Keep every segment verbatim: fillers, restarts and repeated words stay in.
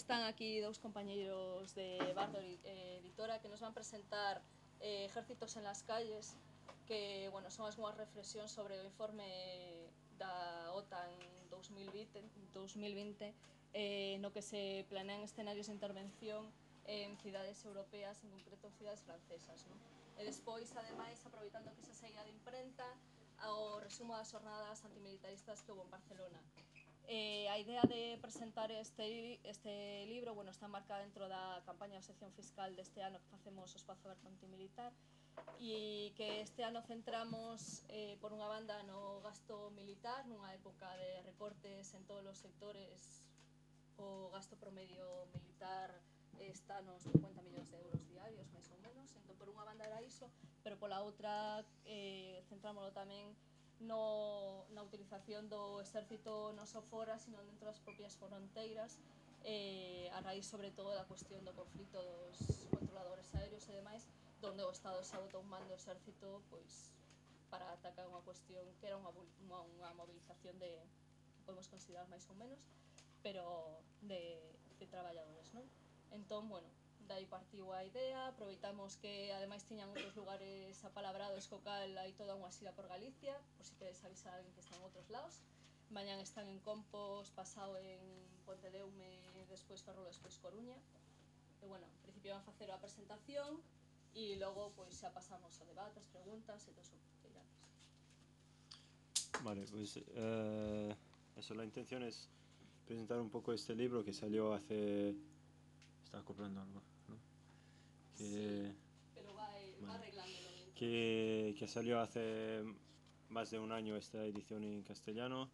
están aquí dous compañeiros de Bardo Editora que nos van presentar eh, Ejércitos en las calles, que bueno, son algunhas reflexións sobre o informe da OTAN dous mil vinte, eh, no que se planean escenarios de intervención en cidades europeas, en concreto en cidades francesas, ¿no? E despois, ademais, aproveitando que esa saída de imprenta, ao resumo das jornadas antimilitaristas que houve en Barcelona. Eh, a idea de presentar este, este libro, bueno, está marcada dentro da campaña de sección fiscal deste ano que facemos o Espazo Aberto Antimilitar, e que este ano centramos, eh, por unha banda, no gasto militar, nunha época de recortes en todos os sectores. O gasto promedio militar está nos cincuenta millóns de euros diarios, máis ou menos. Entón, por unha banda era iso, pero pola outra eh, centrámoslo tamén no, na utilización do exército non só fora, sino dentro das propias fronteiras, eh, a raíz sobre todo da cuestión do conflito dos controladores aéreos e demais, donde o Estado xa botou un mando do exército pois, para atacar unha cuestión que era unha, unha, unha movilización de, que podemos considerar máis ou menos, pero de, de traballadores, non? Entón, bueno, dai partiu a idea, aproveitamos que ademais tiñan outros lugares apalabrados, co cal hai toda unha xira por Galicia, por si queres avisar a alguén que está en outros lados. Mañán están en Compos, pasado en Pontedeume, despois Ferrol, despois Coruña. E, bueno, en principio van facer a presentación e logo pois xa pasamos ao debate, as preguntas e todo eso que queirades. Vale, pues eh, eso, la intención es presentar un poco este libro que salió hace... Está acoplando algo, ¿no? Que, sí, pero va, va arreglándolo. Que, que salió hace más de un año esta edición en castellano.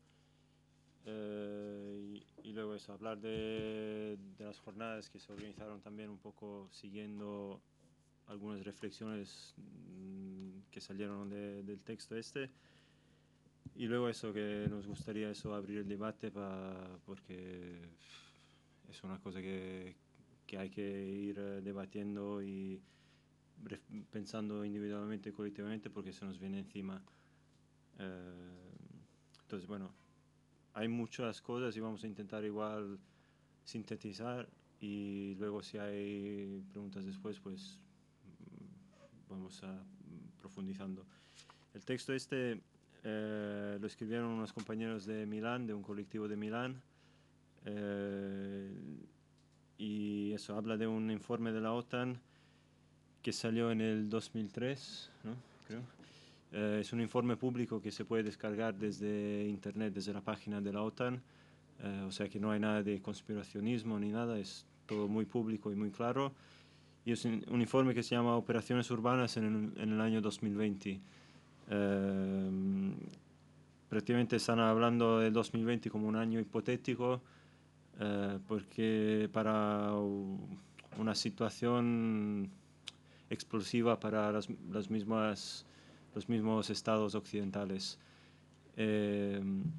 Eh, y, y luego eso, hablar de, de las jornadas que se organizaron también un poco siguiendo algunas reflexiones mmm, que salieron de, del texto este. Y luego eso, que nos gustaría eso abrir el debate pa, porque es una cosa que, que hay que ir debatiendo y pensando individualmente y colectivamente porque se nos viene encima. Eh, entonces, bueno, hay muchas cosas y vamos a intentar igual sintetizar y luego si hay preguntas después, pues vamos a profundizando. El texto este eh, lo escribieron unos compañeros de Milán, de un colectivo de Milán, eh, y eso habla de un informe de la OTAN que salió en el dos mil tres, ¿no? Creo. Eh, es un informe público que se puede descargar desde internet, desde la página de la OTAN, eh, o sea que no hay nada de conspiracionismo ni nada, es todo muy público y muy claro. Y es un, un informe que se llama Operaciones Urbanas en el, en el año dos mil veinte. Eh, prácticamente están hablando del dos mil veinte como un año hipotético, eh, porque para una situación explosiva para las, las mismas, los mismos estados occidentales. Eh,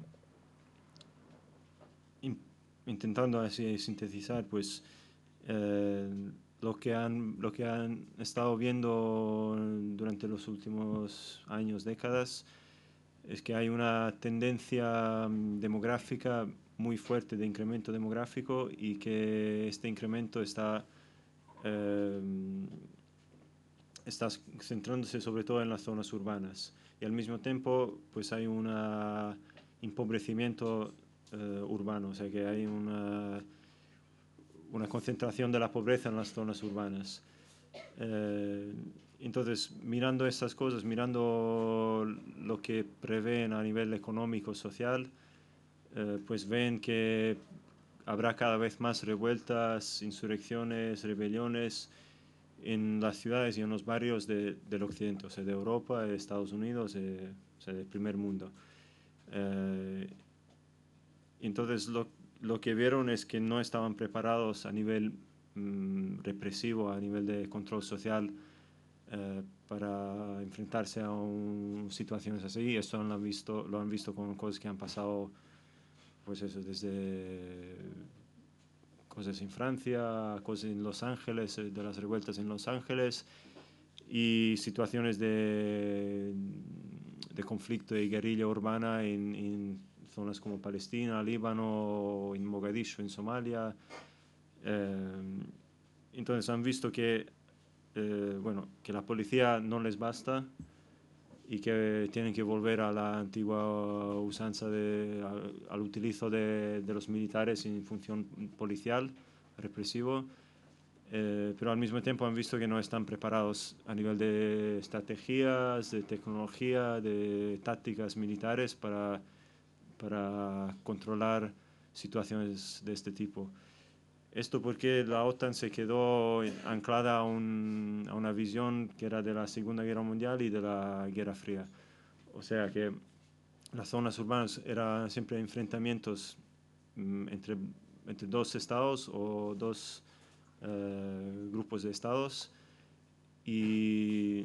in, intentando así sintetizar, pues eh, lo que han lo que han estado viendo durante los últimos años, décadas, es que hay una tendencia demográfica muy fuerte de incremento demográfico y que este incremento está eh, está centrándose sobre todo en las zonas urbanas y al mismo tiempo pues hay un empobrecimiento eh, urbano, o sea que hay una, una concentración de la pobreza en las zonas urbanas. Eh, entonces, mirando estas cosas, mirando lo que prevén a nivel económico, social, eh, pues ven que habrá cada vez más revueltas, insurrecciones, rebeliones en las ciudades y en los barrios de, del occidente, o sea, de Europa, de Estados Unidos, de, o sea, del primer mundo. Eh, entonces, lo, lo que vieron es que no estaban preparados a nivel mmm, represivo, a nivel de control social, eh, para enfrentarse a un, situaciones así. Esto lo han visto, lo han visto con cosas que han pasado, pues eso, desde cosas en Francia, cosas en Los Ángeles, de las revueltas en Los Ángeles, y situaciones de, de conflicto y guerrilla urbana en, en zonas como Palestina, Líbano, en Mogadishu, en Somalia, Eh, entonces han visto que, eh, bueno, que la policía no les basta y que tienen que volver a la antigua usanza de, al, al utilizo de, de los militares en función policial, represivo, eh, pero al mismo tiempo han visto que no están preparados a nivel de estrategias, de tecnología, de tácticas militares para, para controlar situaciones de este tipo. Esto porque la OTAN se quedó anclada a, un, a una visión que era de la Segunda Guerra Mundial y de la Guerra Fría. O sea que las zonas urbanas eran siempre enfrentamientos mm, entre, entre dos estados o dos eh, grupos de estados y,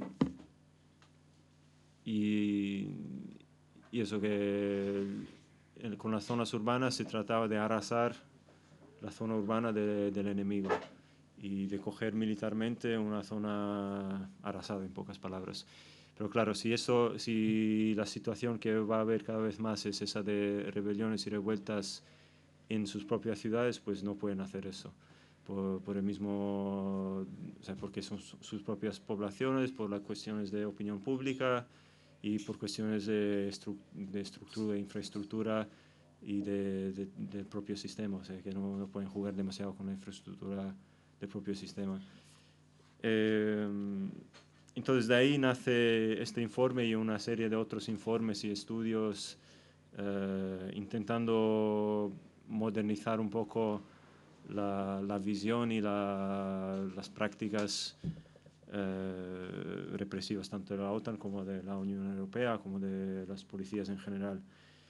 y, y eso que el, con las zonas urbanas se trataba de arrasar la zona urbana de, del enemigo y de coger militarmente una zona arrasada, en pocas palabras. Pero claro, si, eso, si la situación que va a haber cada vez más es esa de rebeliones y revueltas en sus propias ciudades, pues no pueden hacer eso. Por, por el mismo, o sea, porque son sus propias poblaciones, por las cuestiones de opinión pública y por cuestiones de, estru de estructura, de infraestructura y de, de, del propio sistema, o sea, que no, no pueden jugar demasiado con la infraestructura del propio sistema. Eh, entonces de ahí nace este informe y una serie de otros informes y estudios eh, intentando modernizar un poco la, la visión y la, las prácticas eh, represivas tanto de la OTAN como de la Unión Europea, como de las policías en general.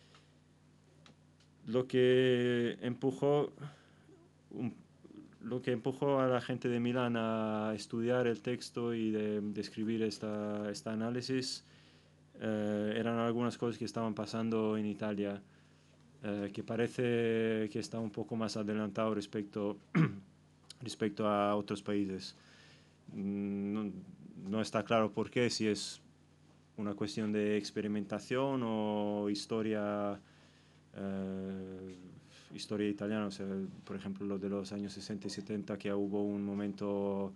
Lo que empujó, un, lo que empujó a la gente de Milán a estudiar el texto y de, de escribir esta, este análisis eh, eran algunas cosas que estaban pasando en Italia, eh, que parece que está un poco más adelantado respecto, respecto a otros países. No, no está claro por qué, si es una cuestión de experimentación o historia, eh, historia italiana, o sea, por ejemplo, lo de los años sesenta y setenta, que hubo un momento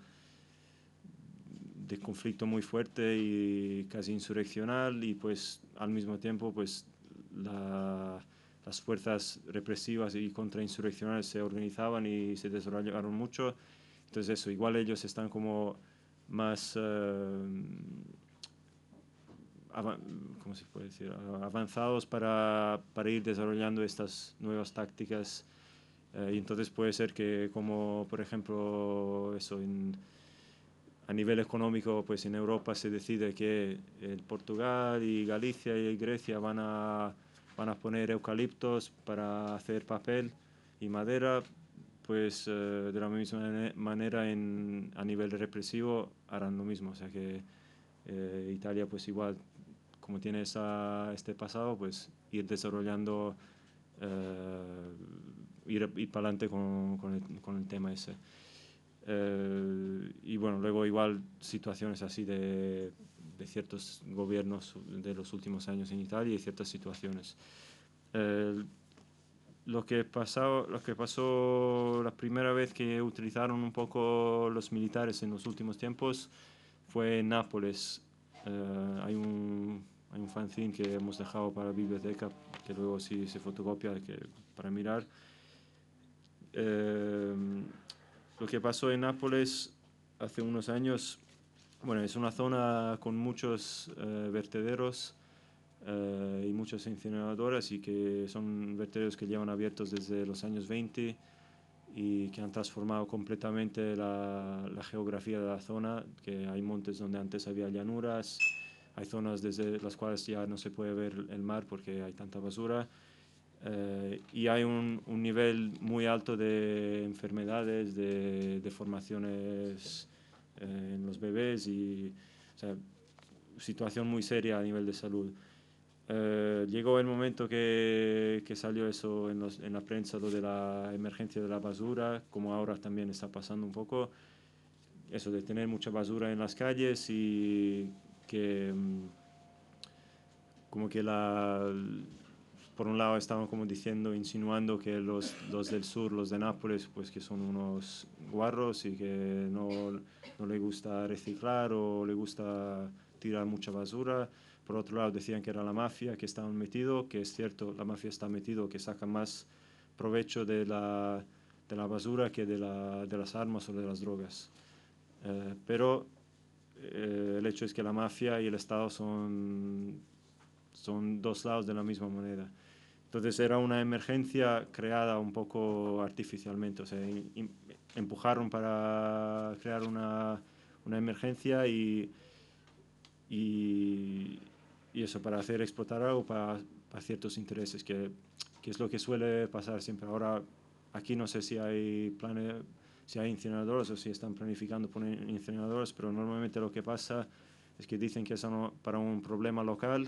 de conflicto muy fuerte y casi insurreccional, y pues al mismo tiempo pues la, las fuerzas represivas y contrainsurreccionales se organizaban y se desarrollaron mucho. Entonces eso, igual ellos están como más uh, ¿cómo se puede decir? avanzados para, para ir desarrollando estas nuevas tácticas, eh, y entonces puede ser que, como por ejemplo eso en, a nivel económico, pues en Europa se decide que el Portugal y Galicia y Grecia van a, van a poner eucaliptos para hacer papel y madera, pues eh, de la misma manera en, a nivel represivo harán lo mismo. O sea que eh, Italia pues igual, como tiene esa, este pasado, pues ir desarrollando, eh, ir, ir para adelante con, con, el, con el tema ese. Eh, y bueno, luego igual situaciones así de, de ciertos gobiernos de los últimos años en Italia y ciertas situaciones. Eh, lo, que pasó, lo que pasó la primera vez que utilizaron un poco los militares en los últimos tiempos fue en Nápoles. Eh, hay un hay un fanzine que hemos dejado para la biblioteca, que luego sí se fotocopia que, para mirar. Eh, lo que pasó en Nápoles hace unos años, bueno, es una zona con muchos eh, vertederos eh, y muchas incineradoras, y que son vertederos que llevan abiertos desde los años veinte y que han transformado completamente la, la geografía de la zona, que hay montes donde antes había llanuras, hay zonas desde las cuales ya no se puede ver el mar porque hay tanta basura, eh, y hay un, un nivel muy alto de enfermedades, de deformaciones eh, en los bebés, y o sea, situación muy seria a nivel de salud. Eh, llegó el momento que, que salió eso en, los, en la prensa, lo de la emergencia de la basura, como ahora también está pasando un poco, eso de tener mucha basura en las calles y que como que la, por un lado estaban como diciendo, insinuando que los, los del sur, los de Nápoles, pues que son unos guarros y que no, no le gusta reciclar o le gusta tirar mucha basura. Por otro lado decían que era la mafia que estaban metido, que es cierto, la mafia está metido, que saca más provecho de la, de la basura que de, la, de las armas o de las drogas. Eh, pero eh, el hecho es que la mafia y el Estado son, son dos lados de la misma moneda. Entonces era una emergencia creada un poco artificialmente, o sea, in, empujaron para crear una, una emergencia y, y, y eso, para hacer explotar algo para, para ciertos intereses, que, que es lo que suele pasar siempre. Ahora, aquí no sé si hay planes, si hay incineradores o si están planificando poner incineradores, pero normalmente lo que pasa es que dicen que es para un problema local,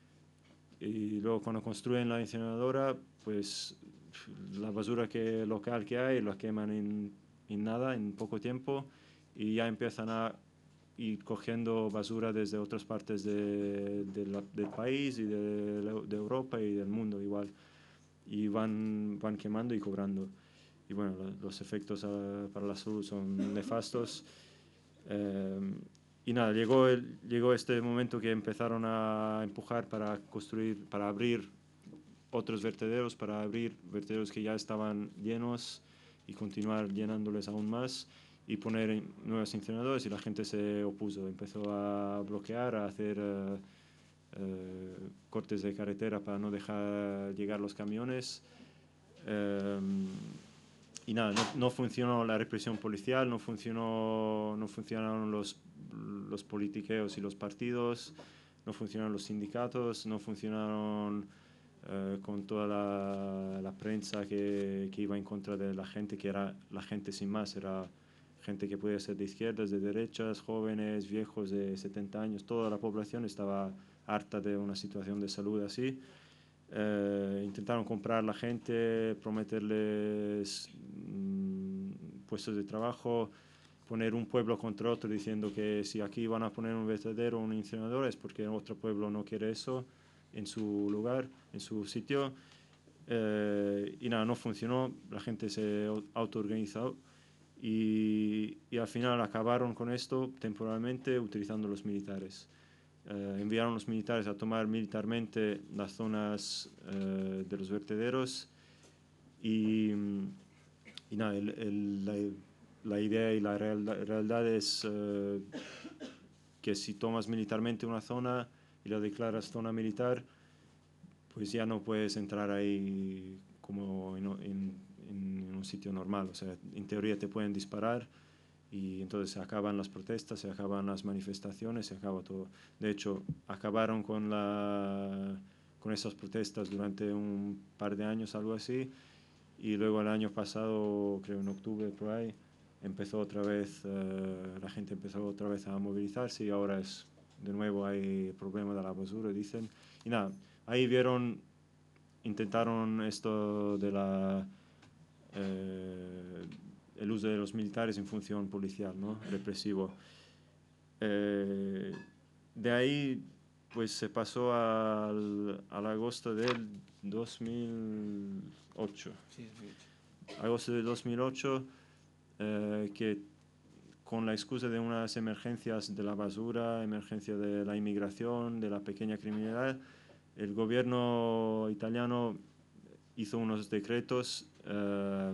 y luego cuando construyen la incineradora, pues la basura que, local que hay la queman en, en nada, en poco tiempo, y ya empiezan a ir cogiendo basura desde otras partes de, de la, del país y de, de Europa y del mundo igual, y van, van quemando y cobrando. Y bueno, los efectos a, para la salud son nefastos. Eh, y nada, llegó, el, llegó este momento que empezaron a empujar para construir, para abrir otros vertederos, para abrir vertederos que ya estaban llenos y continuar llenándoles aún más y poner nuevos incineradores, y la gente se opuso, empezó a bloquear, a hacer uh, uh, cortes de carretera para no dejar llegar los camiones. Um, y nada, no, no funcionó la represión policial, no funcionó, no funcionaron los, los politiqueos y los partidos, no funcionaron los sindicatos, no funcionaron uh, con toda la, la prensa que, que iba en contra de la gente, que era la gente sin más, era gente que podía ser de izquierdas, de derechas, jóvenes, viejos de setenta años, toda la población estaba harta de una situación de salud así. Eh, intentaron comprar a la gente, prometerles mmm, puestos de trabajo, poner un pueblo contra otro, diciendo que si aquí van a poner un vertedero o un incinerador es porque otro pueblo no quiere eso en su lugar, en su sitio. Eh, y nada, no funcionó, la gente se autoorganizó y, y al final acabaron con esto temporalmente utilizando los militares. Uh, enviaron los militares a tomar militarmente las zonas uh, de los vertederos y, y nada, el, el, la, la idea y la real, la realidad es uh, que si tomas militarmente una zona y la declaras zona militar, pues ya no puedes entrar ahí como en, en, en un sitio normal, o sea, en teoría te pueden disparar y entonces se acaban las protestas, se acaban las manifestaciones, se acaba todo. De hecho, acabaron con, la, con esas protestas durante un par de años, algo así, y luego el año pasado, creo en octubre por ahí, empezó otra vez, uh, la gente empezó otra vez a movilizarse y ahora es, de nuevo hay problema de la basura, dicen. Y nada, ahí vieron, intentaron esto de la... Eh, el uso de los militares en función policial, ¿no? Represivo. Eh, de ahí, pues se pasó al, al agosto del dos mil ocho. Sí, dos mil ocho. Agosto del dos mil ocho, eh, que con la excusa de unas emergencias de la basura, emergencia de la inmigración, de la pequeña criminalidad, el gobierno italiano hizo unos decretos eh,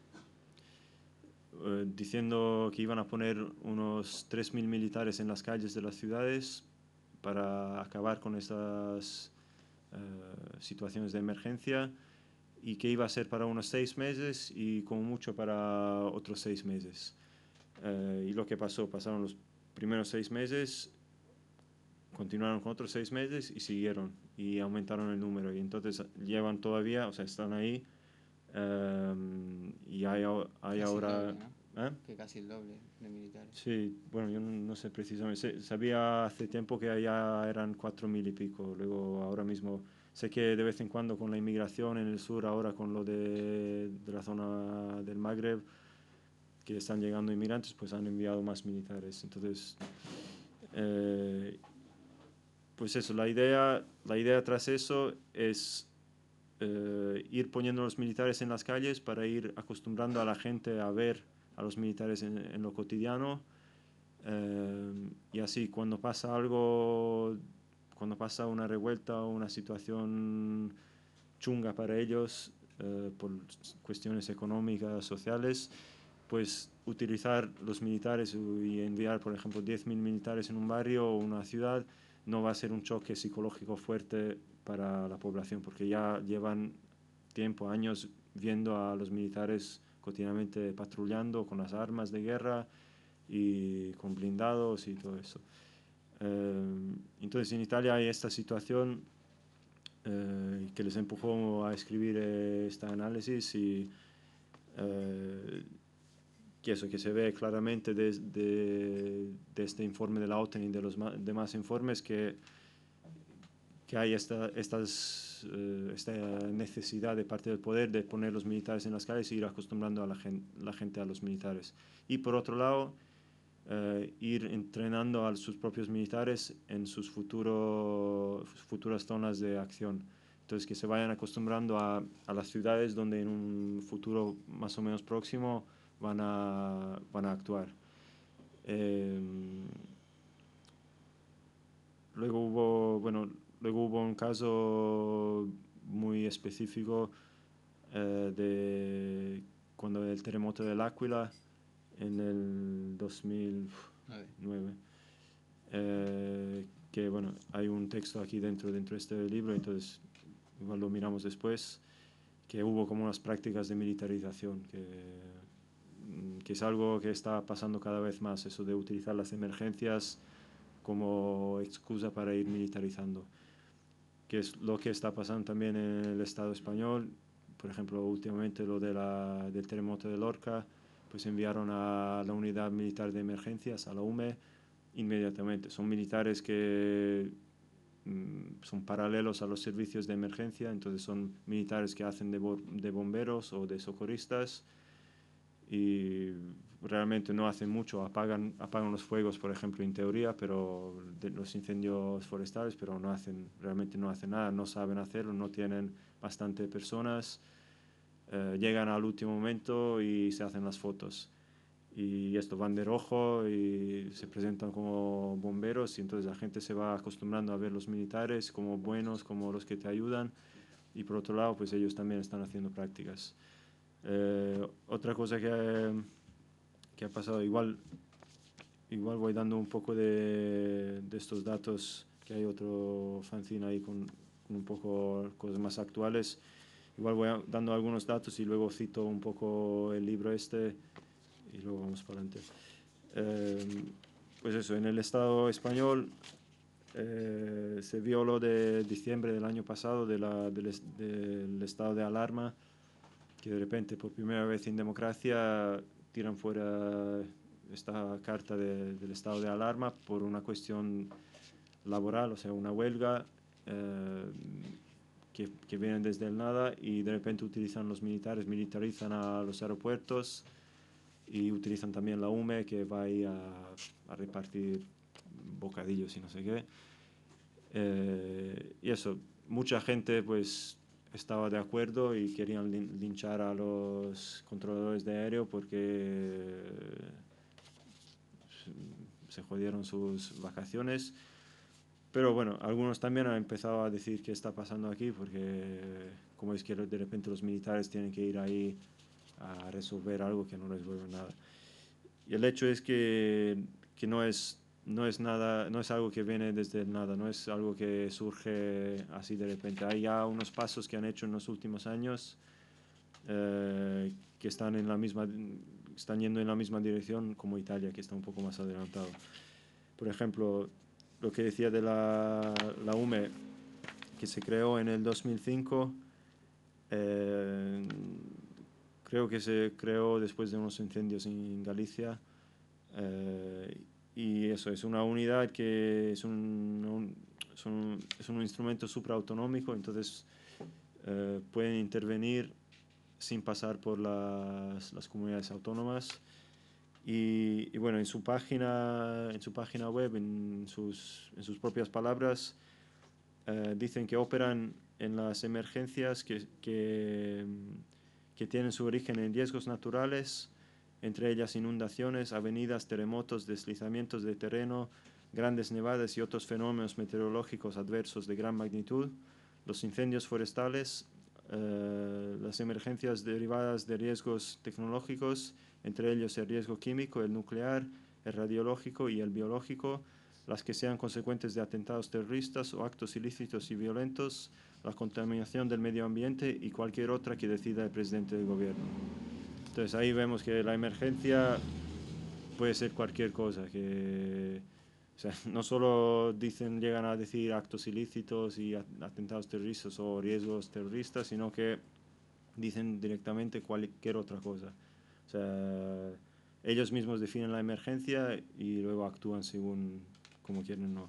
Uh, diciendo que iban a poner unos tres mil militares en las calles de las ciudades para acabar con estas uh, situaciones de emergencia, y que iba a ser para unos seis meses y como mucho para otros seis meses. Uh, y lo que pasó, pasaron los primeros seis meses, continuaron con otros seis meses y siguieron y aumentaron el número, y entonces llevan todavía, o sea, están ahí. Um, y hay, hay ahora... Doble, ¿no? ¿Eh? Que casi el doble de militares. Sí, bueno, yo no, no sé precisamente. Sabía hace tiempo que allá eran cuatro mil y pico. Luego, ahora mismo, sé que de vez en cuando con la inmigración en el sur, ahora con lo de, de la zona del Magreb, que están llegando inmigrantes, pues han enviado más militares. Entonces, eh, pues eso, la idea, la idea tras eso es eh, ir poniendo a los militares en las calles para ir acostumbrando a la gente a ver a los militares en, en lo cotidiano. Eh, y así cuando pasa algo, cuando pasa una revuelta o una situación chunga para ellos, eh, por cuestiones económicas, sociales, pues utilizar los militares y enviar, por ejemplo, diez mil militares en un barrio o una ciudad no va a ser un choque psicológico fuerte para la población, porque ya llevan tiempo, años, viendo a los militares cotidianamente patrullando con las armas de guerra y con blindados y todo eso. Eh, entonces en Italia hay esta situación eh, que les empujó a escribir eh, este análisis y eh, que eso que se ve claramente desde de, de este informe de la OTAN y de los demás informes que, que hay esta, estas, eh, esta necesidad de parte del poder de poner los militares en las calles e ir acostumbrando a la gente, la gente a los militares. Y por otro lado, eh, ir entrenando a sus propios militares en sus futuro, futuras zonas de acción. Entonces, que se vayan acostumbrando a, a las ciudades donde en un futuro más o menos próximo van a, van a actuar. Eh, luego hubo, bueno, luego hubo un caso muy específico eh, de cuando el terremoto del Áquila en el dos mil nueve. Eh, que bueno, hay un texto aquí dentro, dentro de este libro, entonces igual lo miramos después, que hubo como unas prácticas de militarización, que, que es algo que está pasando cada vez más, eso de utilizar las emergencias como excusa para ir militarizando, que es lo que está pasando también en el Estado español. Por ejemplo, últimamente lo de la, del terremoto de Lorca, pues enviaron a la unidad militar de emergencias, a la U M E, inmediatamente. Son militares que mm, son paralelos a los servicios de emergencia, entonces son militares que hacen de, bo de bomberos o de socorristas y realmente no hacen mucho, apagan, apagan los fuegos, por ejemplo, en teoría, pero de los incendios forestales, pero no hacen, realmente no hacen nada, no saben hacerlo, no tienen bastante personas, eh, llegan al último momento y se hacen las fotos. Y esto van de rojo y se presentan como bomberos y entonces la gente se va acostumbrando a ver los militares como buenos, como los que te ayudan y por otro lado pues ellos también están haciendo prácticas. Eh, otra cosa que, que ha pasado, igual, igual voy dando un poco de, de estos datos, que hay otro fanzine ahí con, con un poco cosas más actuales, igual voy dando algunos datos y luego cito un poco el libro este y luego vamos para adelante. Eh, pues eso, en el Estado español eh, se vio lo de diciembre del año pasado de la, del, del estado de alarma, que de repente por primera vez en democracia tiran fuera esta carta de, del estado de alarma por una cuestión laboral, o sea, una huelga eh, que, que vienen desde el nada y de repente utilizan los militares, militarizan a los aeropuertos y utilizan también la U M E que va ahí a, a repartir bocadillos y no sé qué. Eh, y eso, mucha gente pues estaba de acuerdo y querían lin linchar a los controladores de aéreo porque se jodieron sus vacaciones. Pero bueno, algunos también han empezado a decir qué está pasando aquí porque como es que de repente los militares tienen que ir ahí a resolver algo que no resuelve nada. Y el hecho es que, que no es no es nada, no es algo que viene desde el nada, no es algo que surge así de repente. Hay ya unos pasos que han hecho en los últimos años eh, que están en la misma, están yendo en la misma dirección como Italia, que está un poco más adelantado. Por ejemplo, lo que decía de la, la U M E, que se creó en el dos mil cinco, eh, creo que se creó después de unos incendios en Galicia. Eh, y eso, es una unidad que es un, un, es un, es un instrumento supraautonómico, entonces eh, pueden intervenir sin pasar por las, las comunidades autónomas. Y, y bueno, en su página, en su página web, en sus, en sus propias palabras, eh, dicen que operan en las emergencias que, que, que tienen su origen en riesgos naturales, entre ellas inundaciones, avenidas, terremotos, deslizamientos de terreno, grandes nevadas y otros fenómenos meteorológicos adversos de gran magnitud, los incendios forestales, eh, las emergencias derivadas de riesgos tecnológicos, entre ellos el riesgo químico, el nuclear, el radiológico y el biológico, las que sean consecuentes de atentados terroristas o actos ilícitos y violentos, la contaminación del medio ambiente y cualquier otra que decida el presidente del gobierno. Entonces ahí vemos que la emergencia puede ser cualquier cosa, que o sea, no solo dicen, llegan a decir actos ilícitos y atentados terroristas o riesgos terroristas, sino que dicen directamente cualquier otra cosa. O sea, ellos mismos definen la emergencia y luego actúan según como quieren, ¿no?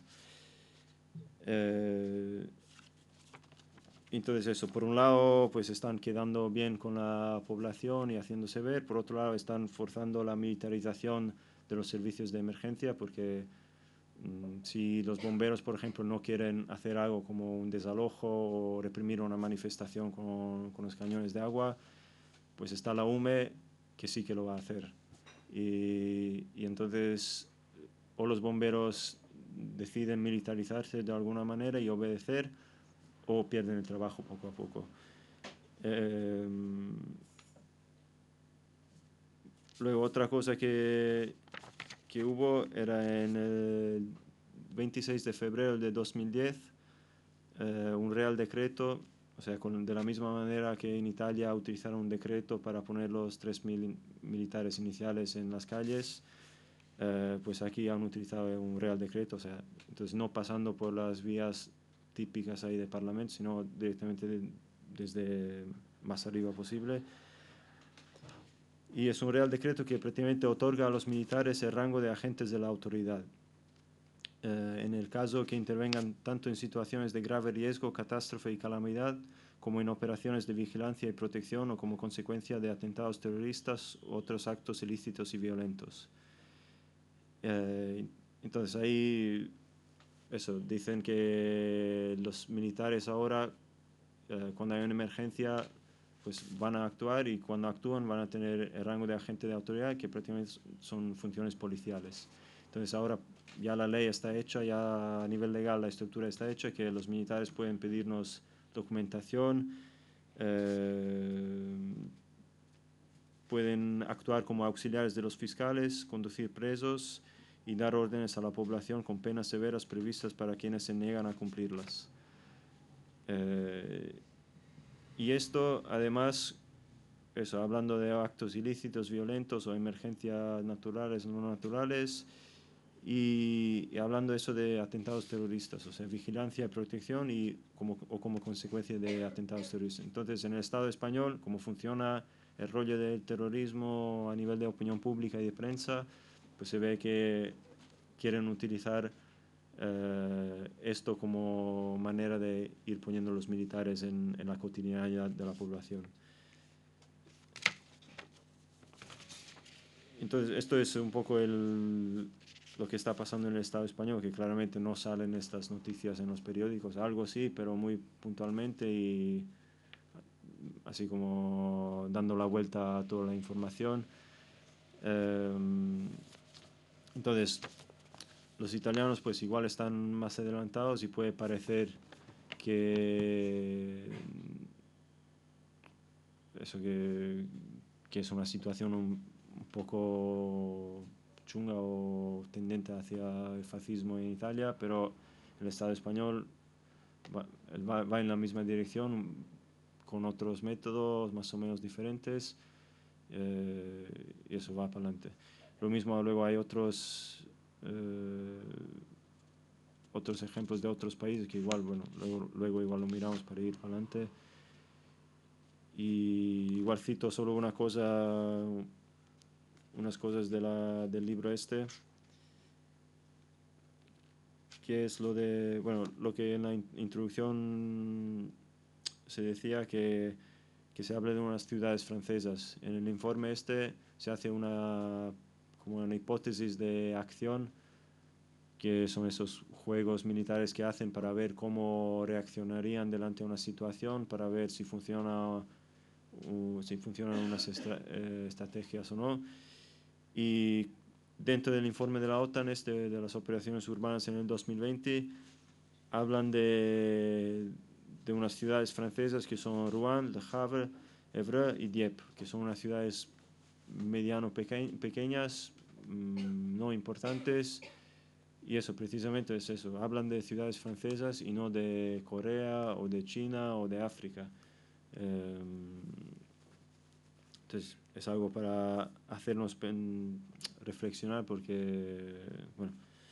Eh, entonces eso, por un lado pues están quedando bien con la población y haciéndose ver, por otro lado están forzando la militarización de los servicios de emergencia, porque mmm, si los bomberos, por ejemplo, no quieren hacer algo como un desalojo o reprimir una manifestación con, con los cañones de agua, pues está la U M E que sí que lo va a hacer. Y, y entonces o los bomberos deciden militarizarse de alguna manera y obedecer, o pierden el trabajo poco a poco. Eh, luego otra cosa que, que hubo era en el veintiséis de febrero de dos mil diez, eh, un real decreto, o sea, con, de la misma manera que en Italia utilizaron un decreto para poner los tres mil militares iniciales en las calles, eh, pues aquí han utilizado un real decreto, o sea, entonces no pasando por las vías típicas ahí de Parlamento, sino directamente de, desde más arriba posible. Y es un real decreto que prácticamente otorga a los militares el rango de agentes de la autoridad. Eh, en el caso que intervengan tanto en situaciones de grave riesgo, catástrofe y calamidad, como en operaciones de vigilancia y protección o como consecuencia de atentados terroristas u otros actos ilícitos y violentos. Eh, entonces ahí, eso, dicen que los militares ahora, eh, cuando hay una emergencia, pues van a actuar, y cuando actúan van a tener el rango de agente de autoridad, que prácticamente son funciones policiales. Entonces ahora ya la ley está hecha, ya a nivel legal la estructura está hecha, que los militares pueden pedirnos documentación, eh, pueden actuar como auxiliares de los fiscales, conducir presos y dar órdenes a la población con penas severas previstas para quienes se niegan a cumplirlas. Eh, y esto, además, eso, hablando de actos ilícitos, violentos o emergencias naturales o no naturales, y, y hablando eso de atentados terroristas, o sea, vigilancia y protección y como, o como consecuencia de atentados terroristas. Entonces, en el Estado español, cómo funciona el rollo del terrorismo a nivel de opinión pública y de prensa, pues se ve que quieren utilizar eh, esto como manera de ir poniendo los militares en, en la cotidianidad de la población. Entonces, esto es un poco el, lo que está pasando en el Estado español, que claramente no salen estas noticias en los periódicos, algo sí, pero muy puntualmente y así como dando la vuelta a toda la información. Eh, entonces, los italianos pues igual están más adelantados y puede parecer que eso que, que es una situación un, un poco chunga o tendente hacia el fascismo en Italia, pero el Estado español va, va, va en la misma dirección, con otros métodos más o menos diferentes, eh, y eso va para adelante. Lo mismo luego hay otros eh, otros ejemplos de otros países que igual, bueno, luego, luego igual lo miramos para ir para adelante. Y igual cito solo una cosa, unas cosas de la, del libro este, que es lo de, bueno, lo que en la introducción se decía que, que se habla de unas ciudades francesas. En el informe este se hace una, como una hipótesis de acción que son esos juegos militares que hacen para ver cómo reaccionarían delante de una situación, para ver si funciona, uh, si funcionan unas estra eh, estrategias o no. Y dentro del informe de la OTAN, este, de las operaciones urbanas en el dos mil veinte, hablan de, de unas ciudades francesas que son Rouen, Le Havre, Évreux y Dieppe, que son unas ciudades mediano peque pequeñas, mmm, no importantes. Y eso, precisamente es eso. Hablan de ciudades francesas y no de Corea o de China o de África. Eh, entonces, es algo para hacernos reflexionar porque, bueno,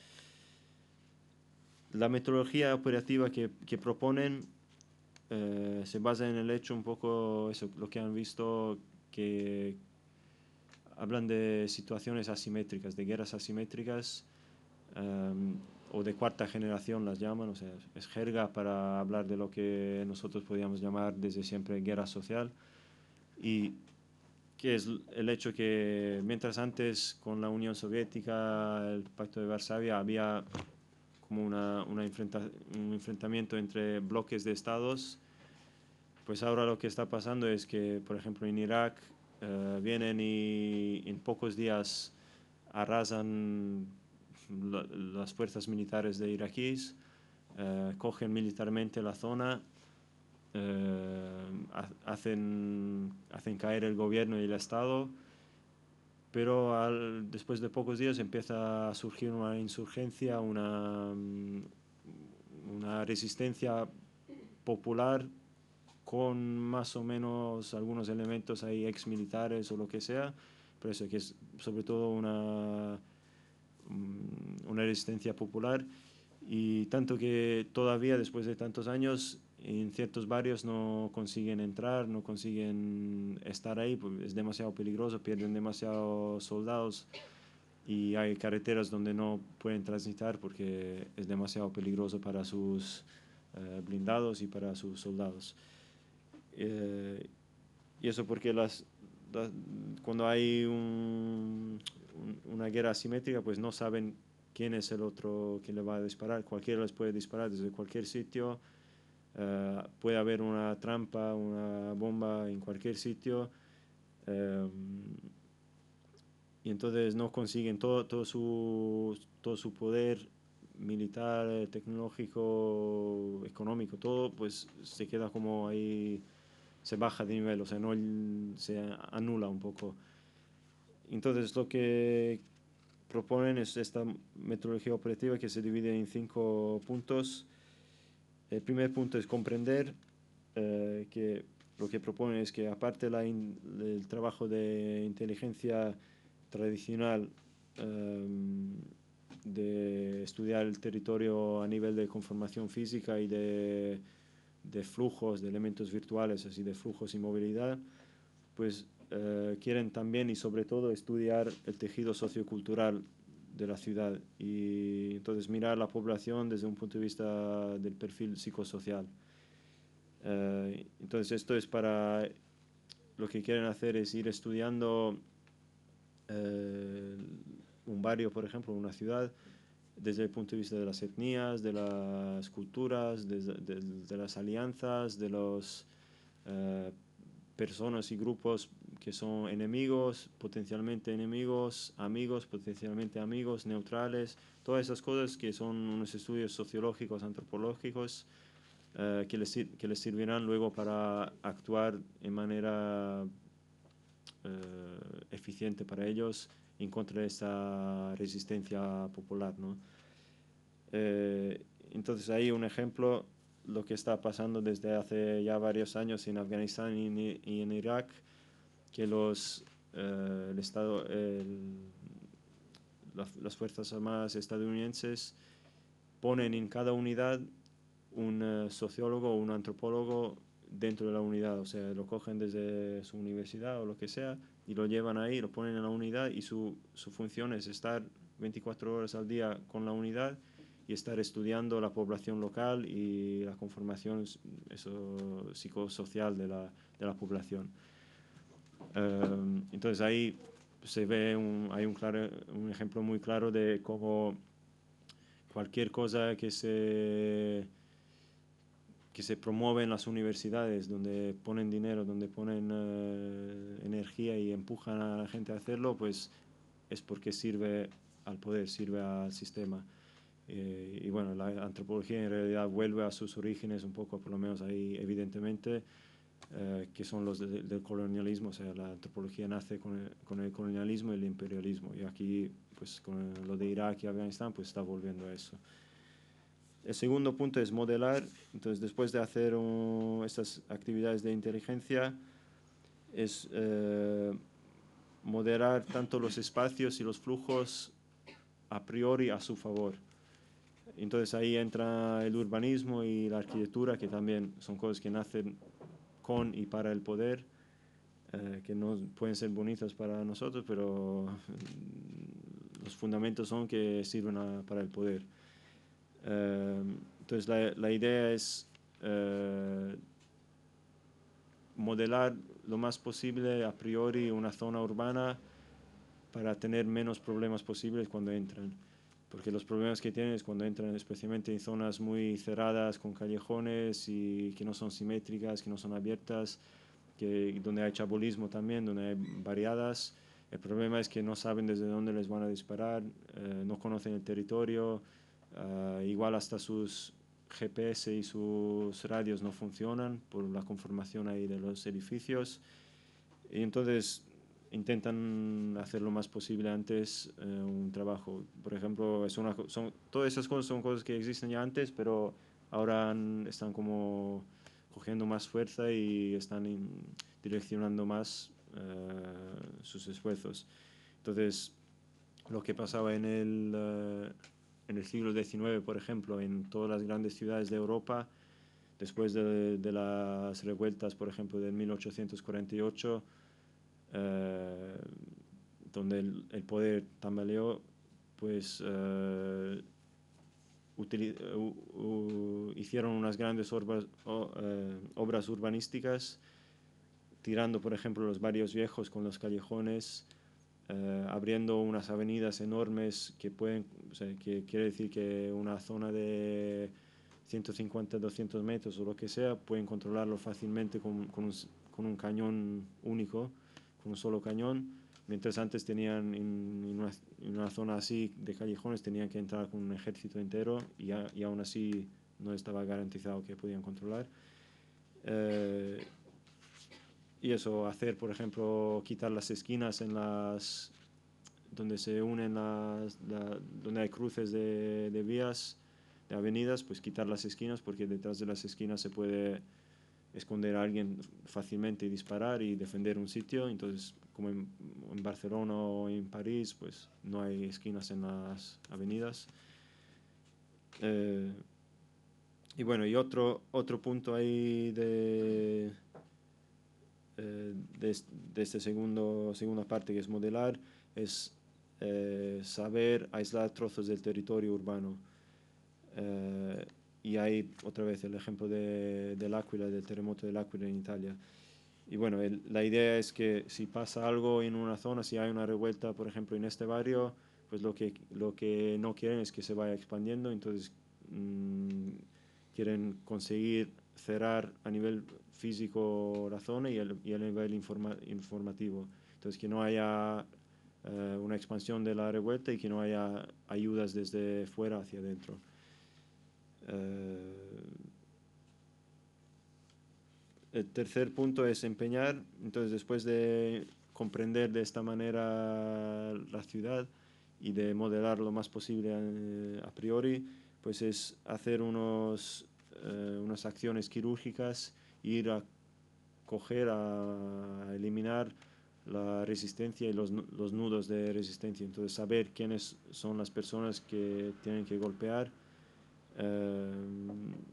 la metodología operativa que, que proponen eh, se basa en el hecho un poco, eso, lo que han visto, que hablan de situaciones asimétricas, de guerras asimétricas, um, o de cuarta generación las llaman, o sea, es jerga para hablar de lo que nosotros podríamos llamar desde siempre guerra social, y que es el hecho que mientras antes con la Unión Soviética, el Pacto de Varsovia, había como una, una enfrenta, un enfrentamiento entre bloques de estados, pues ahora lo que está pasando es que, por ejemplo, en Irak uh, vienen y en pocos días arrasan la, las fuerzas militares de iraquíes, uh, cogen militarmente la zona, uh, hacen, hacen caer el gobierno y el Estado, pero al, después de pocos días empieza a surgir una insurgencia, una, una resistencia popular con más o menos algunos elementos ahí ex militares o lo que sea, pero eso que es sobre todo una, una resistencia popular, y tanto que todavía después de tantos años en ciertos barrios no consiguen entrar, no consiguen estar ahí, pues es demasiado peligroso, pierden demasiados soldados y hay carreteras donde no pueden transitar porque es demasiado peligroso para sus uh, blindados y para sus soldados. Eh, y eso porque las, las, cuando hay un, un, una guerra asimétrica, pues no saben quién es el otro que le va a disparar. Cualquiera les puede disparar desde cualquier sitio. Uh, puede haber una trampa, una bomba en cualquier sitio. Um, y entonces no consiguen todo, todo, su, todo su poder militar, tecnológico, económico, todo, pues se queda como ahí, se baja de nivel, o sea, no se anula un poco. Entonces lo que proponen es esta metodología operativa que se divide en cinco puntos. El primer punto es comprender eh, que lo que proponen es que aparte la in, del trabajo de inteligencia tradicional, um, de estudiar el territorio a nivel de conformación física y de, de flujos, de elementos virtuales, así de flujos y movilidad, pues uh, quieren también y sobre todo estudiar el tejido sociocultural de la ciudad y entonces mirar la población desde un punto de vista del perfil psicosocial. Uh, entonces esto es para, lo que quieren hacer es ir estudiando uh, un barrio, por ejemplo, una ciudad, desde el punto de vista de las etnias, de las culturas, de, de, de las alianzas, de las uh, personas y grupos que son enemigos, potencialmente enemigos, amigos, potencialmente amigos, neutrales, todas esas cosas que son unos estudios sociológicos, antropológicos, uh, que, les, que les servirán luego para actuar de manera uh, eficiente para ellos en contra de esta resistencia popular, ¿no? Eh, entonces ahí un ejemplo, lo que está pasando desde hace ya varios años en Afganistán y, y en Irak, que los, eh, el Estado, el, la, las Fuerzas Armadas estadounidenses ponen en cada unidad un uh, sociólogo o un antropólogo dentro de la unidad, o sea, lo cogen desde su universidad o lo que sea y lo llevan ahí, lo ponen en la unidad y su, su función es estar veinticuatro horas al día con la unidad y estar estudiando la población local y la conformación eso, psicosocial de la, de la población. Uh, entonces ahí se ve un, hay un, claro, un ejemplo muy claro de cómo cualquier cosa que se, que se promueve en las universidades, donde ponen dinero, donde ponen uh, energía y empujan a la gente a hacerlo, pues es porque sirve al poder, sirve al sistema. Eh, y bueno, la antropología en realidad vuelve a sus orígenes un poco, por lo menos ahí evidentemente, eh, que son los de, del colonialismo. O sea, la antropología nace con el, con el colonialismo y el imperialismo, y aquí pues con lo de Irak y Afganistán pues está volviendo a eso. El segundo punto es modelar. Entonces, después de hacer un, estas actividades de inteligencia, es eh, modelar tanto los espacios y los flujos a priori a su favor. Entonces ahí entra el urbanismo y la arquitectura, que también son cosas que nacen con y para el poder, eh, que no pueden ser bonitas para nosotros, pero los fundamentos son que sirven a, para el poder. Eh, entonces la, la idea es eh, modelar lo más posible a priori una zona urbana para tener menos problemas posibles cuando entran. Porque los problemas que tienen es cuando entran especialmente en zonas muy cerradas, con callejones y que no son simétricas, que no son abiertas, que, donde hay chabolismo también, donde hay variadas. El problema es que no saben desde dónde les van a disparar, eh, no conocen el territorio, uh, igual hasta sus G P S y sus radios no funcionan por la conformación ahí de los edificios. Y entonces intentan hacer lo más posible antes eh, un trabajo. Por ejemplo, es una, son, todas esas cosas son cosas que existen ya antes, pero ahora han, están como cogiendo más fuerza y están in, direccionando más uh, sus esfuerzos. Entonces, lo que pasaba en el, uh, en el siglo diecinueve, por ejemplo, en todas las grandes ciudades de Europa, después de, de las revueltas, por ejemplo, de mil ochocientos cuarenta y ocho, Uh, donde el, el poder tambaleó, pues uh, uh, uh, hicieron unas grandes obras, uh, obras urbanísticas, tirando, por ejemplo, los barrios viejos con los callejones, uh, abriendo unas avenidas enormes que pueden, o sea, que quiere decir que una zona de ciento cincuenta, doscientos metros o lo que sea, pueden controlarlo fácilmente con, con, un, con un cañón único, con un solo cañón, mientras antes tenían en, en, una, en una zona así de callejones tenían que entrar con un ejército entero y, a, y aún así no estaba garantizado que podían controlar. Eh, y eso, hacer, por ejemplo, quitar las esquinas en las donde se unen las, la, donde hay cruces de, de vías, de avenidas, pues quitar las esquinas, porque detrás de las esquinas se puede esconder a alguien fácilmente y disparar y defender un sitio. Entonces, como en, en Barcelona o en París, pues no hay esquinas en las avenidas. Eh, y bueno, y otro, otro punto ahí de, eh, de, de esta segundo, segunda parte, que es modelar, es eh, saber aislar trozos del territorio urbano. Eh, y hay otra vez el ejemplo de, del Aquila, del terremoto del Aquila en Italia. Y bueno, el, la idea es que si pasa algo en una zona, si hay una revuelta, por ejemplo, en este barrio, pues lo que, lo que no quieren es que se vaya expandiendo, entonces mmm, quieren conseguir cerrar a nivel físico la zona y el, y el nivel informa, informativo. Entonces, que no haya uh, una expansión de la revuelta y que no haya ayudas desde fuera hacia adentro. Uh, el tercer punto es empeñar. Entonces, después de comprender de esta manera la ciudad y de modelar lo más posible a, a priori, pues es hacer unos, uh, unas acciones quirúrgicas, ir a coger, a, a eliminar la resistencia y los, los nudos de resistencia. Entonces, saber quiénes son las personas que tienen que golpear. Uh,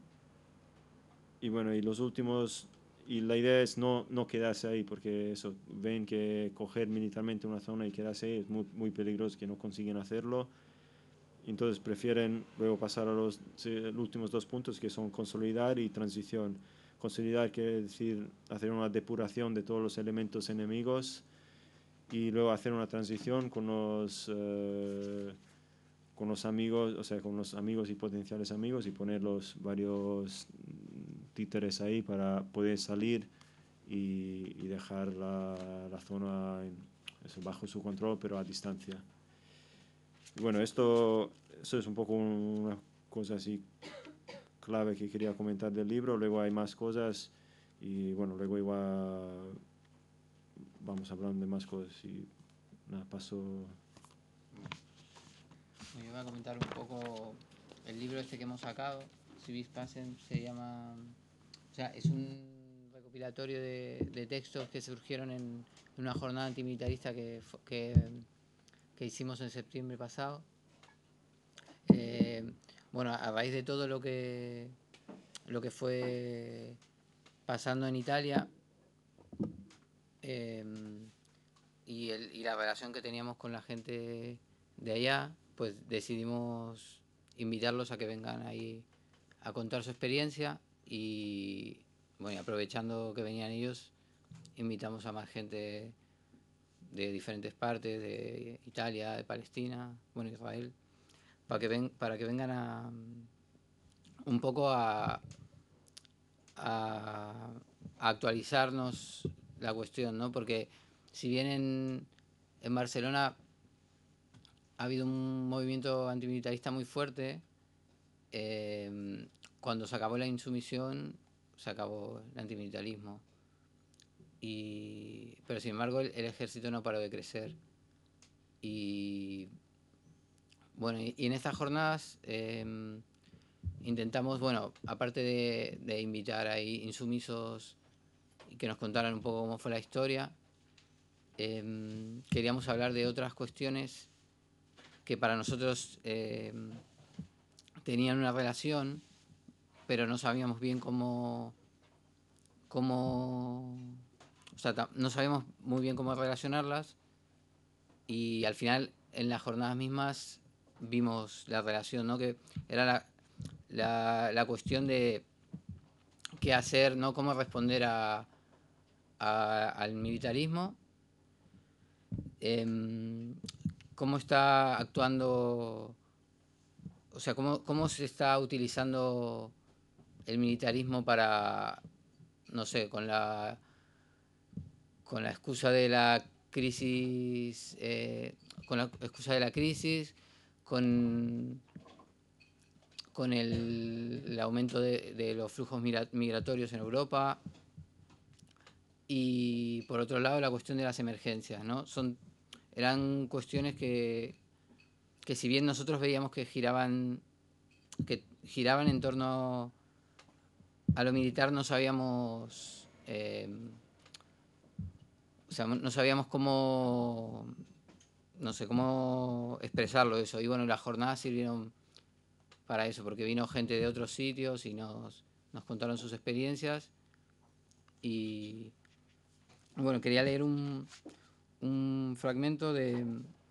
y bueno, y los últimos, y la idea es no, no quedarse ahí, porque eso, ven que coger militarmente una zona y quedarse ahí es muy, muy peligroso, que no consiguen hacerlo. Entonces prefieren luego pasar a los, los últimos dos puntos, que son consolidar y transición. Consolidar quiere decir hacer una depuración de todos los elementos enemigos y luego hacer una transición con los... Uh, con los amigos, o sea, con los amigos y potenciales amigos, y poner los varios títeres ahí para poder salir y, y dejar la, la zona en, eso, bajo su control, pero a distancia. Y bueno, esto, eso es un poco una cosa así clave que quería comentar del libro. Luego hay más cosas y bueno, luego igual vamos hablando de más cosas y nada, paso. Yo voy a comentar un poco el libro este que hemos sacado, Si vis pacem, se llama, o sea, es un recopilatorio de, de textos que surgieron en, en una jornada antimilitarista que, que, que hicimos en septiembre pasado. Eh, bueno, a raíz de todo lo que lo que fue pasando en Italia eh, y, el, y la relación que teníamos con la gente de allá, pues decidimos invitarlos a que vengan ahí a contar su experiencia y, bueno, aprovechando que venían ellos, invitamos a más gente de diferentes partes, de Italia, de Palestina, bueno, Israel, para que, ven, para que vengan a un poco a, a, a actualizarnos la cuestión, ¿no? Porque si bien en, en Barcelona ha habido un movimiento antimilitarista muy fuerte, eh, cuando se acabó la insumisión se acabó el antimilitarismo. Y, pero sin embargo el, el ejército no paró de crecer. Y bueno, y, y en estas jornadas eh, intentamos, bueno, aparte de, de invitar ahí insumisos y que nos contaran un poco cómo fue la historia, eh, queríamos hablar de otras cuestiones que para nosotros eh, tenían una relación, pero no sabíamos bien cómo, cómo, o sea, no sabíamos muy bien cómo relacionarlas, y al final en las jornadas mismas vimos la relación, ¿no? Que era la, la, la cuestión de qué hacer, ¿no? Cómo responder a, a, al militarismo, eh, cómo está actuando, o sea, cómo, cómo se está utilizando el militarismo para, no sé, con la con la excusa de la crisis, eh, con la excusa de la crisis, con, con el, el aumento de, de los flujos migratorios en Europa, y por otro lado la cuestión de las emergencias, ¿no? Son, eran cuestiones que, que si bien nosotros veíamos que giraban, que giraban en torno a lo militar, no sabíamos, eh, o sea, no sabíamos cómo, no sé, cómo expresarlo eso. Y bueno, las jornadas sirvieron para eso, porque vino gente de otros sitios y nos, nos contaron sus experiencias. Y bueno, quería leer un, un fragmento de,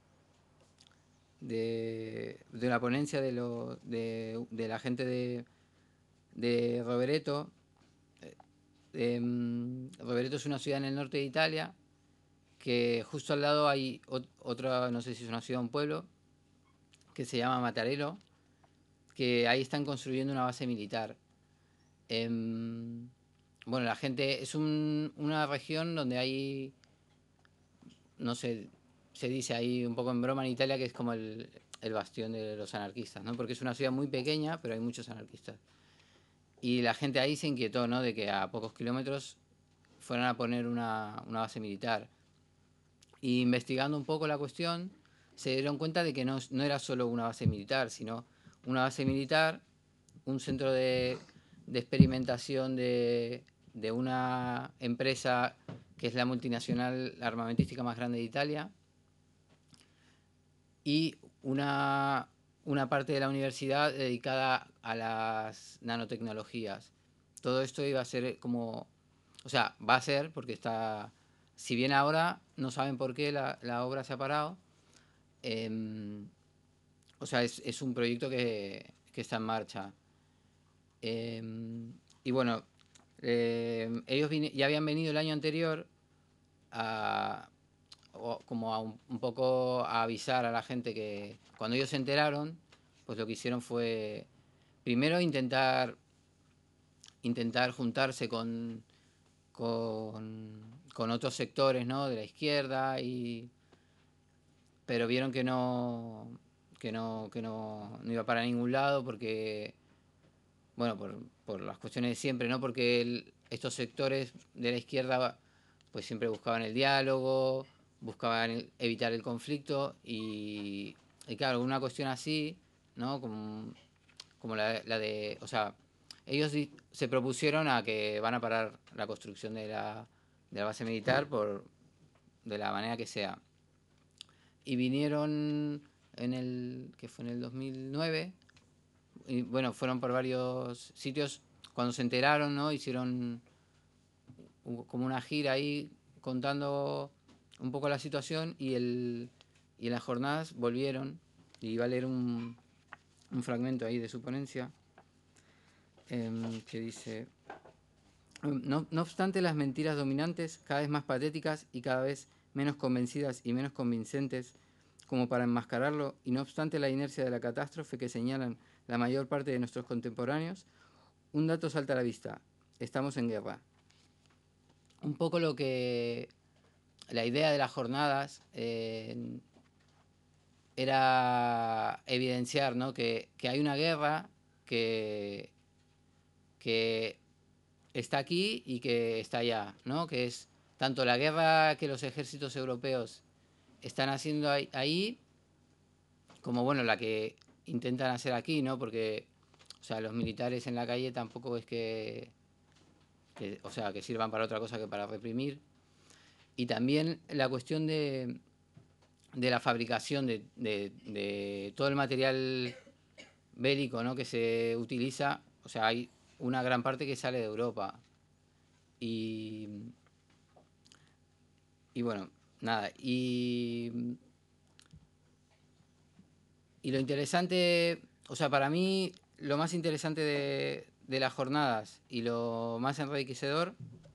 de, de la ponencia de, lo, de, de la gente de, de Rovereto. Eh, Rovereto es una ciudad en el norte de Italia, que justo al lado hay otra, no sé si es una ciudad o un pueblo, que se llama Mattarello, que ahí están construyendo una base militar. Eh, bueno, la gente, es un, una región donde hay, no sé, se dice ahí un poco en broma en Italia que es como el, el bastión de los anarquistas, ¿no? Porque es una ciudad muy pequeña, pero hay muchos anarquistas. Y la gente ahí se inquietó, ¿no? De que a pocos kilómetros fueran a poner una, una base militar. Y investigando un poco la cuestión, se dieron cuenta de que no, no era solo una base militar, sino una base militar, un centro de, de experimentación de, de una empresa que es la multinacional armamentística más grande de Italia, y una, una parte de la universidad dedicada a las nanotecnologías. Todo esto iba a ser como, o sea, va a ser porque está, si bien ahora no saben por qué la, la obra se ha parado, eh, o sea, es, es un proyecto que, que está en marcha. Eh, y bueno, eh, ellos vine, ya habían venido el año anterior a, o, como a un, un poco a avisar a la gente que cuando ellos se enteraron, pues lo que hicieron fue primero intentar, intentar juntarse con, con, con otros sectores, ¿no?, de la izquierda, y, pero vieron que no, que no, que no, no iba para ningún lado porque, bueno, por, por las cuestiones de siempre, ¿no? Porque el, estos sectores de la izquierda pues siempre buscaban el diálogo, buscaban evitar el conflicto y, y claro, una cuestión así, ¿no? Como, como la, la de, o sea, ellos se propusieron a que van a parar la construcción de la, de la base militar por, de la manera que sea. Y vinieron en el, que fue en el dos mil nueve, y bueno, fueron por varios sitios. Cuando se enteraron, ¿no?, hicieron como una gira ahí contando un poco la situación, y, el, y en las jornadas volvieron, y iba a leer un, un fragmento ahí de su ponencia, eh, que dice: no, no obstante las mentiras dominantes, cada vez más patéticas y cada vez menos convencidas y menos convincentes como para enmascararlo, y no obstante la inercia de la catástrofe que señalan la mayor parte de nuestros contemporáneos, un dato salta a la vista: estamos en guerra. Un poco lo que la idea de las jornadas eh, era evidenciar, ¿no?, que, que hay una guerra que, que está aquí y que está allá, ¿no?, que es tanto la guerra que los ejércitos europeos están haciendo ahí, como, bueno, la que intentan hacer aquí, ¿no?, porque, o sea, los militares en la calle tampoco es que, que o sea, que sirvan para otra cosa que para reprimir. Y también la cuestión de, de la fabricación de, de, de todo el material bélico, ¿no?, que se utiliza. O sea, hay una gran parte que sale de Europa. Y, y bueno, nada. Y, y lo interesante, o sea, para mí lo más interesante de, de las jornadas y lo más enriquecedor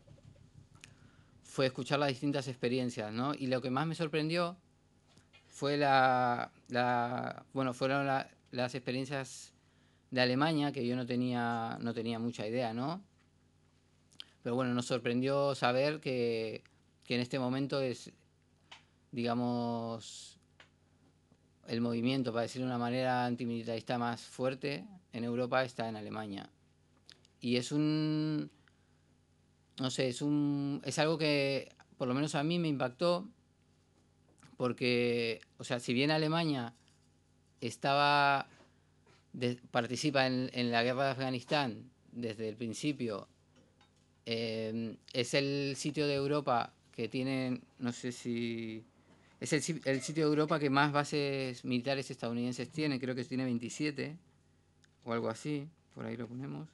fue escuchar las distintas experiencias, ¿no? Y lo que más me sorprendió fue la, la bueno, fueron la, las experiencias de Alemania, que yo no tenía, no tenía mucha idea, ¿no? Pero bueno, nos sorprendió saber que, que en este momento es, digamos, el movimiento, para decirlo de una manera, antimilitarista más fuerte en Europa está en Alemania. Y es un, no sé, es un, es algo que por lo menos a mí me impactó, porque, o sea, si bien Alemania estaba, de, participa en, en la guerra de Afganistán desde el principio, eh, es el sitio de Europa que tiene, no sé si, es el, el sitio de Europa que más bases militares estadounidenses tiene, creo que tiene veintisiete o algo así, por ahí lo ponemos.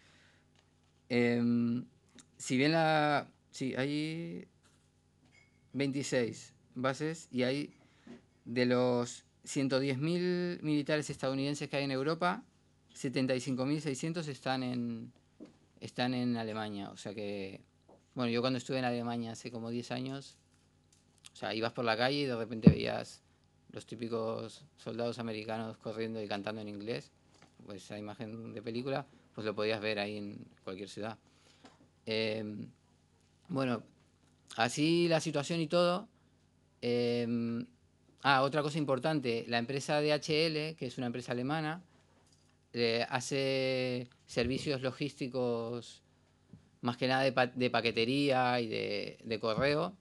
Eh, si bien la, sí, hay veintiséis bases, y hay de los ciento diez mil militares estadounidenses que hay en Europa, setenta y cinco mil seiscientos están en, están en Alemania. O sea que, bueno, yo cuando estuve en Alemania hace como diez años, o sea, ibas por la calle y de repente veías los típicos soldados americanos corriendo y cantando en inglés, pues esa imagen de película, pues lo podías ver ahí en cualquier ciudad. Eh, bueno, así la situación y todo. Eh, ah, otra cosa importante, la empresa D H L, que es una empresa alemana, eh, hace servicios logísticos más que nada de, pa de paquetería y de, de correo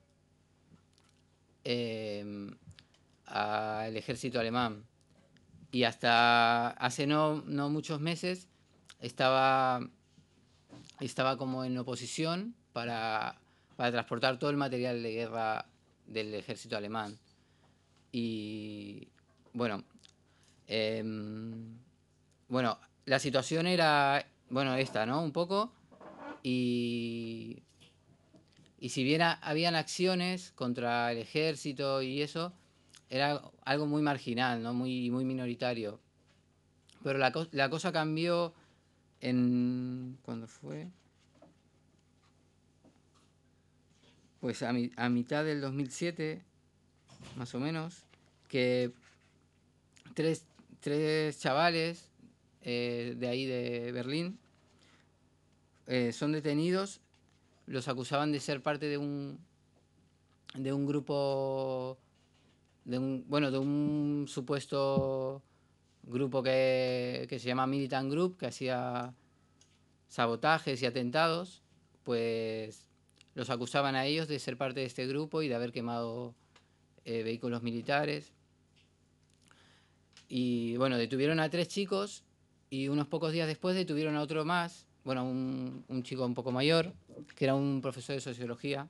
eh, al ejército alemán. Y hasta hace no, no muchos meses estaba, estaba como en oposición para, para transportar todo el material de guerra del ejército alemán. Y bueno, eh, bueno, la situación era, bueno, esta, ¿no? Un poco. Y, y si bien a, habían acciones contra el ejército y eso, era algo muy marginal, ¿no? Muy, muy minoritario. Pero la, la cosa cambió en... ¿Cuándo fue? Pues a, mi, a mitad del dos mil siete, más o menos, que tres, tres chavales eh, de ahí de Berlín eh, son detenidos, los acusaban de ser parte de un, de un grupo, de un, bueno, de un supuesto grupo que, que se llama Militant Group, que hacía sabotajes y atentados, pues los acusaban a ellos de ser parte de este grupo y de haber quemado eh, vehículos militares. Y bueno, detuvieron a tres chicos y unos pocos días después detuvieron a otro más, bueno, un, un chico un poco mayor, que era un profesor de sociología.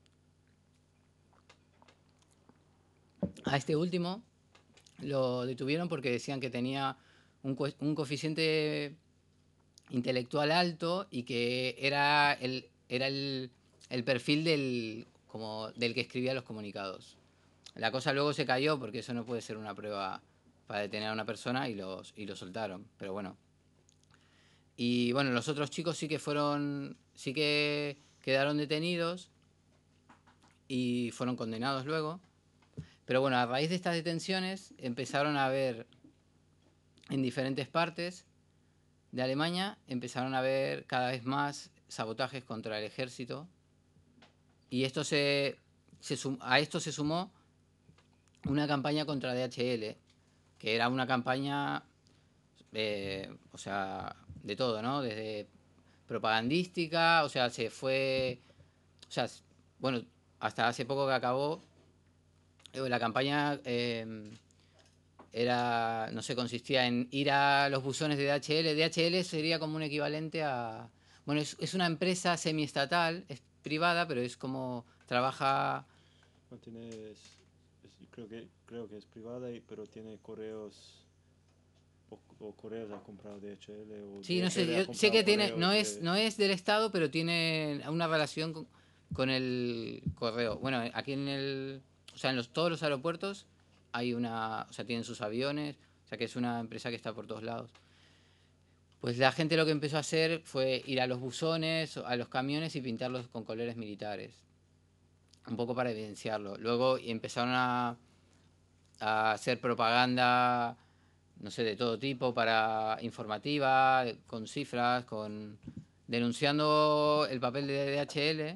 A este último lo detuvieron porque decían que tenía un, un coeficiente intelectual alto y que era el, era el, el perfil del, como del que escribía los comunicados. La cosa luego se cayó porque eso no puede ser una prueba para detener a una persona y los y lo soltaron, pero bueno. Y bueno, los otros chicos sí que fueron, sí que quedaron detenidos y fueron condenados luego. Pero bueno, a raíz de estas detenciones empezaron a haber en diferentes partes de Alemania, empezaron a haber cada vez más sabotajes contra el ejército. Y esto se, se a esto se sumó una campaña contra D H L, que era una campaña, eh, o sea, de todo, ¿no? Desde propagandística, o sea, se fue, o sea, bueno, hasta hace poco que acabó, eh, la campaña eh, era, no sé, consistía en ir a los buzones de D H L. D H L sería como un equivalente a, bueno, es, es una empresa semiestatal, es privada, pero es como trabaja... No tiene, es, es, creo, que, creo que es privada, y, pero tiene correos, o, o correos ha comprado D H L, o Sí, no sé, D H L ha yo sé comprado que tiene, no correos es, de... no es del Estado, pero tiene una relación con, con el correo. Bueno, aquí en el, o sea, en los, todos los aeropuertos hay una, o sea, tienen sus aviones, o sea, que es una empresa que está por todos lados. Pues la gente lo que empezó a hacer fue ir a los buzones, a los camiones y pintarlos con colores militares. Un poco para evidenciarlo. Luego empezaron a, a hacer propaganda, no sé, de todo tipo, para informativa, con cifras, con denunciando el papel de D H L.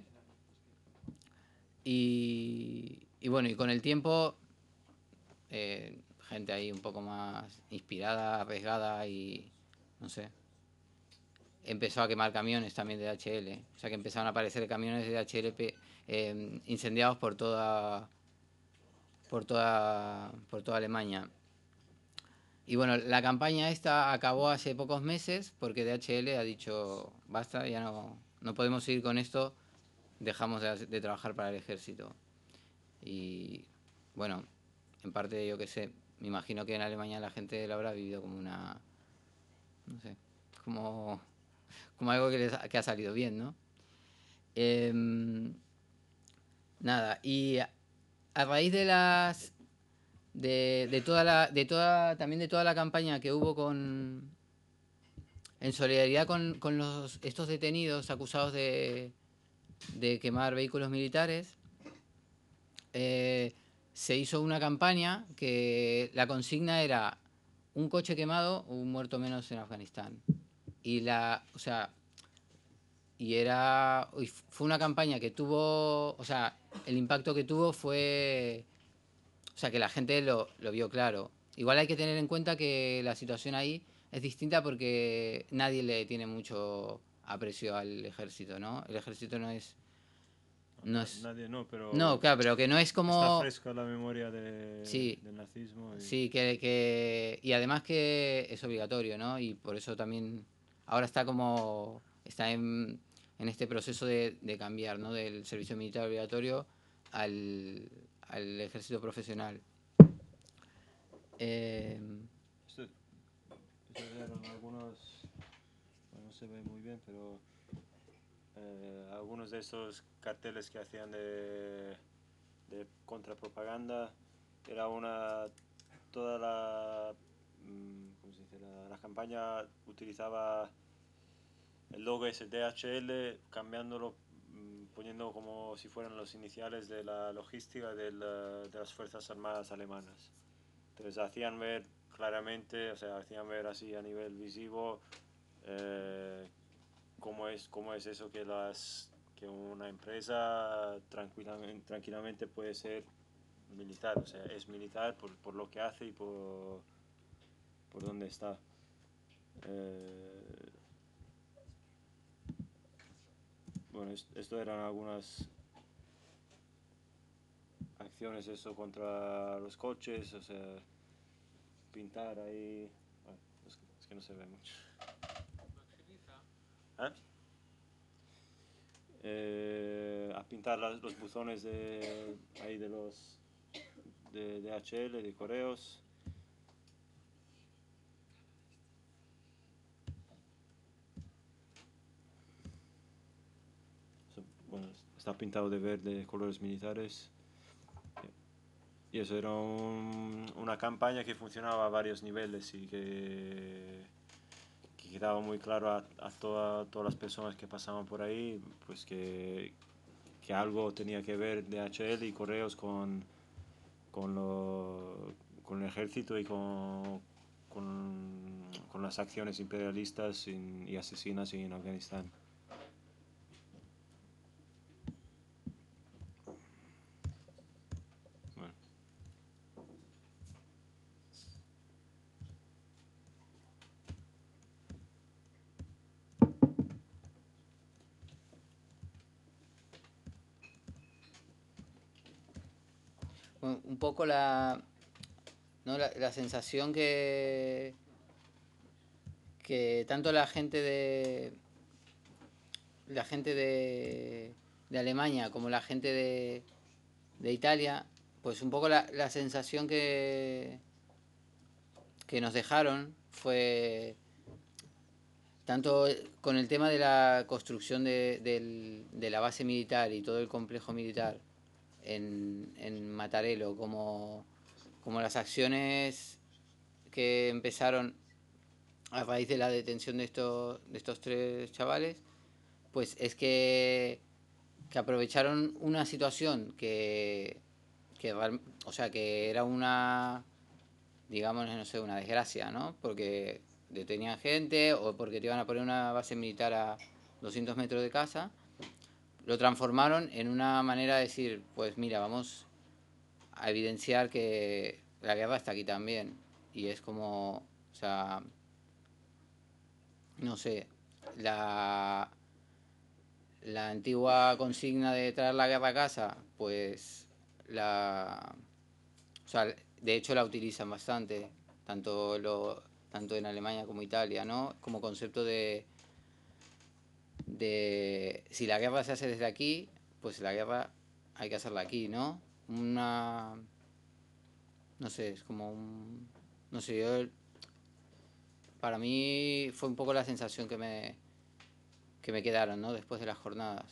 Y, y bueno, y con el tiempo, eh, gente ahí un poco más inspirada, arriesgada y no sé, empezó a quemar camiones también de D H L. O sea que empezaron a aparecer camiones de D H L eh, incendiados por toda, por toda, por toda Alemania. Y bueno, la campaña esta acabó hace pocos meses porque D H L ha dicho, basta, ya no, no podemos seguir con esto, dejamos de, de trabajar para el ejército. Y bueno, en parte yo qué sé, me imagino que en Alemania la gente lo habrá vivido como una, no sé, como, como algo que, les, que ha salido bien, ¿no? Eh, nada, y a, a raíz de las de, de toda la de toda también de toda la campaña que hubo con en solidaridad con, con los estos detenidos acusados de, de quemar vehículos militares, eh, se hizo una campaña que la consigna era un coche quemado, un muerto menos en Afganistán. Y la, o sea, y era, fue una campaña que tuvo, o sea, el impacto que tuvo fue, o sea, que la gente lo, lo vio claro. Igual hay que tener en cuenta que la situación ahí es distinta porque nadie le tiene mucho aprecio al ejército, ¿no? El ejército no es... No, es, nadie no, pero... No, claro, pero que no es como... Está fresca la memoria de, sí, del nazismo. Y... sí, que, que... Y además que es obligatorio, ¿no? Y por eso también ahora está como... Está en, en este proceso de, de cambiar, ¿no? Del servicio militar obligatorio al, al ejército profesional. Eh, Esto, esto eran algunos, bueno, no se ve muy bien, pero eh, algunos de esos carteles que hacían de, de contrapropaganda, era una, toda la, ¿cómo se dice? La, la campaña utilizaba el logo ese D H L, cambiándolo mm, poniendo como si fueran los iniciales de la logística del, eh, de las Fuerzas Armadas alemanas. Entonces hacían ver claramente, o sea, hacían ver así a nivel visivo eh, cómo es, cómo es eso que, las, que una empresa tranquilamente, tranquilamente puede ser militar, o sea, es militar por, por lo que hace y por, por dónde está. Eh, bueno, es, esto eran algunas acciones eso contra los coches, o sea, pintar ahí, bueno, es, que, es que no se ve mucho. ¿Eh? Eh, a pintar las, los buzones de ahí de los de D H L, de correos. Bueno, está pintado de verde, colores militares. Y eso era un, una campaña que funcionaba a varios niveles y que, que quedaba muy claro a, a toda, todas las personas que pasaban por ahí, pues que, que algo tenía que ver D H L y correos con, con, lo, con el ejército y con, con, con las acciones imperialistas en, y asesinas en Afganistán. Bueno. Bueno, un poco la, ¿no? la, la sensación que, que tanto la gente de la gente de, de Alemania como la gente de, de Italia, pues un poco la, la sensación que, que nos dejaron fue tanto con el tema de la construcción de, de, de la base militar y todo el complejo militar en, en Mattarello, como, como las acciones que empezaron a raíz de la detención de estos, de estos tres chavales, pues es que, que aprovecharon una situación que, que, o sea, que era una, digamos, no sé, una desgracia, ¿no? Porque detenían gente o porque te iban a poner una base militar a doscientos metros de casa, lo transformaron en una manera de decir, pues mira, vamos a evidenciar que la guerra está aquí también. Y es como, o sea, no sé, la, la antigua consigna de traer la guerra a casa, pues la, o sea, de hecho la utilizan bastante, tanto lo, tanto en Alemania como Italia, ¿no? Como concepto de, de si la guerra se hace desde aquí, pues la guerra hay que hacerla aquí, ¿no? Una, no sé, es como un, no sé, yo, para mí fue un poco la sensación que me, que me quedaron, ¿no? Después de las jornadas.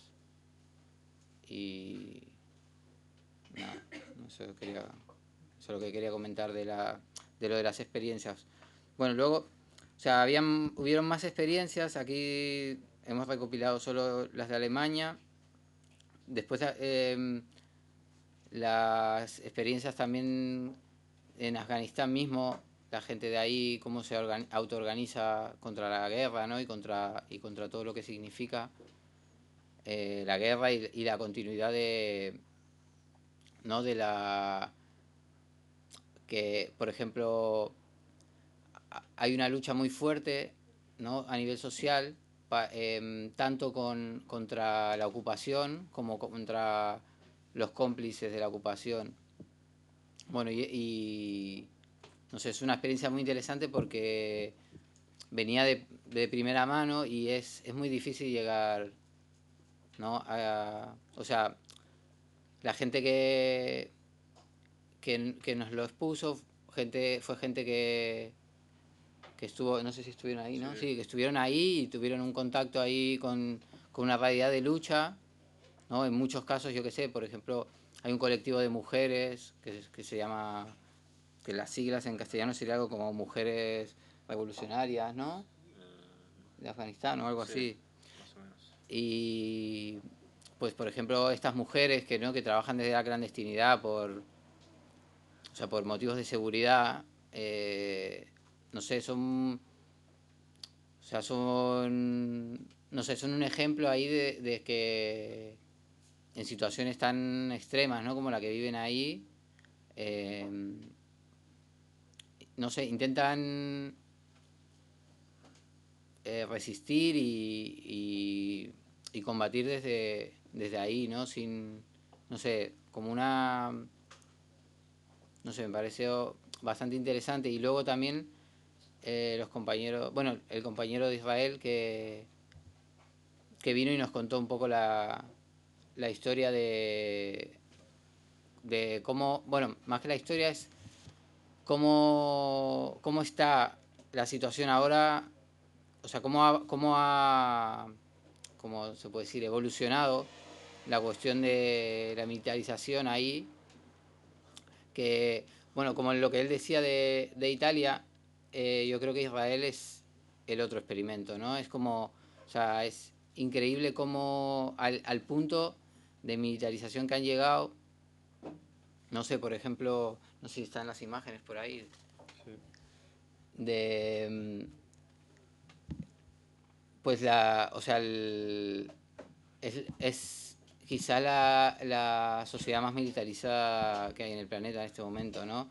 Y nada, no sé, quería, eso es lo que quería comentar de, la, de lo de las experiencias. Bueno, luego, o sea, habían, hubieron más experiencias, aquí hemos recopilado solo las de Alemania. Después eh, las experiencias también en Afganistán mismo, la gente de ahí, cómo se autoorganiza contra la guerra, ¿no? y, contra, y contra todo lo que significa eh, la guerra y, y la continuidad de, ¿no? de la... que, por ejemplo, hay una lucha muy fuerte, ¿no? a nivel social, pa, eh, tanto con, contra la ocupación como contra los cómplices de la ocupación. Bueno, y, y no sé, es una experiencia muy interesante porque venía de, de primera mano y es, es muy difícil llegar, ¿no? A, o sea, la gente que, que, que nos lo expuso gente, fue gente que, que estuvo, no sé si estuvieron ahí, ¿no? Sí, sí que estuvieron ahí y tuvieron un contacto ahí con, con una realidad de lucha, ¿no? En muchos casos, yo qué sé, por ejemplo, hay un colectivo de mujeres que, que se llama, que las siglas en castellano sería algo como Mujeres Revolucionarias, ¿no? De Afganistán o algo Sí, así. más o menos. Y pues por ejemplo, estas mujeres que, ¿no? que trabajan desde la clandestinidad por, o sea, por motivos de seguridad, eh, no sé, son, o sea, son, no sé, son un ejemplo ahí de, de que en situaciones tan extremas, ¿no? Como la que viven ahí, eh, no sé, intentan eh, resistir y, y, y combatir desde, desde ahí, ¿no? Sin, no sé, como una, no sé, me pareció bastante interesante. Y luego también eh, los compañeros, bueno, el compañero de Israel que, que vino y nos contó un poco la, la historia de, de cómo, bueno, más que la historia es cómo, cómo está la situación ahora, o sea, cómo ha, cómo ha, cómo se puede decir, evolucionado la cuestión de la militarización ahí, que, bueno, como lo que él decía de, de Italia, eh, yo creo que Israel es el otro experimento, ¿no? Es como, o sea, es increíble cómo al, al punto de militarización que han llegado, no sé, por ejemplo, no sé si están las imágenes por ahí, Sí. de, pues la, o sea, el, es, es quizá la, la sociedad más militarizada que hay en el planeta en este momento, ¿no?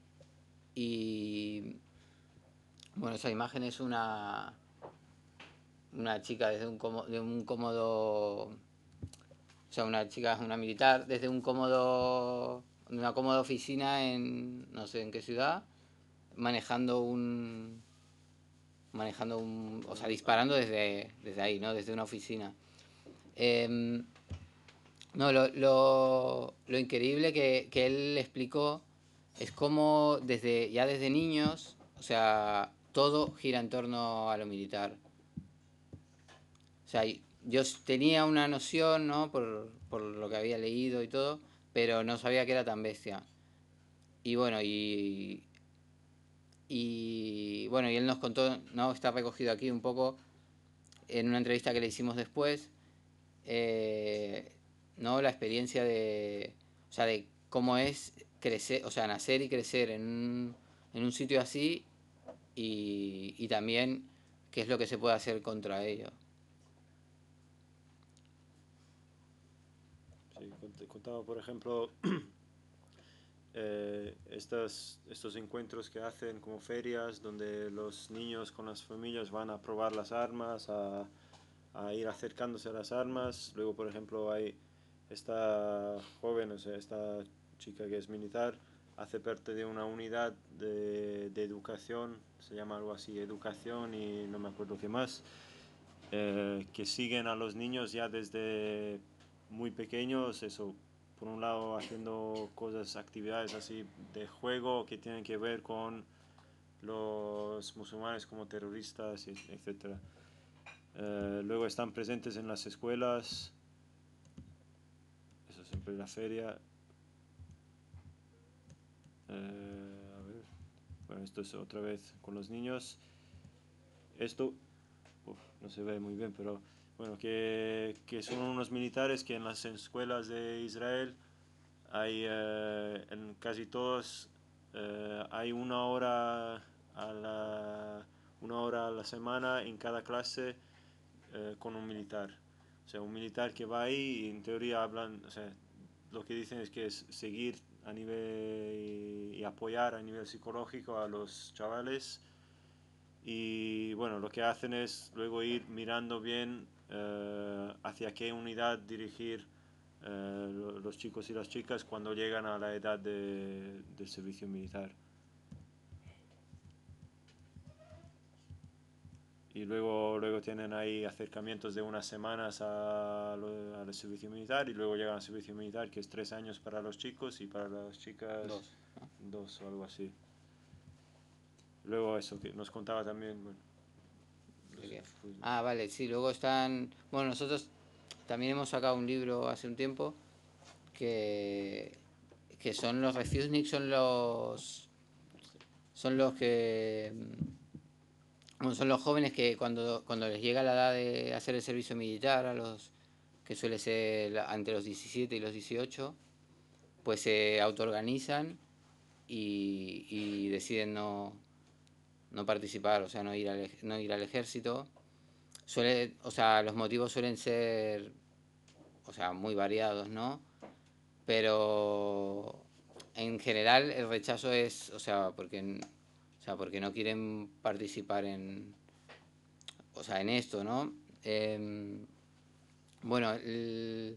Y bueno, esa imagen es una, una chica desde un cómodo, de un cómodo, o sea, una chica, una militar, desde un cómodo, una cómoda oficina en, no sé en qué ciudad, manejando un, manejando un, o sea, disparando desde, desde ahí, ¿no? Desde una oficina. Eh, no, lo, lo, lo increíble que, que él explicó es cómo desde, ya desde niños, o sea, todo gira en torno a lo militar. O sea, yo tenía una noción, ¿no? Por, por lo que había leído y todo, pero no sabía que era tan bestia. Y bueno, y, y bueno, y él nos contó, ¿no? Está recogido aquí un poco en una entrevista que le hicimos después, eh, ¿no? La experiencia de, o sea, de cómo es crecer, o sea, nacer y crecer en un, en un sitio así y, y también qué es lo que se puede hacer contra ello. Sí, contaba, por ejemplo, eh, estas, estos encuentros que hacen como ferias donde los niños con las familias van a probar las armas, a, a ir acercándose a las armas. Luego, por ejemplo, hay esta joven, o sea, esta chica que es militar, hace parte de una unidad de, de educación, se llama algo así, educación y no me acuerdo qué más, eh, que siguen a los niños ya desde muy pequeños, eso, por un lado haciendo cosas, actividades así de juego que tienen que ver con los musulmanes como terroristas, etcétera. Eh, luego están presentes en las escuelas, eso siempre la feria. Eh, a ver, bueno, esto es otra vez con los niños. Esto, uf, no se ve muy bien, pero bueno, que, que son unos militares que en las escuelas de Israel hay, eh, en casi todos, eh, hay una hora a la, una hora a la semana en cada clase eh, con un militar. O sea, un militar que va ahí y en teoría hablan, o sea, lo que dicen es que es seguir a nivel y apoyar a nivel psicológico a los chavales. Y bueno, lo que hacen es luego ir mirando bien eh, hacia qué unidad dirigir eh, los chicos y las chicas cuando llegan a la edad de, del servicio militar. Y luego, luego tienen ahí acercamientos de unas semanas a lo, al servicio militar y luego llegan al servicio militar, que es tres años para los chicos y para las chicas Dos. dos o algo así. Luego eso que nos contaba también, bueno, no sé, pues, Ah, vale, sí, luego están, bueno, nosotros también hemos sacado un libro hace un tiempo que, que son los refuseniks, son los, son los que, bueno, son los jóvenes que cuando, cuando les llega la edad de hacer el servicio militar, a los que suele ser entre los diecisiete y los dieciocho, pues se autoorganizan y, y deciden no, no participar, o sea, no ir al, no ir al ejército. Suele, o sea, los motivos suelen ser, o sea, muy variados, ¿no? Pero en general el rechazo es, o sea, porque, o sea, porque no quieren participar en, o sea, en esto, ¿no? Eh, bueno, el,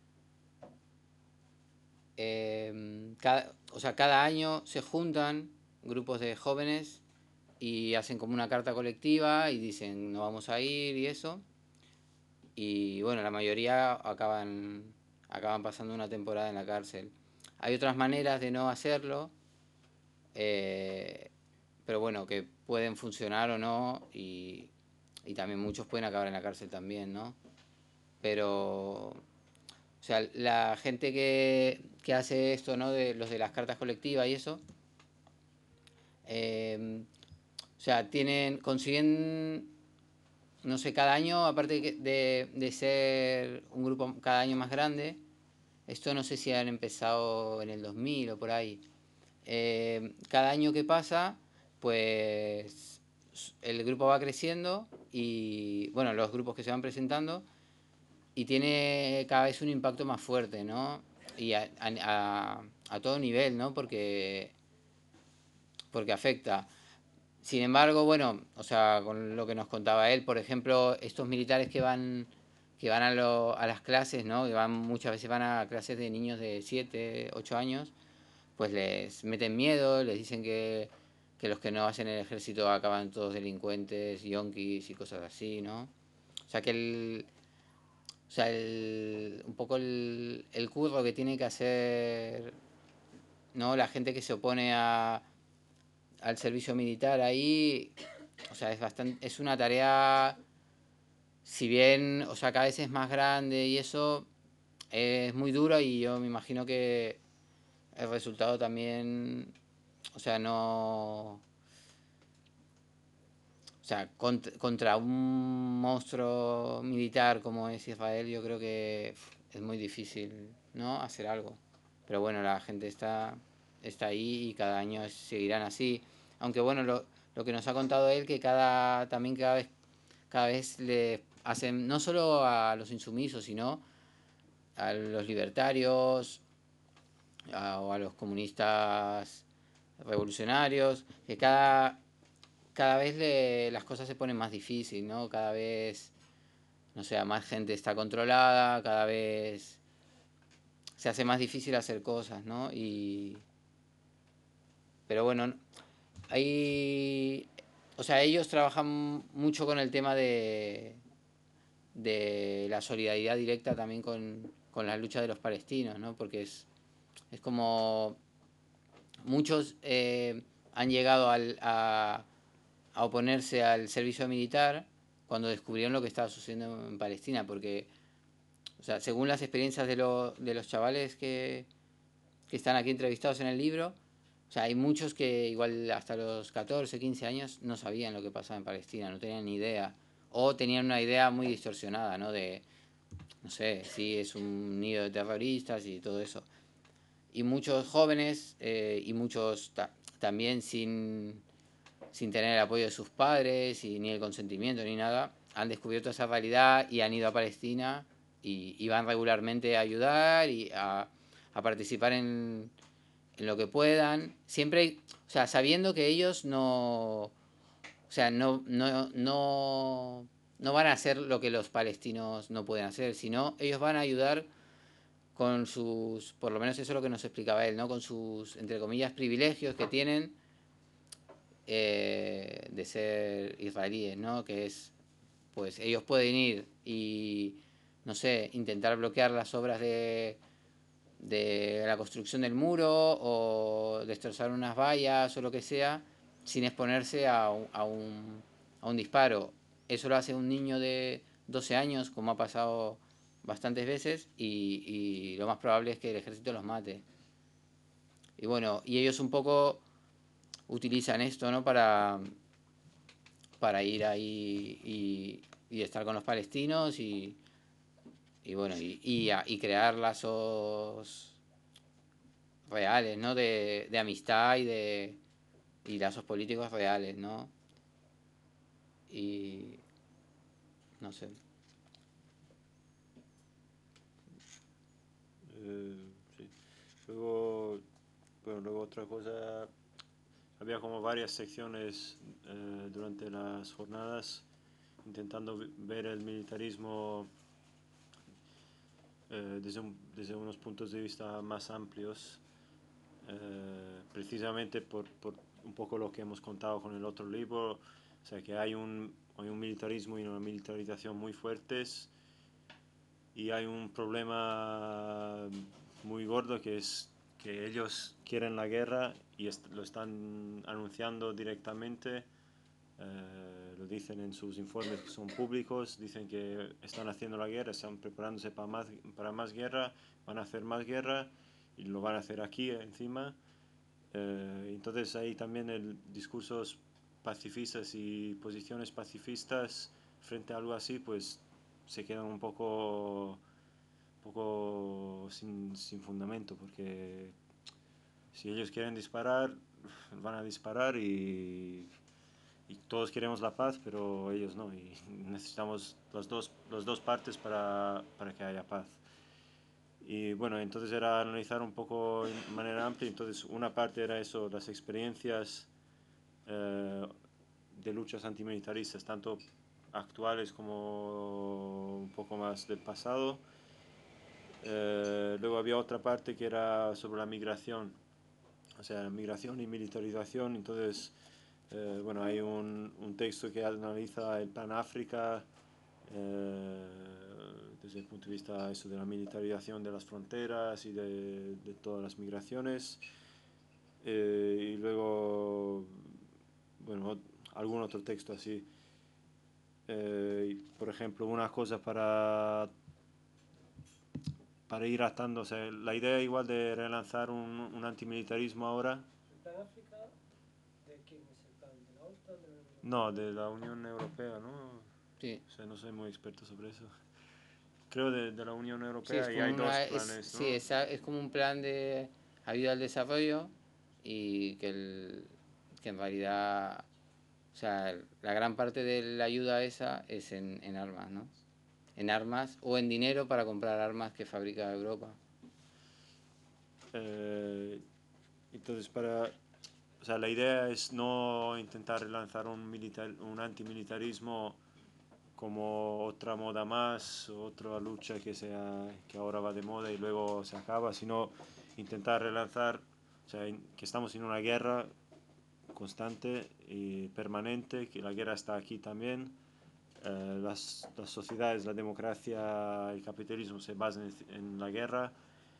eh, cada, o sea, cada año se juntan grupos de jóvenes y hacen como una carta colectiva y dicen no vamos a ir y eso. Y bueno, la mayoría acaban, acaban pasando una temporada en la cárcel. Hay otras maneras de no hacerlo, eh, pero bueno, que pueden funcionar o no, y, y también muchos pueden acabar en la cárcel también, ¿no? Pero, o sea, la gente que, que hace esto, ¿no? De los de las cartas colectivas y eso, eh, o sea, tienen, consiguen, no sé, cada año, aparte de, de ser un grupo cada año más grande, esto no sé si han empezado en el dos mil o por ahí, eh, cada año que pasa, pues el grupo va creciendo y, bueno, los grupos que se van presentando, y tiene cada vez un impacto más fuerte, ¿no? Y a, a, a todo nivel, ¿no? Porque, porque afecta. Sin embargo, bueno, o sea, con lo que nos contaba él, por ejemplo, estos militares que van que van a, lo, a las clases, ¿no? Que van, muchas veces van a clases de niños de siete, ocho años, pues les meten miedo, les dicen que, que los que no hacen el ejército acaban todos delincuentes, yonkis y cosas así, ¿no? O sea, que el, o sea, el, un poco el, el curro que tiene que hacer, ¿no? La gente que se opone a, al servicio militar ahí, o sea, es bastante, es una tarea, si bien, o sea, cada vez es más grande y eso, es muy duro, y yo me imagino que el resultado también, o sea, no, o sea, contra, contra un monstruo militar como es Israel, yo creo que es muy difícil, ¿no? Hacer algo. Pero bueno, la gente está, está ahí y cada año seguirán así. Aunque bueno, lo, lo que nos ha contado él, que cada, también cada vez, cada vez le hacen, no solo a los insumisos, sino a los libertarios a, o a los comunistas revolucionarios, que cada, cada vez le, las cosas se ponen más difíciles, ¿no? Cada vez, no sé, más gente está controlada, cada vez se hace más difícil hacer cosas, ¿no? Y, pero bueno, hay, o sea, ellos trabajan mucho con el tema de, de la solidaridad directa también con, con la lucha de los palestinos, ¿no? Porque es, es como muchos eh, han llegado al, a, a oponerse al servicio militar cuando descubrieron lo que estaba sucediendo en Palestina, porque, o sea, según las experiencias de, lo, de los chavales que, que están aquí entrevistados en el libro, o sea, hay muchos que igual hasta los catorce, quince años no sabían lo que pasaba en Palestina, no tenían ni idea, o tenían una idea muy distorsionada, ¿no? De, no sé, si es un nido de terroristas y todo eso. Y muchos jóvenes, eh, y muchos ta también sin, sin tener el apoyo de sus padres y ni el consentimiento ni nada, han descubierto esa realidad y han ido a Palestina y, y van regularmente a ayudar y a, a participar en, en lo que puedan, siempre, o sea, sabiendo que ellos no, o sea, no, no, no, no van a hacer lo que los palestinos no pueden hacer, sino ellos van a ayudar con sus, por lo menos eso es lo que nos explicaba él, ¿no? Con sus, entre comillas, privilegios que tienen, eh, de ser israelíes, ¿no? Que es, pues ellos pueden ir y, no sé, intentar bloquear las obras de, de la construcción del muro o destrozar unas vallas o lo que sea, sin exponerse a un, a un, a un disparo. Eso lo hace un niño de doce años, como ha pasado bastantes veces, y, y lo más probable es que el ejército los mate. Y bueno, y ellos un poco utilizan esto, ¿no? Para, para ir ahí y, y estar con los palestinos y, y bueno, y, y, a- y crear lazos reales, ¿no? De, de amistad y de y lazos políticos reales, ¿no? Y no sé. Eh, sí. Luego, bueno, luego otra cosa, había como varias secciones eh, durante las jornadas intentando vi- ver el militarismo eh, desde, un- desde unos puntos de vista más amplios, eh, precisamente por, por un poco lo que hemos contado con el otro libro, o sea que hay un, hay un militarismo y una militarización muy fuertes y hay un problema muy gordo que es que ellos quieren la guerra y est lo están anunciando directamente, eh, lo dicen en sus informes que son públicos, dicen que están haciendo la guerra, están preparándose para más, para más guerra, van a hacer más guerra y lo van a hacer aquí encima. Eh, entonces hay también el discursos pacifistas y posiciones pacifistas frente a algo así, pues se quedan un poco, un poco sin, sin fundamento, porque si ellos quieren disparar, van a disparar y, y todos queremos la paz, pero ellos no, y necesitamos las dos, las dos partes para, para que haya paz. Y bueno, entonces era analizar un poco de manera amplia, entonces una parte era eso, las experiencias eh, de luchas antimilitaristas, tanto actuales como un poco más del pasado. Eh, luego había otra parte que era sobre la migración, o sea, migración y militarización. Entonces, eh, bueno, hay un, un, texto que analiza el Plan África eh, desde el punto de vista eso, de la militarización de las fronteras y de, de todas las migraciones. Eh, y luego, bueno, algún otro texto así. Eh, por ejemplo, una cosa para, para ir atando, o sea, la idea igual de relanzar un, un antimilitarismo ahora. ¿El plan África de quién es el plan? ¿De la OTAN? ¿De la Unión Europea? No, de la Unión Europea, ¿no? Sí. O sea, no soy muy experto sobre eso. Creo de, de la Unión Sí, es Europea y como hay dos una, es, planes, sí, ¿no? es, a- es como un plan de ayuda al desarrollo y que, el, que en realidad, o sea, la gran parte de la ayuda esa es en, en armas, ¿no? En armas o en dinero para comprar armas que fabrica Europa. Eh, entonces, para, o sea, la idea es no intentar relanzar un, militar, un antimilitarismo como otra moda más, otra lucha que, sea, que ahora va de moda y luego se acaba, sino intentar relanzar, o sea, que estamos en una guerra constante y permanente, que la guerra está aquí también. Eh, las, las sociedades, la democracia, el capitalismo se basan en, en la guerra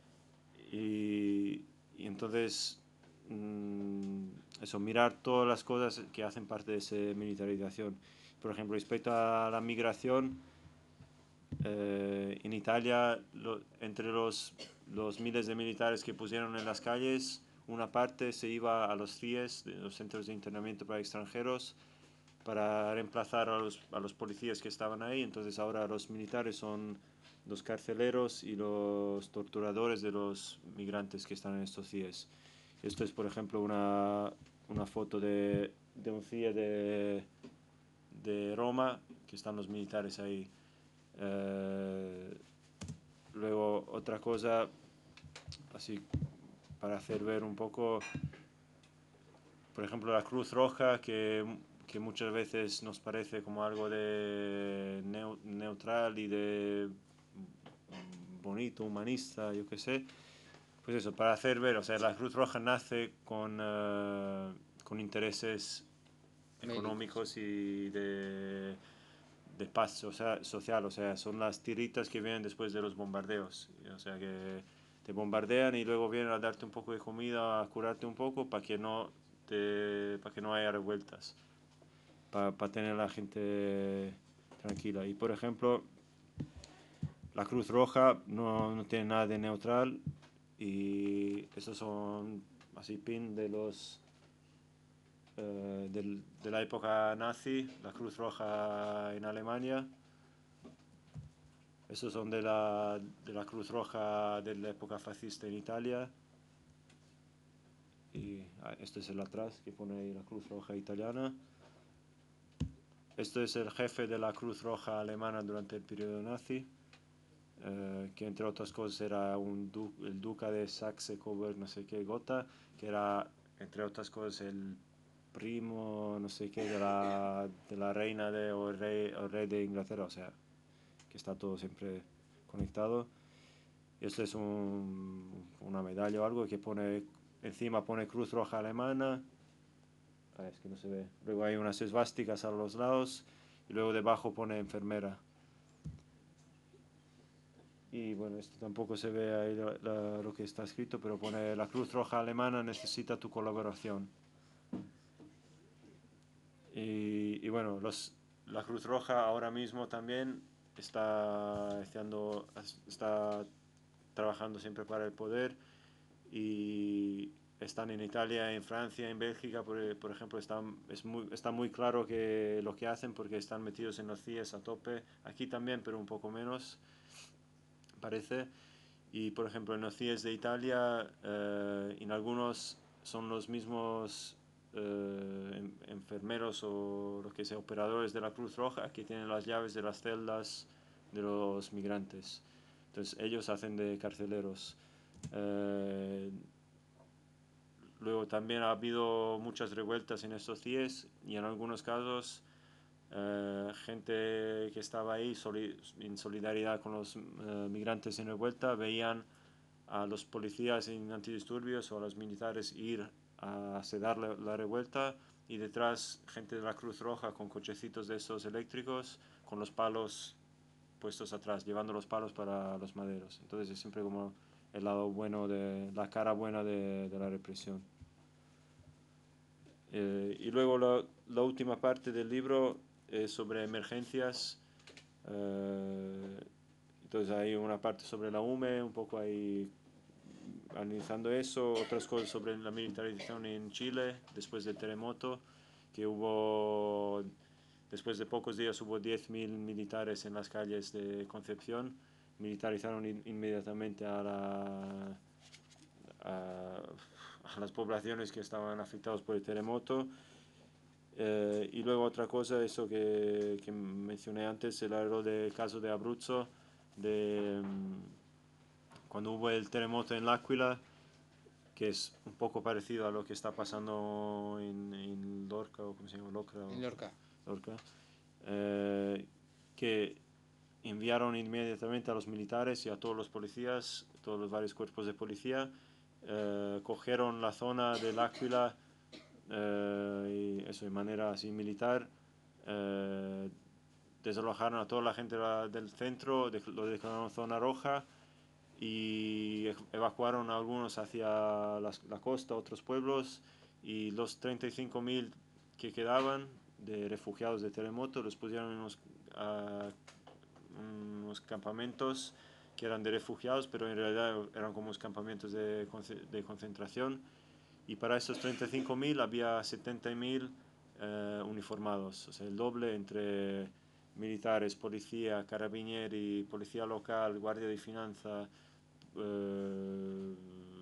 y, y entonces mmm, eso, mirar todas las cosas que hacen parte de esa militarización. Por ejemplo, respecto a la migración, eh, en Italia, lo, entre los, los miles de militares que pusieron en las calles, una parte se iba a los C I E S, los centros de internamiento para extranjeros, para reemplazar a los, a los policías que estaban ahí. Entonces ahora los militares son los carceleros y los torturadores de los migrantes que están en estos C I E S. Esto es, por ejemplo, una, una foto de, de un C I E de, de Roma, que están los militares ahí. Eh, luego otra cosa, así para hacer ver un poco, por ejemplo, la Cruz Roja, que, que muchas veces nos parece como algo de neu, neutral y de bonito, humanista, yo qué sé. Pues eso, para hacer ver, o sea, la Cruz Roja nace con, uh, con intereses económicos y de, de paz o sea, social, o sea, son las tiritas que vienen después de los bombardeos, o sea, que te bombardean y luego vienen a darte un poco de comida, a curarte un poco para que no te, para que no haya revueltas, para, para tener a la gente tranquila. Y por ejemplo, la Cruz Roja no, no tiene nada de neutral y esos son así pin de los eh, del, de la época nazi, la Cruz Roja en Alemania. Estos son de la, de la Cruz Roja de la época fascista en Italia. Y ah, este es el atrás que pone ahí la Cruz Roja italiana. Este es el jefe de la Cruz Roja alemana durante el periodo nazi, eh, que entre otras cosas era un du el duque de Saxe-Coburg, no sé qué, Gotha, que era entre otras cosas el primo, no sé qué, de la, de la reina de, o, el rey, o el rey de Inglaterra, o sea, que está todo siempre conectado. Esto es un, una medalla o algo que pone, encima pone Cruz Roja Alemana. Ah, es que no se ve. Luego hay unas esvásticas a los lados y luego debajo pone enfermera. Y bueno, esto tampoco se ve ahí la, la, lo que está escrito, pero pone la Cruz Roja Alemana necesita tu colaboración. Y, y bueno, los, la Cruz Roja ahora mismo también está, haciendo, está trabajando siempre para el poder y están en Italia, en Francia, en Bélgica, por, por ejemplo, están, es muy, está muy claro que lo que hacen porque están metidos en los C I E S a tope, aquí también, pero un poco menos, parece. Y por ejemplo, en los C I E S de Italia, eh, en algunos son los mismos eh, enfermeros o lo que sea, operadores de la Cruz Roja que tienen las llaves de las celdas de los migrantes. Entonces ellos hacen de carceleros. Eh, luego también ha habido muchas revueltas en estos C I E S y en algunos casos eh, gente que estaba ahí soli en solidaridad con los eh, migrantes en revuelta veían a los policías en antidisturbios o a los militares ir a sedar la, la revuelta y detrás gente de la Cruz Roja con cochecitos de esos eléctricos con los palos puestos atrás, llevando los palos para los maderos. Entonces es siempre como el lado bueno, de la cara buena de, de la represión. Eh, y luego la, la última parte del libro es sobre emergencias. Eh, entonces hay una parte sobre la U M E, un poco ahí analizando eso, otras cosas sobre la militarización en Chile después del terremoto, que hubo, después de pocos días hubo diez mil militares en las calles de Concepción, militarizaron in, inmediatamente a, la, a, a las poblaciones que estaban afectadas por el terremoto. Eh, y luego otra cosa, eso que, que mencioné antes, el de caso de Abruzzo, de cuando hubo el terremoto en L'Aquila, que es un poco parecido a lo que está pasando en, en Lorca, o ¿cómo se llama? Lorca, o, En Lorca. Lorca eh, que enviaron inmediatamente a los militares y a todos los policías, todos los varios cuerpos de policía, eh, cogieron la zona del L'Aquila, eh, y eso de manera así militar, eh, desalojaron a toda la gente del centro, de, lo declararon zona roja y evacuaron a algunos hacia la, la costa, otros pueblos, y los treinta y cinco mil que quedaban de refugiados de terremoto los pusieron en unos, uh, unos campamentos que eran de refugiados, pero en realidad eran como unos campamentos de, de concentración, y para esos treinta y cinco mil había setenta mil uh, uniformados, o sea, el doble entre militares, policía, carabinieri, policía local, guardia de finanza, eh,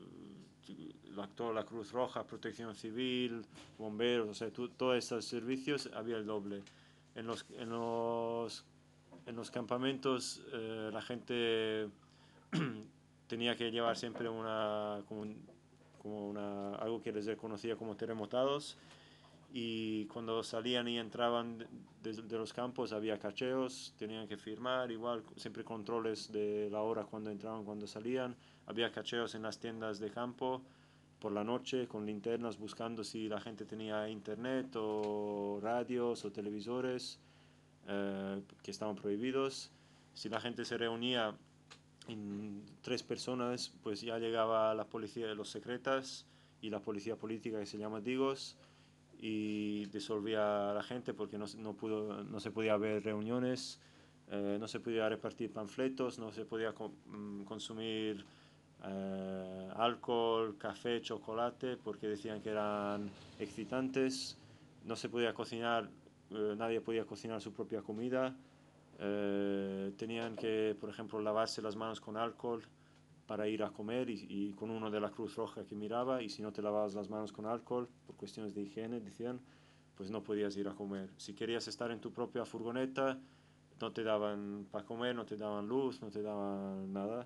la, toda la Cruz Roja, Protección Civil, bomberos, o sea, tu, todos estos servicios había el doble. En los, en los, en los campamentos eh, la gente tenía que llevar siempre una, como, un, como una, algo que les reconocía como terremotados, y cuando salían y entraban de, de, de los campos había cacheos, tenían que firmar, igual siempre controles de la hora cuando entraban, cuando salían, había cacheos en las tiendas de campo por la noche con linternas buscando si la gente tenía internet o radios o televisores eh, que estaban prohibidos. Si la gente se reunía en tres personas, pues ya llegaba la policía de los secretas y la policía política que se llama Digos, y disolvía a la gente porque no, no, pudo, no se podía haber reuniones, eh, no se podía repartir panfletos, no se podía co consumir eh, alcohol, café, chocolate, porque decían que eran excitantes, no se podía cocinar, eh, nadie podía cocinar su propia comida, Eh, tenían que, por ejemplo, lavarse las manos con alcohol para ir a comer y, y con uno de la Cruz Roja que miraba, y si no te lavabas las manos con alcohol, por cuestiones de higiene, decían, pues no podías ir a comer. Si querías estar en tu propia furgoneta, no te daban para comer, no te daban luz, no te daban nada.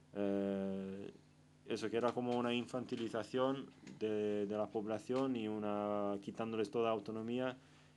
Eh, eso que era como una infantilización de, de la población y una quitándoles toda autonomía,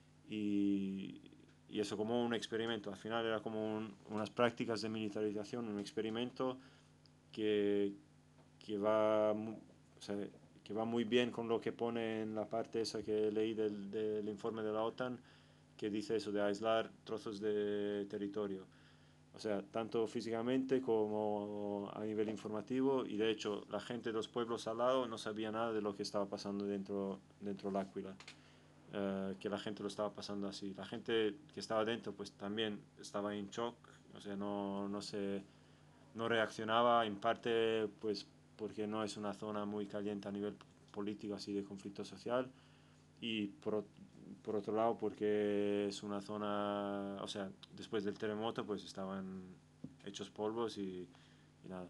y, y eso como un experimento. Al final era como un, unas prácticas de militarización, un experimento que, que va, o sea, que va muy bien con lo que pone en la parte esa que leí del, del informe de la OTAN, que dice eso de aislar trozos de territorio. O sea, tanto físicamente como a nivel informativo, y de hecho la gente de los pueblos al lado no sabía nada de lo que estaba pasando dentro, dentro del Áquila, eh, que la gente lo estaba pasando así. La gente que estaba dentro pues también estaba en shock, o sea, no, no, se, no reaccionaba, en parte pues porque no es una zona muy caliente a nivel político, así de conflicto social, y por, por otro lado porque es una zona, o sea, después del terremoto pues estaban hechos polvos y, y nada.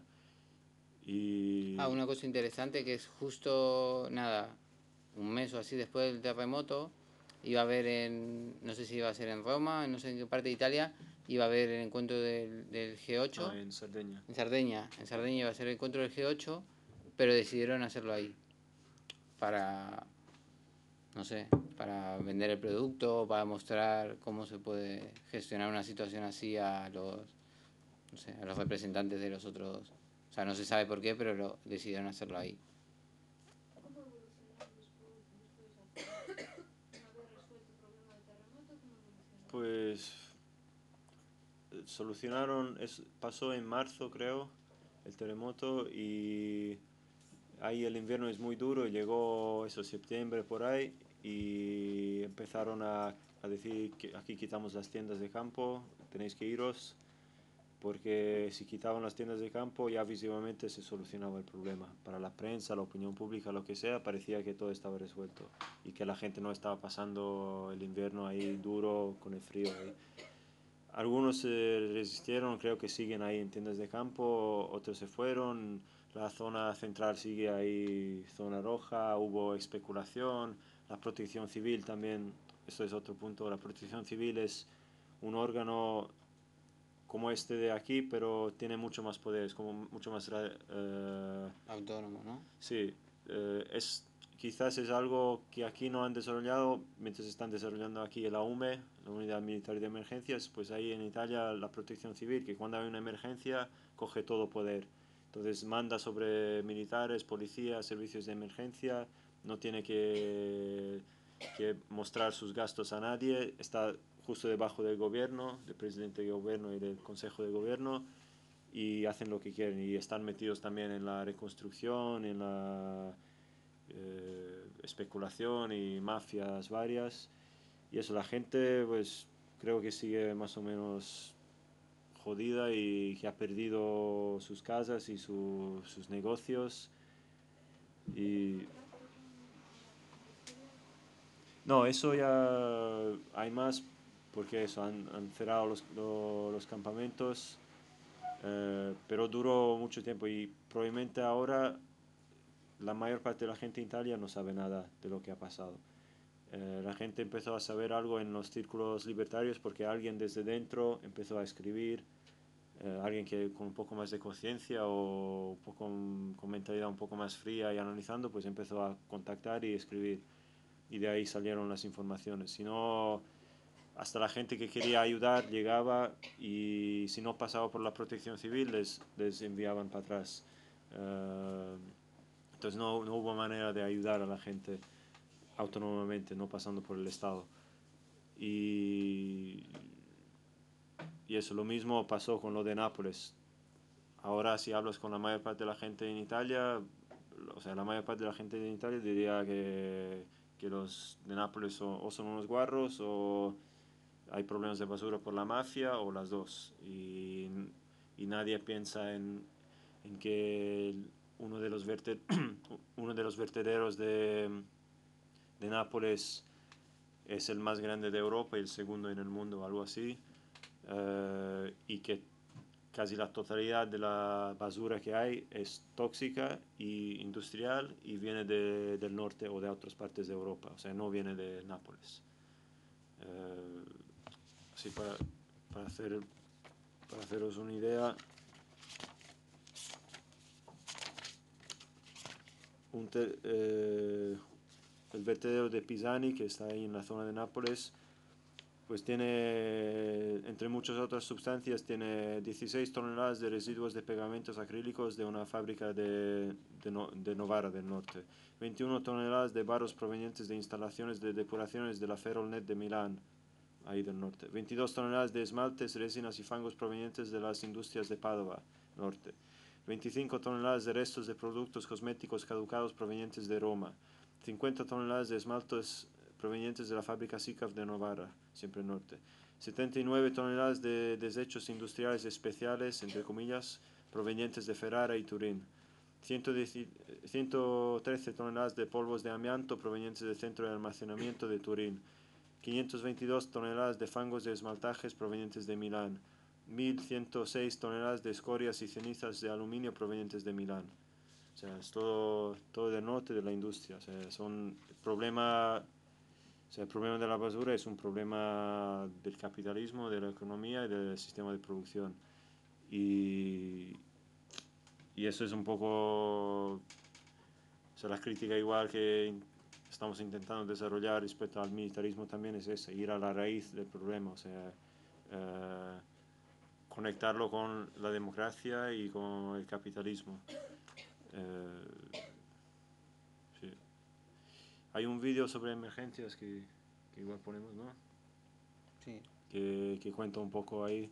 Ah, Y una cosa interesante que es justo, nada, un mes o así después del terremoto, iba a haber en, no sé si iba a ser en Roma, no sé en qué parte de Italia, iba a haber el encuentro del, del G ocho. ah, en Cerdeña. En Sardeña, en Sardeña iba a ser el encuentro del G ocho, pero decidieron hacerlo ahí, para, no sé, para vender el producto, para mostrar cómo se puede gestionar una situación así a los, no sé, a los representantes de los otros. O sea, no se sabe por qué, pero lo, decidieron hacerlo ahí. ¿Cómo evolucionaron después, después de hacer, una vez resuelto el problema del terremoto? ¿Cómo evolucionaron? Pues solucionaron, es, pasó en marzo creo el terremoto, y ahí el invierno es muy duro, y llegó eso septiembre por ahí, y empezaron a, a decir que aquí quitamos las tiendas de campo, tenéis que iros, porque si quitaban las tiendas de campo ya visiblemente se solucionaba el problema. Para la prensa, la opinión pública, lo que sea, parecía que todo estaba resuelto y que la gente no estaba pasando el invierno ahí duro con el frío ahí. Algunos se resistieron, creo que siguen ahí en tiendas de campo, otros se fueron. La zona central sigue ahí, zona roja, hubo especulación. La protección civil también, esto es otro punto, la protección civil es un órgano como este de aquí, pero tiene mucho más poder, es como mucho más... Uh, Autónomo, ¿no? sí, uh, es, quizás es algo que aquí no han desarrollado, mientras están desarrollando aquí la U M E, la Unidad Militar de Emergencias, pues ahí en Italia la protección civil, que cuando hay una emergencia coge todo poder. Entonces manda sobre militares, policías, servicios de emergencia, no tiene que, que mostrar sus gastos a nadie, está justo debajo del gobierno, del presidente del gobierno y del consejo de gobierno, y hacen lo que quieren, y están metidos también en la reconstrucción, en la eh, especulación y mafias varias, y eso, la gente pues creo que sigue más o menos jodida y que ha perdido sus casas y su, sus negocios. Y no, eso ya hay más, porque eso, han, han cerrado los, lo, los campamentos, eh, pero duró mucho tiempo, y probablemente ahora la mayor parte de la gente en Italia no sabe nada de lo que ha pasado. Eh, la gente empezó a saber algo en los círculos libertarios porque alguien desde dentro empezó a escribir, eh, alguien que con un poco más de conciencia o un poco, con mentalidad un poco más fría y analizando, pues empezó a contactar y escribir, y de ahí salieron las informaciones. Si no, hasta la gente que quería ayudar llegaba, y si no pasaba por la protección civil les, les enviaban para atrás. Uh, entonces no, no hubo manera de ayudar a la gente autónomamente, no pasando por el Estado. Y, y eso, lo mismo pasó con lo de Nápoles. Ahora si hablas con la mayor parte de la gente en Italia, o sea, la mayor parte de la gente en Italia diría que, que los de Nápoles son, o son unos guarros, o hay problemas de basura por la mafia, o las dos. Y, y nadie piensa en, en que uno de los, verter, uno de los vertederos de, de Nápoles es el más grande de Europa y el segundo en el mundo, algo así. eh, y que casi la totalidad de la basura que hay es tóxica y industrial y viene de, del norte o de otras partes de Europa, o sea, no viene de Nápoles. Eh, así para, para, hacer, para haceros una idea, un te, eh, el vertedero de Pisani, que está ahí en la zona de Nápoles, pues tiene, entre muchas otras sustancias, tiene dieciséis toneladas de residuos de pegamentos acrílicos de una fábrica de, de, no, de Novara del norte, veintiuna toneladas de barros provenientes de instalaciones de depuraciones de la Ferrolnet de Milán, ahí del norte, veintidós toneladas de esmaltes, resinas y fangos provenientes de las industrias de Padova, norte, veinticinco toneladas de restos de productos cosméticos caducados provenientes de Roma, cincuenta toneladas de esmaltes provenientes de la fábrica SICAF de Novara, siempre norte, setenta y nueve toneladas de desechos industriales especiales, entre comillas, provenientes de Ferrara y Turín, ciento trece toneladas de polvos de amianto provenientes del centro de almacenamiento de Turín, quinientas veintidós toneladas de fangos de esmaltajes provenientes de Milán, mil ciento seis toneladas de escorias y cenizas de aluminio provenientes de Milán. O sea, es todo, todo del norte de la industria. O sea, son el problema, o sea, el problema de la basura es un problema del capitalismo, de la economía y del sistema de producción. Y, y eso es un poco, o sea, la crítica igual que estamos intentando desarrollar respecto al militarismo también es esa, ir a la raíz del problema, o sea, eh, conectarlo con la democracia y con el capitalismo. Eh, sí. Hay un vídeo sobre emergencias que, que igual ponemos, ¿no? Sí. Que, que cuenta un poco ahí.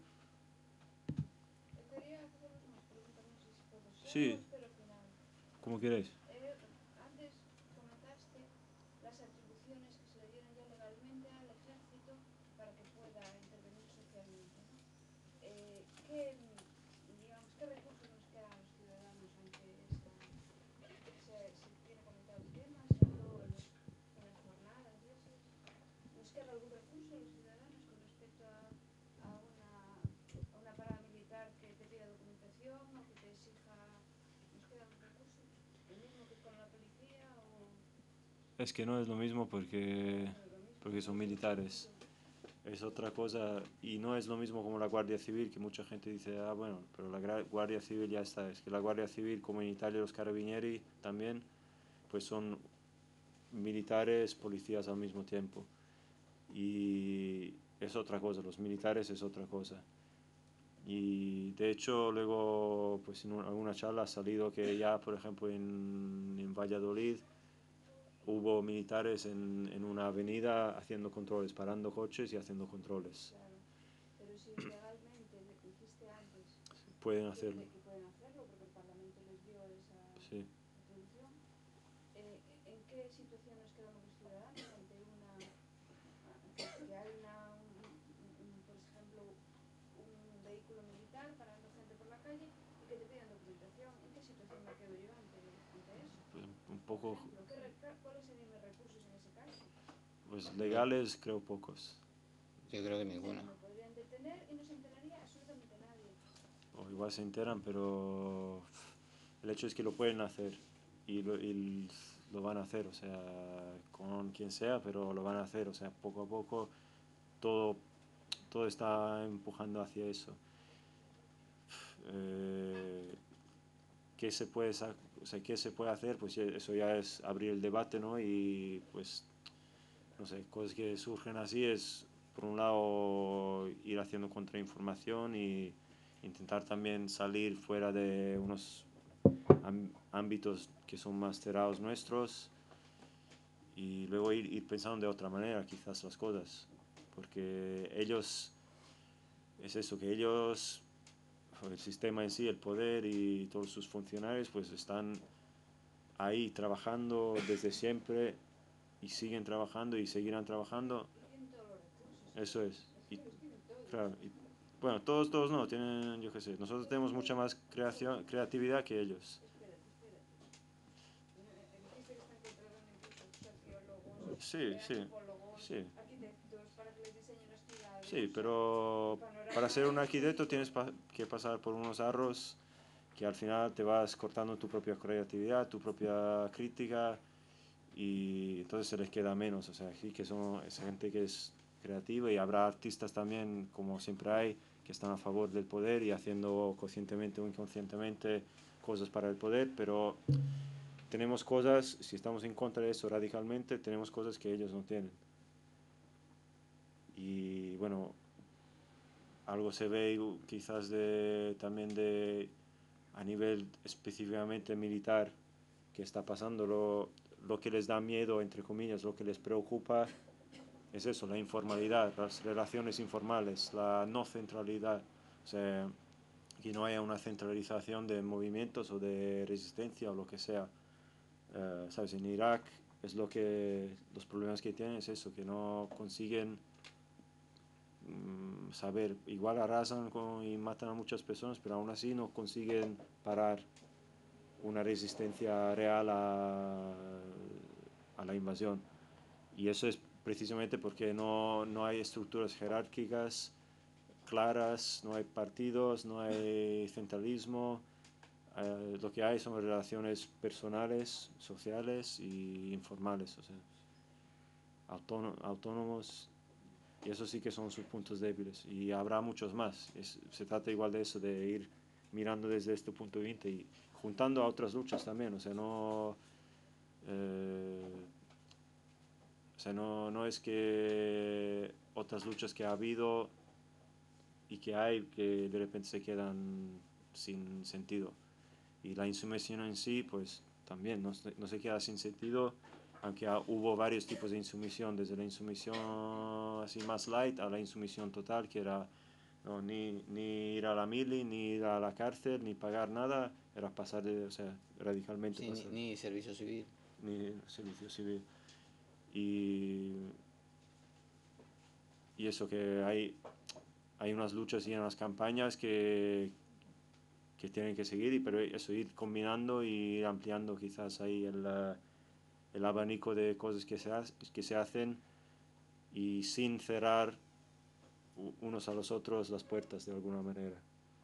Quería haceros unas preguntas, no sé si puedo ser, Sí. o espero al final. Como queréis. Eh, antes comentaste las atribuciones que se le dieron ya legalmente al ejército para que pueda intervenir socialmente, ¿no? Eh, ¿qué, digamos, qué recursos nos quedan a los ciudadanos ante esa... Se, se tiene comentado el tema, se habló en, los, en las jornadas y eso. ¿Nos queda algún recurso a los ciudadanos con respecto a, a, una, a una parada militar que te pida documentación o que te exija? ¿Nos queda algún recurso? ¿El mismo que con la policía o...? Es que no es lo mismo porque, No es lo mismo, porque son ¿no? militares. Es otra cosa y no es lo mismo como la Guardia Civil, que mucha gente dice, ah, bueno, pero la gra- Guardia Civil ya está. Es que la Guardia Civil, como en Italia los Carabinieri también, pues son militares, policías al mismo tiempo. Y es otra cosa, los militares es otra cosa. Y de hecho luego, pues en una- alguna charla ha salido que ya, por ejemplo, en, en Valladolid hubo militares en, en una avenida haciendo controles, parando coches y haciendo controles. Claro, pero si legalmente le dijiste antes Pueden que, hacerlo, que pueden hacerlo porque el Parlamento les dio esa sí. atribución, eh, ¿en qué situación nos quedamos los ciudadanos ante una... que, que hay una, un, un, por ejemplo, un vehículo militar parando gente por la calle y que te pidan documentación? ¿En qué situación me quedo yo ante, ante eso? Pues un Por poco, ejemplo, ¿qué, re- ¿cuáles serían mis recursos en ese caso? pues legales creo pocos. Yo creo que O sea, ninguno. me podrían detener y no se enteraría absolutamente nadie. O igual se enteran, pero el hecho es que lo pueden hacer y lo, y lo van a hacer, o sea, con quien sea, pero lo van a hacer, o sea, poco a poco todo, todo está empujando hacia eso. Eh, ¿qué se puede, sa- o sea, qué se puede hacer? Pues ya- eso ya es abrir el debate, ¿no? Y pues, no sé, cosas que surgen así es, por un lado, ir haciendo contrainformación y intentar también salir fuera de unos am- ámbitos que son más cerrados nuestros y luego ir, ir pensando de otra manera quizás las cosas, porque ellos, es eso, que ellos, el sistema en sí, el poder y todos sus funcionarios pues están ahí trabajando desde siempre y siguen trabajando y seguirán trabajando, Y tienen todos los recursos. eso es. Es Y, que los tienen todos. claro, y, bueno, todos, todos no, tienen, yo qué sé, nosotros tenemos mucha más creación, creatividad que ellos. Espérate, espérate. Eh, Dijiste que están contratando incluso sociólogos, Sí, eh, sí, antropólogos, sí, arquitectos para que les diseñen las ciudades, Sí, pero para ser un arquitecto tienes pa- que pasar por unos arros que al final te vas cortando tu propia creatividad, tu propia crítica y entonces se les queda menos. O sea, aquí que son es gente que es creativa y habrá artistas también, como siempre hay, que están a favor del poder y haciendo conscientemente o inconscientemente cosas para el poder, pero tenemos cosas, si estamos en contra de eso radicalmente, tenemos cosas que ellos no tienen. Y bueno, algo se ve quizás de, también de a nivel específicamente militar que está pasando, lo, lo que les da miedo, entre comillas, lo que les preocupa es eso, la informalidad, las relaciones informales, la no centralidad, o sea, que no haya una centralización de movimientos o de resistencia o lo que sea. Uh, ¿sabes? En Irak es lo que, los problemas que tienen es eso, que no consiguen mm, saber, igual arrasan con, y matan a muchas personas, pero aún así no consiguen parar una resistencia real a, a la invasión. Y eso es precisamente porque no, no hay estructuras jerárquicas claras, no hay partidos, no hay centralismo. Eh, lo que hay son relaciones personales, sociales y informales, o sea, autónomos, y eso sí que son sus puntos débiles. Y habrá muchos más. Es, se trata igual de eso, de ir mirando desde este punto de vista y juntando a otras luchas también, o sea, no... Eh, o sea, no, no es que otras luchas que ha habido y que hay que de repente se quedan sin sentido. Y la insumisión en sí, pues también no, no se queda sin sentido, aunque hubo varios tipos de insumisión, desde la insumisión así más light a la insumisión total, que era no, ni, ni ir a la mili, ni ir a la cárcel, ni pagar nada, era pasar, de, o sea, radicalmente Sí, ni, pasar. ni servicio civil. Ni servicio civil. Y, y eso que hay, hay unas luchas y unas campañas que, que tienen que seguir, y, pero eso, ir combinando y ir ampliando quizás ahí el, el abanico de cosas que se, que se hacen y sin cerrar unos a los otros las puertas de alguna manera.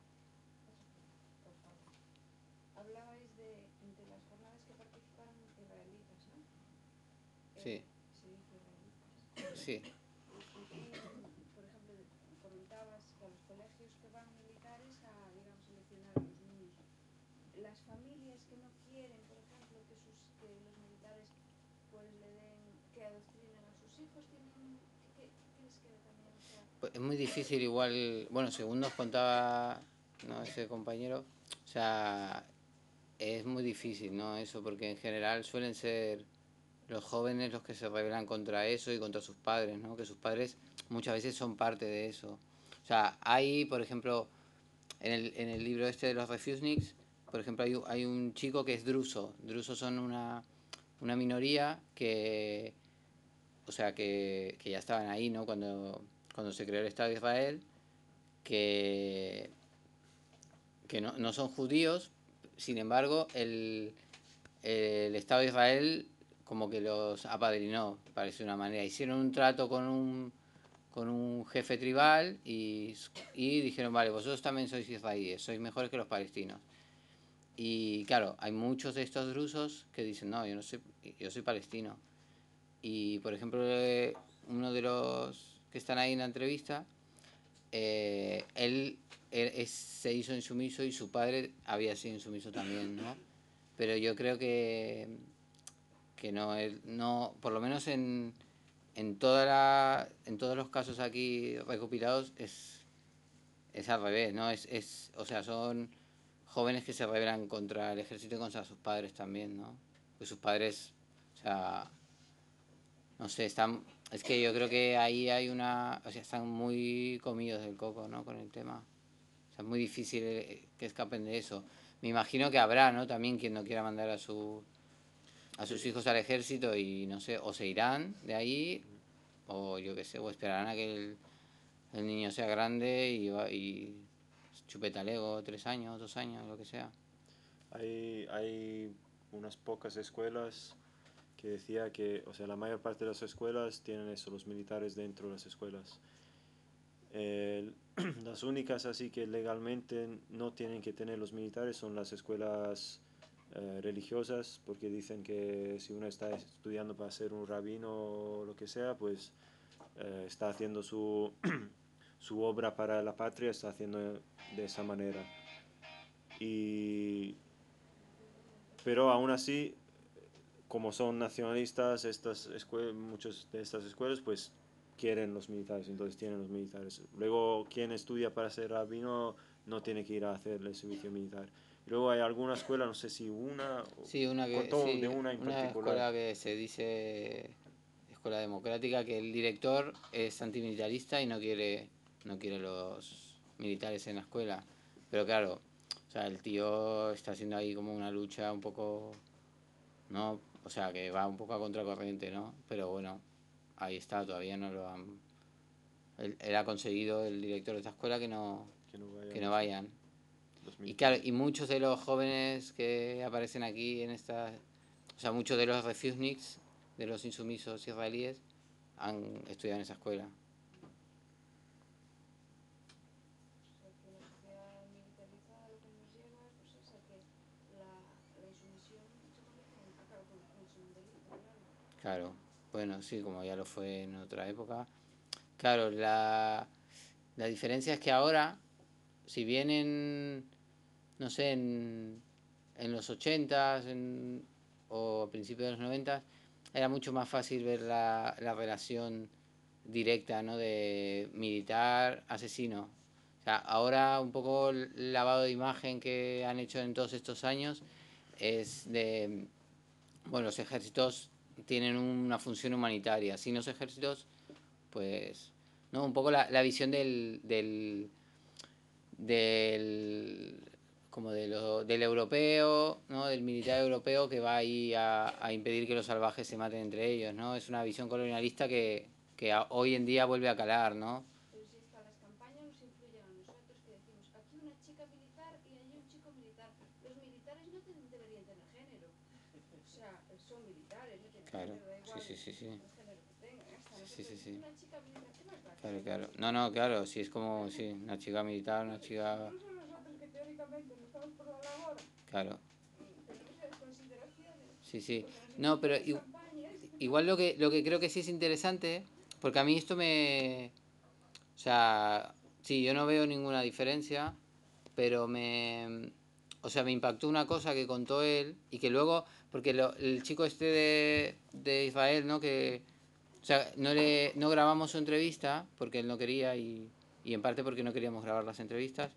Hablabais de, de las jornadas que participaron israelitas, ¿no? Sí. Eh, se dice israelitas. Sí. Aquí, por ejemplo, comentabas que a los colegios que van militares a, digamos, seleccionar a los niños. Las familias que no quieren, por ejemplo, que, sus, que los militares pues le den, que adoctrinen a sus hijos, tienen, ¿qué, qué les queda también? O sea, Pues es muy difícil igual, bueno, según nos contaba, ¿no?, ese compañero, o sea, es muy difícil, ¿no? Eso, porque en general suelen ser los jóvenes los que se rebelan contra eso y contra sus padres, ¿no? Que sus padres muchas veces son parte de eso. O sea, hay, por ejemplo, en el, en el libro este de los Refuseniks, por ejemplo, hay, hay un chico que es druso. Drusos son una, una minoría que, o sea, que, que ya estaban ahí, ¿no? Cuando, cuando se creó el Estado de Israel, que, que no, no son judíos, sin embargo, el, el Estado de Israel como que los apadrinó, parece una manera. Hicieron un trato con un, con un jefe tribal y, y dijeron, vale, vosotros también sois israelíes, sois mejores que los palestinos. Y claro, hay muchos de estos drusos que dicen, no, yo no soy, yo soy palestino. Y por ejemplo, uno de los que están ahí en la entrevista, eh, él, él es, se hizo insumiso y su padre había sido insumiso también, ¿no? Pero yo creo que, que no, él, no, por lo menos en, en, toda la, en todos los casos aquí recopilados es, es al revés, ¿no? Es, es, o sea, son jóvenes que se rebelan contra el ejército y contra sus padres también, ¿no? Pues sus padres, o sea, no sé, están, es que yo creo que ahí hay una, o sea, están muy comidos del coco, ¿no? Con el tema. O sea, es muy difícil que escapen de eso. Me imagino que habrá, ¿no? También quien no quiera mandar a su a sus Sí. hijos al ejército y no sé, o se irán de ahí, o yo qué sé, o esperarán a que el, el niño sea grande y, y chupe talego tres años, dos años, lo que sea. Hay, hay unas pocas escuelas que decía que, o sea, la mayor parte de las escuelas tienen eso, los militares dentro de las escuelas. Eh, las únicas así que legalmente no tienen que tener los militares son las escuelas eh, religiosas, porque dicen que si uno está estudiando para ser un rabino o lo que sea, pues eh, está haciendo su, su obra para la patria, está haciendo de esa manera. Y, pero aún así, como son nacionalistas, estas escuelas, muchas de estas escuelas, pues quieren los militares, entonces tienen los militares. Luego, quien estudia para ser rabino no tiene que ir a hacer el servicio militar. Y luego hay alguna escuela, no sé si una, Sí, una que, contó de sí, una en una particular. escuela que se dice escuela democrática, que el director es antimilitarista y no quiere, no quiere los militares en la escuela. Pero claro, o sea, el tío está haciendo ahí como una lucha un poco, ¿no? O sea, que va un poco a contracorriente, ¿no? Pero bueno, ahí está, todavía no lo han... Él, él ha conseguido, el director de esta escuela, que no, Que no vayan. que no vayan. Los Y claro, militares. y muchos de los jóvenes que aparecen aquí en esta, o sea, muchos de los refuseniks, de los insumisos israelíes, han estudiado en esa escuela. O sea, que una sociedad militarizada lo que nos lleva pues, es a que la, la insumisión se convierte en, acaba convirtiéndose en un delito, claro. Claro, bueno, sí, como ya lo fue en otra época. Claro, la, la diferencia es que ahora, si bien en, no sé, en, en los ochentas en, o a principios de los noventas, era mucho más fácil ver la, la relación directa, ¿no? De militar-asesino. O sea, ahora un poco el lavado de imagen que han hecho en todos estos años es de, bueno, los ejércitos tienen una función humanitaria. Sin los ejércitos, pues, ¿no? Un poco la, la visión del, del, del como de lo, del europeo, ¿no? Del militar europeo que va ahí a, a impedir que los salvajes se maten entre ellos, ¿no? Es una visión colonialista que, que a, hoy en día vuelve a calar, ¿no? Pero si hasta las campañas nos influyen a nosotros, que decimos, aquí una chica militar y allí un chico militar. Los militares no te, deberían tener género. O sea, son militares, no tienen Claro, género, da igual sí, sí, sí, sí. el género que tengan. Hasta Sí, sí, nosotros, sí. una chica militar, ¿qué más da? Claro, claro. No, no, claro, sí, es como, sí, una chica militar, una chica... Incluso nosotros que teóricamente no estamos por la labor, Claro, tenemos esas consideraciones. sí, sí. Porque nos No, pero influyen i- las campañas. igual lo que, lo que creo que sí es interesante, porque a mí esto me... O sea, sí, yo no veo ninguna diferencia, pero me... O sea, me impactó una cosa que contó él y que luego... Porque lo- el chico este de, de Israel, ¿no? Que... O sea, no, le, no grabamos su entrevista porque él no quería y, y en parte porque no queríamos grabar las entrevistas,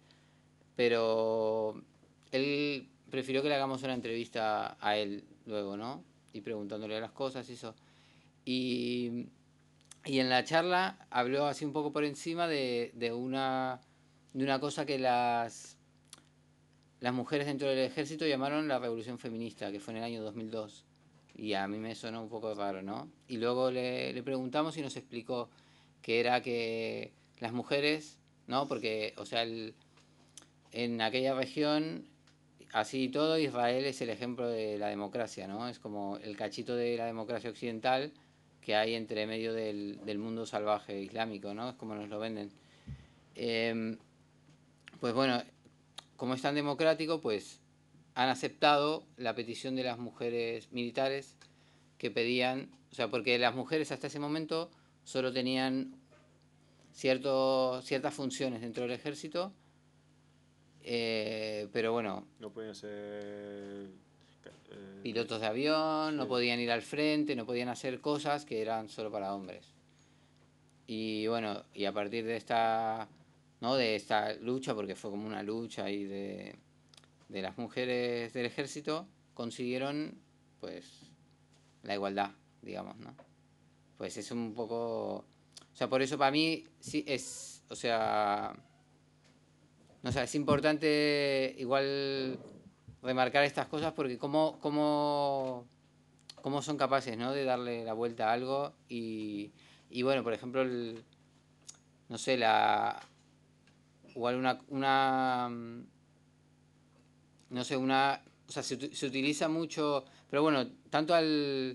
pero él prefirió que le hagamos una entrevista a él luego, ¿no? Y preguntándole las cosas y eso. Y, y en la charla habló así un poco por encima de, de, una, de una cosa que las, las mujeres dentro del ejército llamaron la revolución feminista, que fue en el año dos mil dos. Y a mí me sonó un poco raro, ¿no? Y luego le, le preguntamos y nos explicó que era que las mujeres, ¿no? Porque, o sea, el, en aquella región, así y todo, Israel es el ejemplo de la democracia, ¿no? Es como el cachito de la democracia occidental que hay entre medio del, del mundo salvaje islámico, ¿no? Es como nos lo venden. Eh, pues bueno, como es tan democrático, pues han aceptado la petición de las mujeres militares que pedían, o sea, porque las mujeres hasta ese momento solo tenían cierto, ciertas funciones dentro del ejército, eh, pero bueno, No pueden ser eh, pilotos de avión, no sí. podían ir al frente, no podían hacer cosas que eran solo para hombres. Y bueno, y a partir de esta, ¿no? De esta lucha, porque fue como una lucha ahí de, de las mujeres del ejército, consiguieron pues la igualdad, digamos, ¿no? Pues es un poco... O sea, por eso para mí sí es, o sea, no sé, es importante igual remarcar estas cosas porque cómo, cómo, cómo son capaces, ¿no? De darle la vuelta a algo y, y bueno, por ejemplo, el, no sé, la... Igual una, una... No sé, una... O sea, se, se utiliza mucho... Pero bueno, tanto al...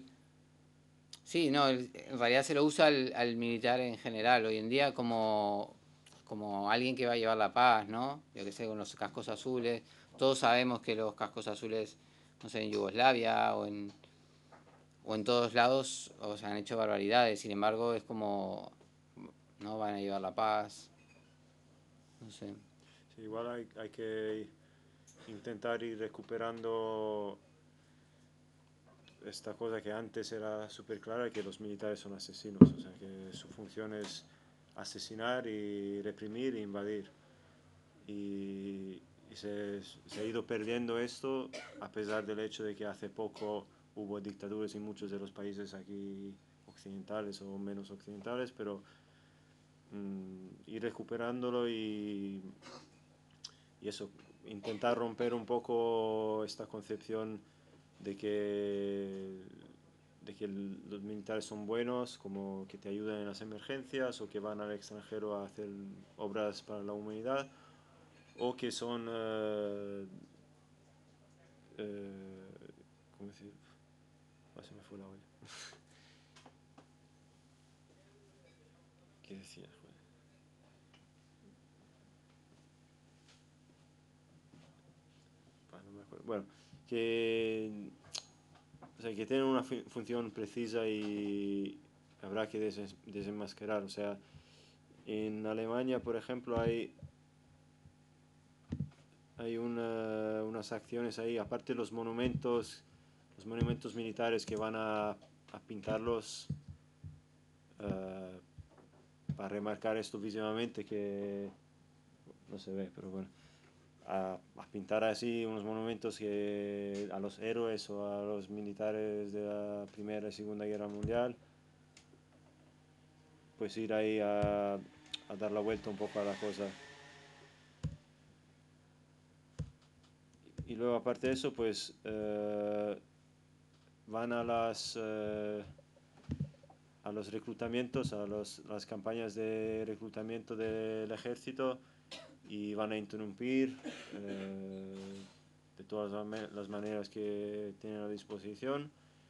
Sí, no, en realidad se lo usa al, al militar en general hoy en día como... como alguien que va a llevar la paz, ¿no? Yo que sé, con los cascos azules. Todos sabemos que los cascos azules, no sé, en Yugoslavia o en, o en todos lados, o sea, han hecho barbaridades. Sin embargo, es como, no van a llevar la paz. No sé. Sí, igual hay, hay que intentar ir recuperando esta cosa que antes era súper clara, que los militares son asesinos, o sea, que su función es asesinar y reprimir e invadir. Y, y se, se ha ido perdiendo esto a pesar del hecho de que hace poco hubo dictaduras en muchos de los países aquí occidentales o menos occidentales, pero mmm, ir recuperándolo y, y eso, intentar romper un poco esta concepción de que, de que el, los militares son buenos, como que te ayudan en las emergencias o que van al extranjero a hacer obras para la humanidad, o que son, eh, eh, ¿cómo decir? Ah, se me fue la olla. ¿Qué decía? Joder. Ah, no me acuerdo. Bueno, que, o sea, que tienen una función precisa y habrá que des desenmascarar. O sea, en Alemania, por ejemplo, hay hay una, unas acciones ahí, aparte los monumentos, los monumentos militares que van a, a pintarlos uh, para remarcar esto visualmente, que no se ve, pero bueno, a, a pintar así unos monumentos que a los héroes o a los militares de la Primera y Segunda Guerra Mundial, pues ir ahí a, a dar la vuelta un poco a la cosa. Y luego aparte de eso, pues uh, van a las uh, a los reclutamientos, a los, las campañas de reclutamiento del ejército y van a interrumpir eh, de todas las maneras que tienen a disposición.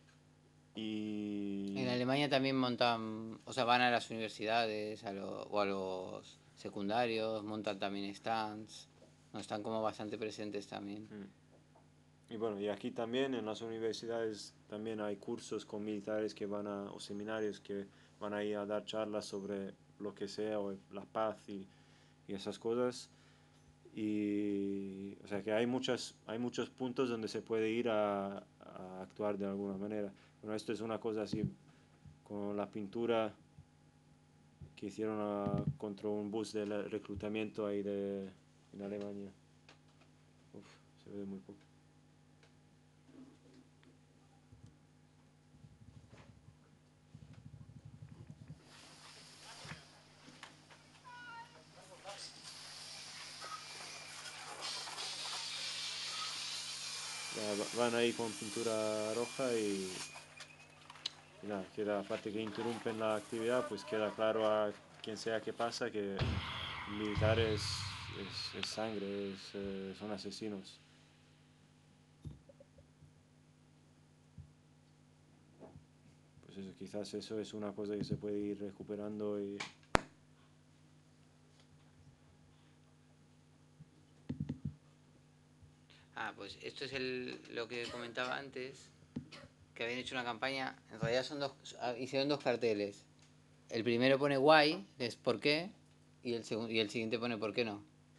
Y en Alemania también montan, o sea, van a las universidades a lo, o a los secundarios, montan también stands, no, están como bastante presentes también. Y bueno, y aquí también en las universidades también hay cursos con militares que van a, o seminarios que van a ir a dar charlas sobre lo que sea, o la paz y, y esas cosas. Y, o sea que hay, muchas, hay muchos puntos donde se puede ir a, a actuar de alguna manera. Bueno, esto es una cosa así, con la pintura que hicieron a, contra un bus de reclutamiento ahí de, en Alemania. Uf, se ve muy poco. Van ahí con pintura roja y, y nada, queda, aparte que interrumpen la actividad, pues queda claro a quien sea que pasa que militares es, es sangre, es, eh, son asesinos. Pues eso, quizás eso es una cosa que se puede ir recuperando y... Ah, pues esto es el, lo que comentaba antes, que habían hecho una campaña, en realidad son dos, hicieron dos carteles. El primero pone why, que es por qué, y el, segundo, y el siguiente pone por qué no.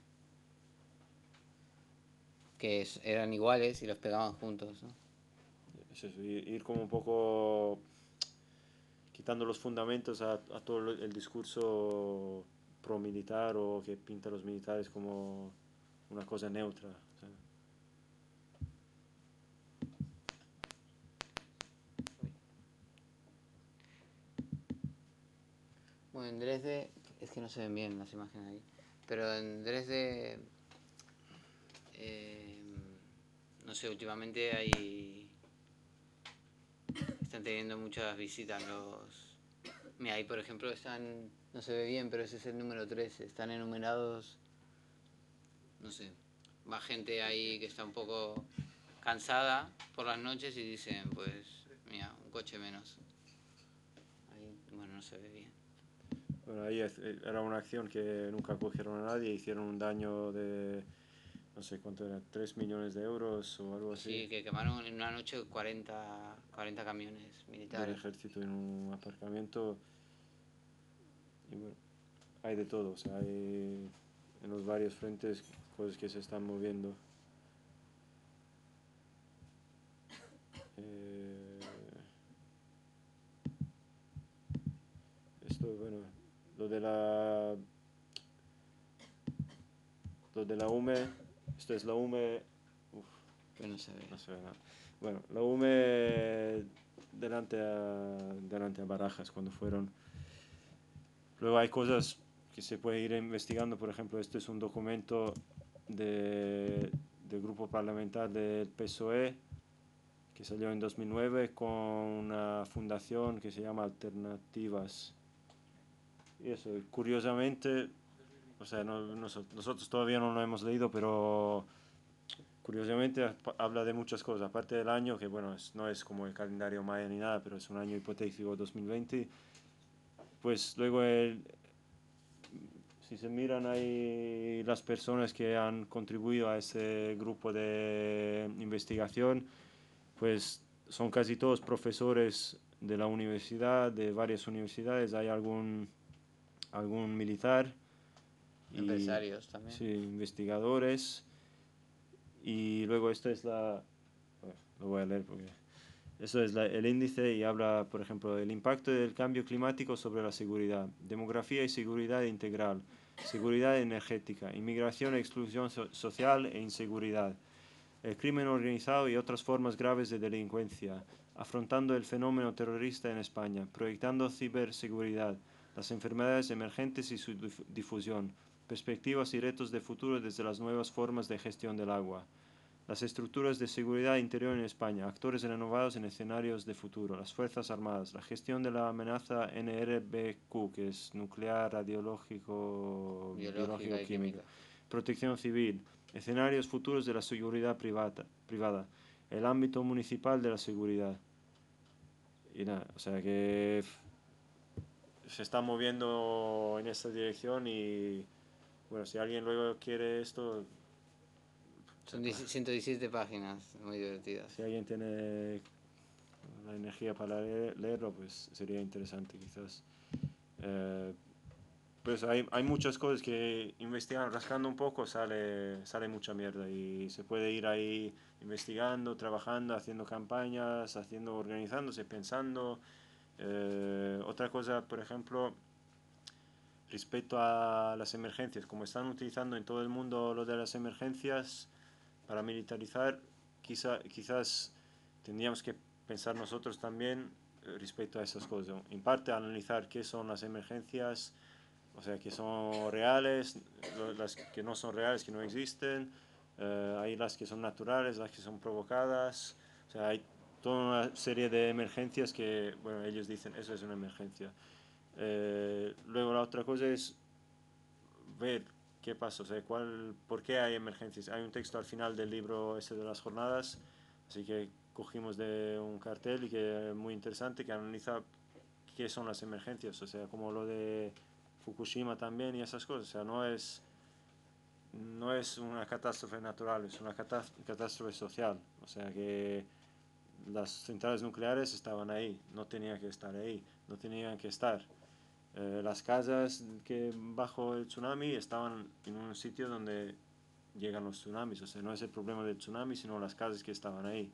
Que es, eran iguales y los pegaban juntos, ¿no? Es eso, ir, ir como un poco quitando los fundamentos a, a todo el discurso pro-militar o que pinta a los militares como una cosa neutra. O sea. Bueno, en Dresde, es que no se ven bien las imágenes ahí, pero en Dresde, eh, no sé, últimamente hay, están teniendo muchas visitas los... Mira, ahí por ejemplo están, no se ve bien, pero ese es el número trece, están enumerados, no sé, va gente ahí que está un poco cansada por las noches y dicen, pues, mira, un coche menos. Ahí, bueno, no se ve bien. Bueno, ahí es- era una acción que nunca cogieron a nadie, hicieron un daño de, no sé cuánto era, tres millones de euros o algo así, Sí, que quemaron en una noche cuarenta, cuarenta camiones del militares. ejército en un aparcamiento. Y bueno, hay de todo, o sea, hay en los varios frentes cosas que se están moviendo. Eh, esto, bueno, lo de la lo de la U M E, esto es la U M E, uf, Que no se ve. no se ve nada. Bueno, la U M E delante a, delante a Barajas cuando fueron. Luego hay cosas que se puede ir investigando, por ejemplo, este es un documento de, del grupo parlamentar del P S O E que salió en dos mil nueve con una fundación que se llama Alternativas. Y eso, curiosamente, o sea, no, nosotros, nosotros todavía no lo hemos leído, pero curiosamente habla de muchas cosas, aparte del año, que bueno, es, no es como el calendario maya ni nada, pero es un año hipotético dos mil veinte. Pues luego, el, si se miran ahí las personas que han contribuido a ese grupo de investigación, pues son casi todos profesores de la universidad, de varias universidades, hay algún, algún militar, y, Empresarios también. sí, investigadores, y luego esta es la, lo voy a leer porque eso es la, el índice y habla, por ejemplo, del impacto del cambio climático sobre la seguridad, demografía y seguridad integral, seguridad energética, inmigración, exclusión so- social e inseguridad, el crimen organizado y otras formas graves de delincuencia, afrontando el fenómeno terrorista en España, proyectando ciberseguridad, las enfermedades emergentes y su dif- difusión, perspectivas y retos de futuro desde las nuevas formas de gestión del agua, las estructuras de seguridad interior en España, actores renovados en escenarios de futuro, las Fuerzas Armadas, la gestión de la amenaza N R B Q, que es nuclear, radiológico, Biológica y biológico-química, química. protección civil, escenarios futuros de la seguridad privada, privada, el ámbito municipal de la seguridad. Y nada, o sea que se está moviendo en esta dirección y bueno, si alguien luego quiere esto, Son ciento diecisiete páginas, muy divertidas. si alguien tiene la energía para leer, leerlo, pues sería interesante quizás. Eh, pues hay, hay muchas cosas que investigan, rascando un poco, sale, sale mucha mierda y se puede ir ahí investigando, trabajando, haciendo campañas, haciendo, organizándose, pensando. Eh, otra cosa, por ejemplo, respecto a las emergencias, como están utilizando en todo el mundo lo de las emergencias para militarizar, quizá, quizás tendríamos que pensar nosotros también eh, respecto a esas cosas. En parte, analizar qué son las emergencias, o sea, que son reales, las que no son reales, que no existen, eh, hay las que son naturales, las que son provocadas, o sea, hay toda una serie de emergencias que, bueno, ellos dicen, eso es una emergencia. Eh, luego la otra cosa es ver qué pasa, o sea, cuál, por qué hay emergencias. Hay un texto al final del libro este de las jornadas, así que cogimos de un cartel y que es muy interesante, que analiza qué son las emergencias, o sea, como lo de Fukushima también y esas cosas, o sea, no es, no es una catástrofe natural, es una catástrofe social, o sea que las centrales nucleares estaban ahí, no tenían que estar ahí, no tenían que estar. Eh, las casas que bajo el tsunami estaban en un sitio donde llegan los tsunamis, o sea, no es el problema del tsunami, sino las casas que estaban ahí.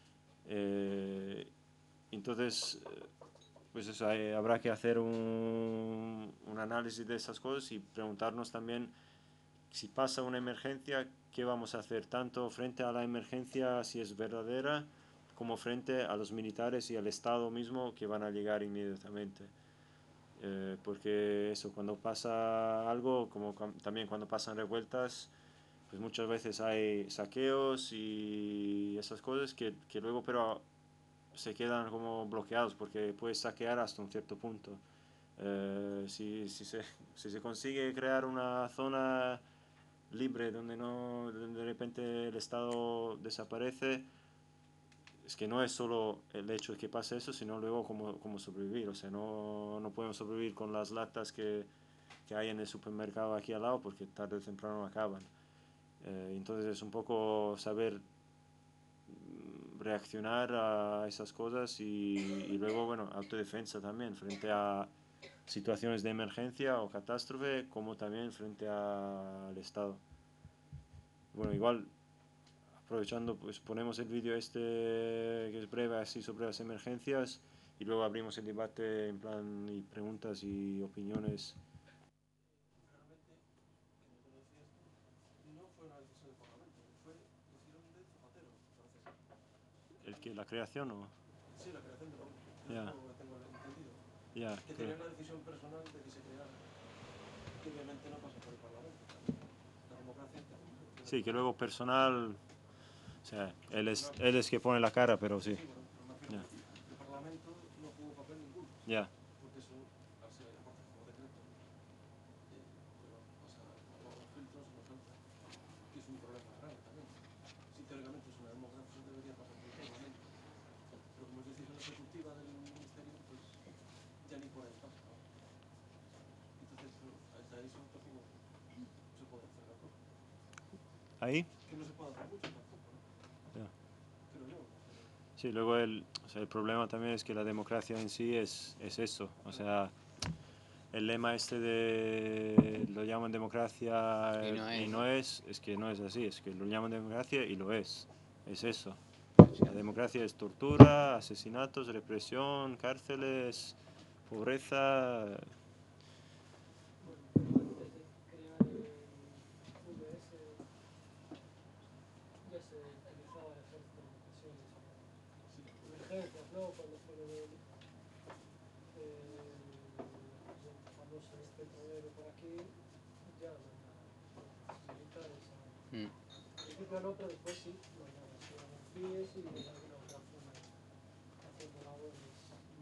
Eh, entonces, pues eso, hay, habrá que hacer un, un análisis de esas cosas y preguntarnos también si pasa una emergencia, qué vamos a hacer, tanto frente a la emergencia, si es verdadera, como frente a los militares y al Estado mismo que van a llegar inmediatamente. Eh, porque eso, cuando pasa algo, como también cuando pasan revueltas, pues muchas veces hay saqueos y esas cosas que, que luego pero se quedan como bloqueados porque puedes saquear hasta un cierto punto. Eh, si, si, se, si se consigue crear una zona libre donde no donde de repente el Estado desaparece, es que no es solo el hecho de que pase eso, sino luego cómo, cómo sobrevivir. O sea, no, no podemos sobrevivir con las latas que, que hay en el supermercado aquí al lado, porque tarde o temprano acaban. Eh, entonces es un poco saber mm, reaccionar a esas cosas y, y luego, bueno, autodefensa también frente a situaciones de emergencia o catástrofe, como también frente al Estado. Bueno, igual, aprovechando, pues ponemos el vídeo este que es breve así sobre las emergencias y luego abrimos el debate en plan y preguntas y opiniones. Realmente, como tú decías, no fue una decisión del Parlamento, fue decisión de Zapatero, francés. ¿El que, la creación o...? Sí, la creación de la O N U. Ya. Yo no tengo entendido. Ya, Que creo. tenían la decisión personal de que se creara, que obviamente no pasa por el Parlamento. La democracia... Sí, que luego personal... O sea, él es, él es que pone la cara, pero sí. Sí, bueno, pero me refiero, el Parlamento no jugó papel ninguno. Ya. Porque eso, al ser aparte como decreto, eh, pues pasa a los filtros y los salta, que es un problema grave también. Si teóricamente es una democracia, eso debería pasar por el Parlamento. Pero como es decisión ejecutiva del Ministerio, pues ya ni por ahí pasa, ¿no? Entonces, hasta eso tampoco se puede hacer la cosa. ¿Ahí? Que no se puede hacer mucho tampoco, ¿no? Ya. Creo yo. Sí, luego el, o sea, el problema también es que la democracia en sí es, es eso. O sea, el lema este de lo llaman democracia Y no y es. no es, es que no es así, es que lo llaman democracia y lo es. Es eso. La democracia es tortura, asesinatos, represión, cárceles, pobreza. Bueno, pero antes de crear el V S ya se utilizaba el ejército en ocasiones. Emergencias, ¿no? Cuando fue lo del eh, el famoso este tronero por aquí, ya mandaban los militares a... Mm. Al principio no, pero después sí, mandaban a los pies y de alguna otra forma haciendo labores.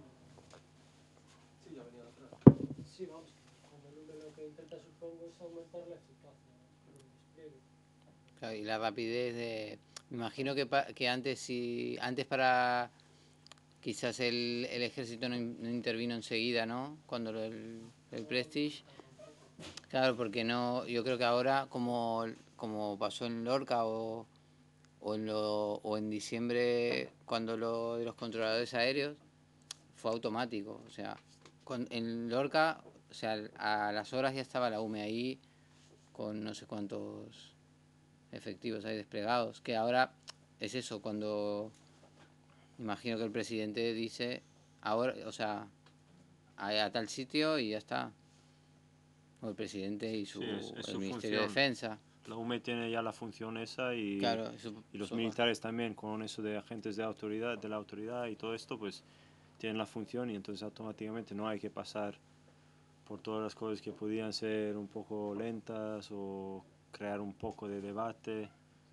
Sí, ya venía de atrás. Sí, vamos, como el hombre lo que intenta, supongo, es aumentar la eficacia del despliegue. Claro, y la rapidez de... Me imagino que, pa- que antes, si, antes para... Quizás el, el ejército no, in- no intervino enseguida, ¿no? Cuando lo- el, el Prestige. Claro, porque no... Yo creo que ahora, como, como pasó en Lorca o, o, en lo, o en diciembre, cuando lo de los controladores aéreos, fue automático. O sea, con, en Lorca, o sea, a las horas ya estaba la U M E ahí con no sé cuántos efectivos ahí desplegados. Que ahora es eso, cuando imagino que el presidente dice, ahora, o sea, a, a tal sitio y ya está. O el presidente y su, Sí, es, es el su Ministerio de función. Defensa. La U M E tiene ya la función esa y, Claro, su, y los su- militares también con eso de agentes de autoridad, de la autoridad y todo esto, pues tienen la función y entonces automáticamente no hay que pasar por todas las cosas que podían ser un poco lentas o crear un poco de debate.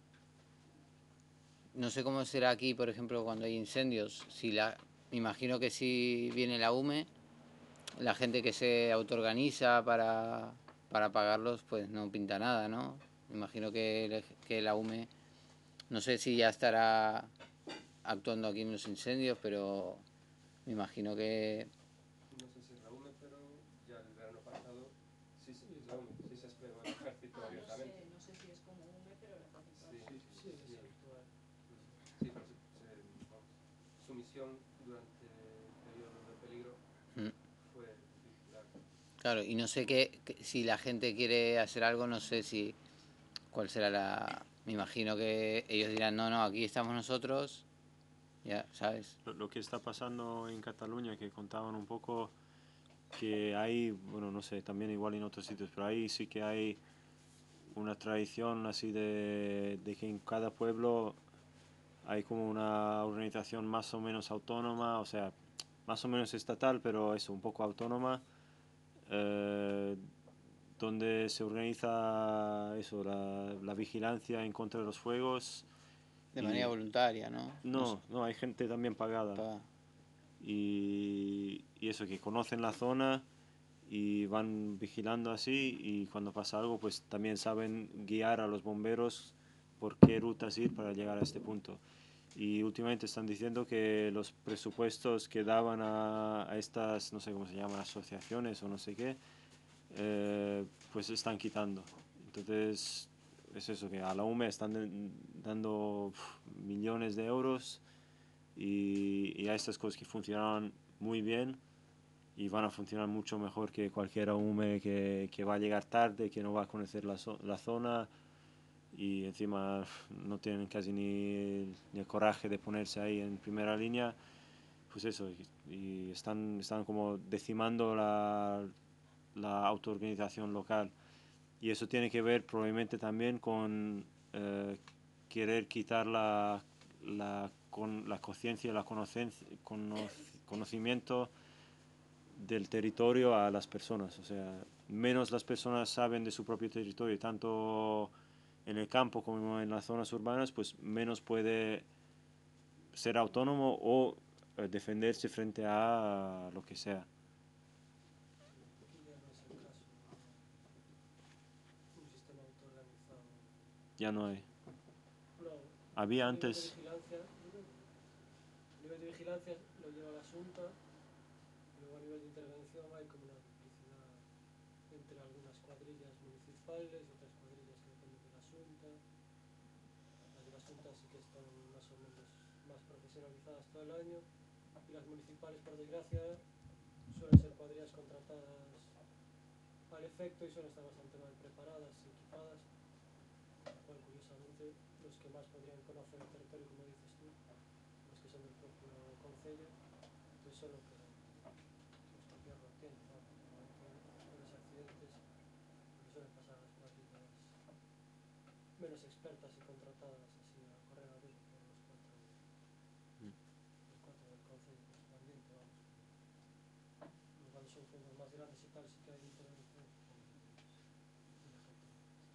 No sé cómo será aquí, por ejemplo, cuando hay incendios. Si la, me imagino que si viene la U M E, la gente que se autoorganiza para, para apagarlos, pues no pinta nada, ¿no? Me imagino que, el- que la U M E, no sé si ya estará actuando aquí en los incendios, pero me imagino que... No sé si es la U M E, pero ya el verano pasado sí, sí, es la U M E, sí se desplegó el ejército Ah, no abiertamente. sé, no sé si es como U M E, pero el ejército. Sí, sí, Sí, sí, es habitual. sí, pero se- se- vamos, su misión durante el periodo de peligro Mm. fue vigilar. Claro, y no sé qué, qué- si la gente quiere hacer algo, no sé si cuál será la... Me imagino que ellos dirán, no, no, aquí estamos nosotros, ya, ¿sabes? Lo, lo que está pasando en Cataluña, que contaban un poco que hay, bueno, no sé, también igual en otros sitios, pero ahí sí que hay una tradición así de, de que en cada pueblo hay como una organización más o menos autónoma, o sea, más o menos estatal, pero eso, un poco autónoma, eh, donde se organiza eso, la, la vigilancia en contra de los fuegos. De y- manera voluntaria, ¿no? No, no, hay gente también pagada. Pa- Y, y eso, que conocen la zona y van vigilando así y cuando pasa algo pues también saben guiar a los bomberos por qué rutas ir para llegar a este punto. Y últimamente están diciendo que los presupuestos que daban a, a estas, no sé cómo se llaman, asociaciones o no sé qué, eh, pues están quitando. Entonces, es eso, que a la U M E están de- dando uf, millones de euros y, y a estas cosas que funcionaban muy bien y van a funcionar mucho mejor que cualquier U M E que, que va a llegar tarde, que no va a conocer la, zo- la zona y encima uf, no tienen casi ni, ni el coraje de ponerse ahí en primera línea. Pues eso, y, y están, están como decimando la, la autoorganización local. Y eso tiene que ver probablemente también con eh, querer quitar la, la, con, la conciencia, la conocencia, cono- conocimiento del territorio a las personas. O sea, menos las personas saben de su propio territorio, tanto en el campo como en las zonas urbanas, pues menos puede ser autónomo o eh, defenderse frente a lo que sea. Aquí ya no es el caso, un sistema autoorganizado. Ya no hay. No, Había a nivel de antes, vigilancia, a nivel de vigilancia lo lleva la Junta, luego a nivel de intervención hay como una duplicidad entre algunas cuadrillas municipales y otras cuadrillas que dependen de la Junta. Las de la Junta sí que están más o menos más profesionalizadas todo el año y las municipales, por desgracia, suelen ser cuadrillas contratadas al efecto y suelen estar bastante mal preparadas y equipadas, con lo cual curiosamente los que más podrían conocer el territorio, como dices tú, los que son del propio concello, pues son los que los propios lo tienen, ¿no? Normalmente los accidentes lo suelen pasar a las cuadrillas menos expertas y contratadas así a correr a dedo por los cuatro, los cuatro del concello correspondiente, vamos. Luego cuando son fuegos más grandes y tal sí que hay intervención, supongo que pues, el ejército.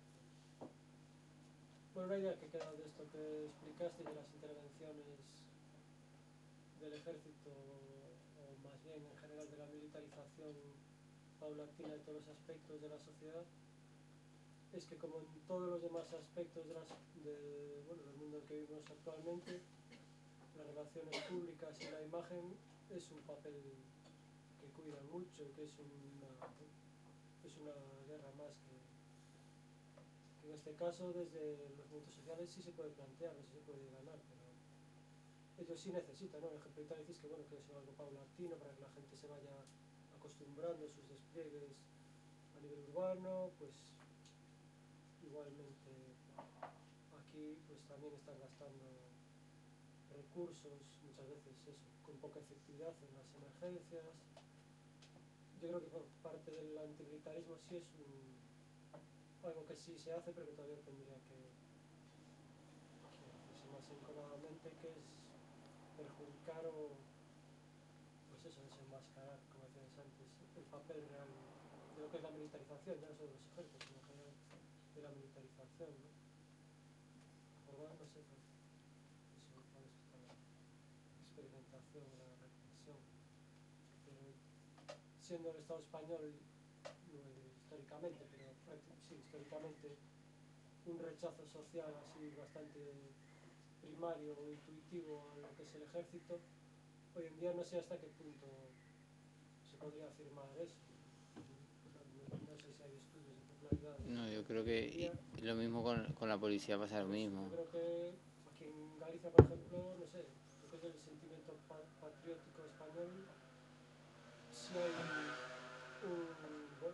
Bueno, una idea que queda de esto que explicaste de las intervenciones del ejército, o más bien en general de la militarización paulatina de todos los aspectos de la sociedad, es que como en todos los demás aspectos de las, de, bueno, del mundo en el que vivimos actualmente, las relaciones públicas y la imagen es un papel que cuidan mucho, que es una, es una guerra más que, que en este caso desde los movimientos sociales sí se puede plantear, no sé si se puede ganar, pero ellos sí necesitan, ¿no? El ejemplo ahorita decís que bueno, que es algo paulatino para que la gente se vaya acostumbrando a sus despliegues a nivel urbano, pues igualmente aquí pues también están gastando recursos, muchas veces eso, con poca efectividad en las emergencias. Yo creo que por parte del antimilitarismo sí es un, algo que sí se hace, pero que todavía tendría que, que hacerse más enconadamente, que es perjudicar o, pues eso, desenmascarar, como decías antes, el papel real de lo que es la militarización, ya no solo de los ejércitos, sino en general de la militarización, ¿no? Por bueno, no sé, pues, eso, para eso está la experimentación, la reflexión. Pero siendo el Estado español, no, históricamente, pero sí, históricamente, un rechazo social así bastante primario o intuitivo a lo que es el ejército, hoy en día no sé hasta qué punto se podría afirmar eso. No, no sé si hay estudios de popularidad No, yo creo hoy en que día. y lo mismo con, con la policía pasa lo Pues mismo. yo creo que aquí en Galicia, por ejemplo, no sé, lo que es el sentimiento pa patriótico español, sí hay un, bueno,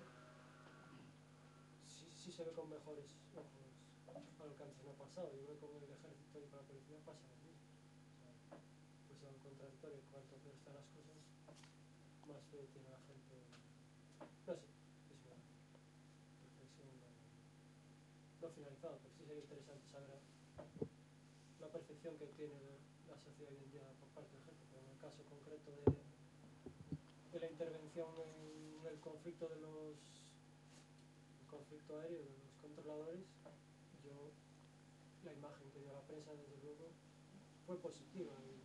sí, sí se ve con mejores ojos a lo que antes no ha pasado. Yo creo que con el ejército y con la policía pasa lo mismo. O sea, pues algo contradictorio, cuanto peor están las cosas, más fe tiene la gente. No sé, es una reflexión no, no finalizada, pero sí sería interesante saber la percepción que tiene la sociedad hoy en día por parte del ejército. Pero en el caso concreto de, de la intervención en el conflicto de los el conflicto aéreo de los controladores, yo la imagen que dio la prensa desde luego fue positiva y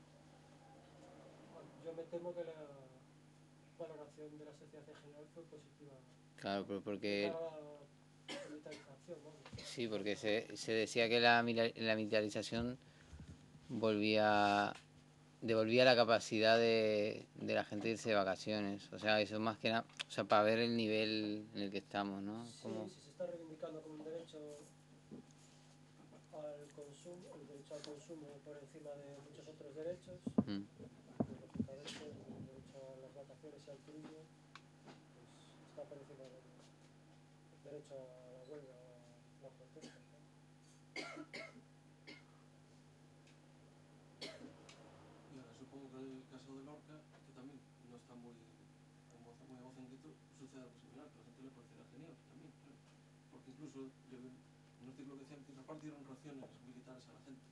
yo me temo que la valoración de la sociedad en general fue positiva Claro, pero de porque cara a la militarización, vamos. sí, porque se, se decía que la, mila- la militarización volvía, devolvía la capacidad de, de la gente de irse de vacaciones. O sea, eso más que nada, o sea, para ver el nivel en el que estamos, ¿no? Sí, Como, si se está reivindicando como un derecho al consumo, el derecho al consumo por encima de muchos otros derechos, mm, pues lógicamente el derecho a las vacaciones y al turismo pues está por encima del derecho a la huelga o a la protesta, ¿no? Y ahora supongo que el caso de Lorca, que también no está muy en voz, muy a voz en grito, sucede algo similar, que a la gente le parecerá genial también, claro. Porque incluso yo vi un artículo que decían que repartieron raciones militares a la gente.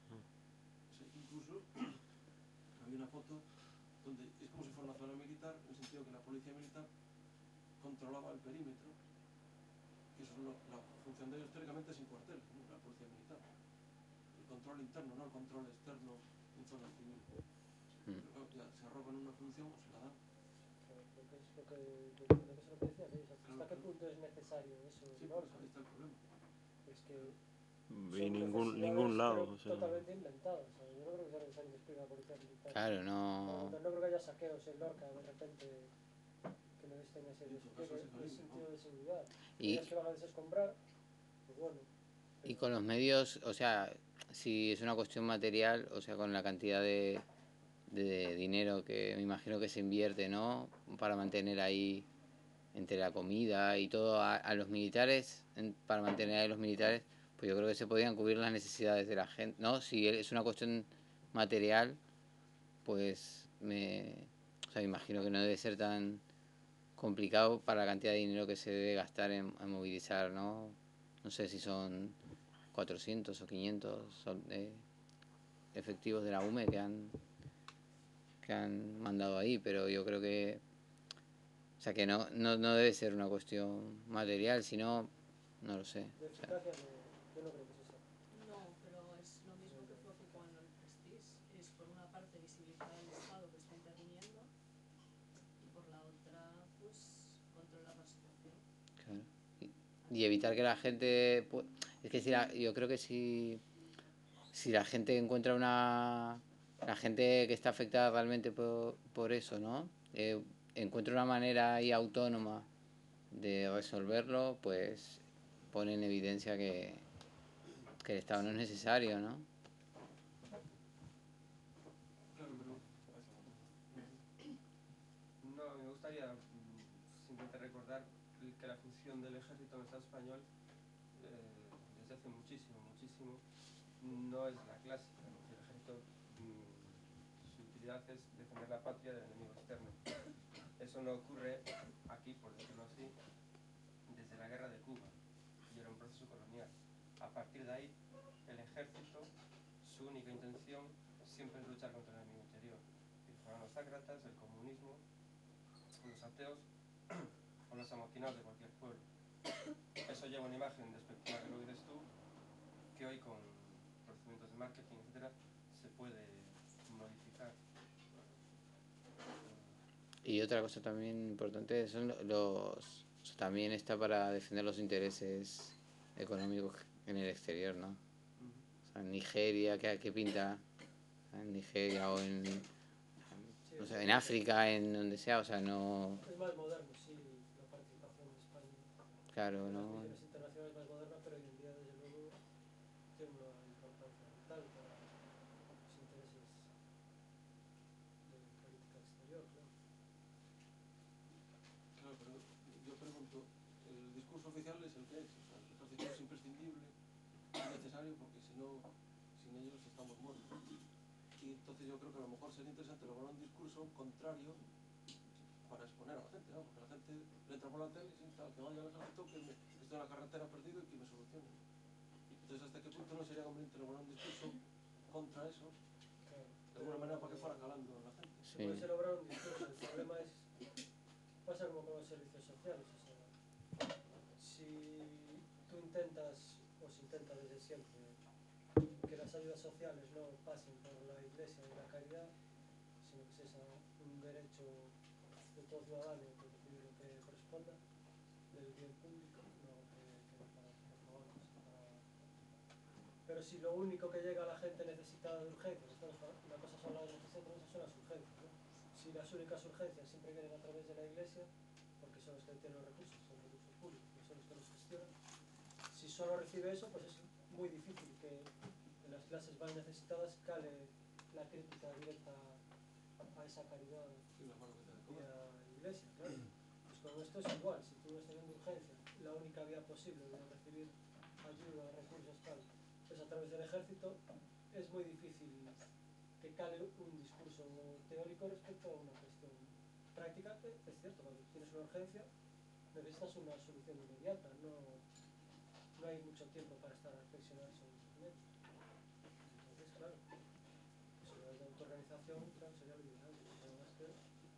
O sea, incluso había una foto donde es como si fuera una zona militar, en el sentido que la policía militar controlaba el perímetro, que eso es lo, la función de ellos teóricamente es en cuarteles, ¿no? La policía militar. El control interno, no el control externo en zonas civiles. mm. Pero claro, ya se arrogan una función o se la dan. Claro, porque es lo que, yo entiendo que es lo que decía, que es hasta Claro, qué claro. punto es necesario eso Sí, en pues Lorca. ahí está el problema. Es que Y son ningún, necesidades, ningún lado, creo, o sea, totalmente inventadas. O sea, yo no creo que sea necesario despliegue de la policía militar. Claro, No, no. no, no creo que haya saqueos en Lorca de repente que necesiten ese Y en todo caso, despliegue, ese ese calibre, sentido ¿no? de seguridad. Y, Ellas que van a desescombrar, pues bueno. y Pero, con los medios, o sea, si es una cuestión material, o sea, con la cantidad de, de dinero que me imagino que se invierte, ¿no? Para mantener ahí entre la comida y todo a, a los militares, en- para mantener ahí los militares, pues yo creo que se podían cubrir las necesidades de la gente, ¿no? Si es una cuestión material, pues me, o sea, me imagino que no debe ser tan complicado para la cantidad de dinero que se debe gastar en, en movilizar, ¿no? No sé si son cuatrocientos o quinientos sol- eh, efectivos de la U M E que han, que han mandado ahí, pero yo creo que, o sea, que no, no, no debe ser una cuestión material, sino, no lo sé. de O sea, eficacia, no, yo no creo que sea. No, pero es lo mismo que fue con el Prestige. Es por una parte visibilizar al Estado que está interviniendo y por la otra, pues, controlar la situación. claro. Y, y evitar que la gente, pu- es que si la- yo creo que si, si la gente encuentra una, la gente que está afectada realmente por, por eso, ¿no? Eh, encuentra una manera ahí autónoma de resolverlo, pues pone en evidencia que, que el Estado no es necesario, ¿no? Claro, pero No, me gustaría mm, simplemente recordar que la función del ejército en el Estado español, eh, desde hace muchísimo, muchísimo, no es la clásica. El ejército, mm, su utilidad es defender la patria del enemigo externo. Eso no ocurre aquí, por decirlo así, desde la guerra de Cuba, y era un proceso colonial. A partir de ahí, el ejército, su única intención siempre es luchar contra el enemigo interior. Y fueron los ácratas, el comunismo, los ateos o los amotinados de cualquier pueblo. Eso lleva una imagen despectiva, que lo dices tú, que hoy con procedimientos de marketing, etcétera, se puede modificar. Y otra cosa también importante son lo- los... o sea, también está para defender los intereses económicos en el exterior, ¿no? O sea, en Nigeria, ¿qué, qué pinta? En Nigeria o en, Sí, o es, sea, en África, en donde sea, o sea, no... es más moderno, sí, la participación de España Claro, en las no... misiones internacionales más modernas, pero hoy en día, desde luego, tiene una importancia vital para los intereses de política exterior, claro. Claro, pero yo pregunto, el discurso oficial es el que es, o sea, el ejército es imprescindible, es necesario, porque si no, sin ellos estamos muertos. Y entonces yo creo que a lo mejor sería interesante elaborar un discurso contrario para exponer a la gente, ¿no? Porque la gente le entra por la tele y dice, tal, que vaya al ejército, que, me, que estoy en la carretera perdido y que me solucione. Entonces, ¿hasta qué punto no sería conveniente elaborar un discurso contra eso, Claro. de alguna manera, para que fuera calando a la gente? Se Sí. puede elaborar un discurso, el problema es, pasa como con los servicios sociales, o sea, si tú intentas, o se intenta desde siempre, que las ayudas sociales no pasen por la iglesia y la caridad, sino que sea un derecho de todo ciudadano que recibir lo que corresponda del bien público, no que, que para, para robar cosas, para Pero si lo único que llega a la gente necesitada de urgencias, una cosa son las necesidades, otra cosa son las urgencias, ¿no? Si las únicas urgencias siempre vienen a través de la Iglesia, porque son los que tienen los recursos, son recursos públicos, que son los que los gestionan, si solo recibe eso, pues es muy difícil que en las clases más necesitadas cale la crítica directa a esa caridad y a la Iglesia, claro. Pues con esto es igual, si tú estás teniendo urgencia, la única vía posible de recibir ayuda, recursos, tal, es a través del ejército, es muy difícil que cale un discurso teórico respecto a una cuestión práctica. Es cierto, cuando tienes una urgencia necesitas una solución inmediata, no, no hay mucho tiempo para estar a reflexionar sobre los elementos. Entonces, claro, sociedades de autorganización, claro, sería lo ideal. Además que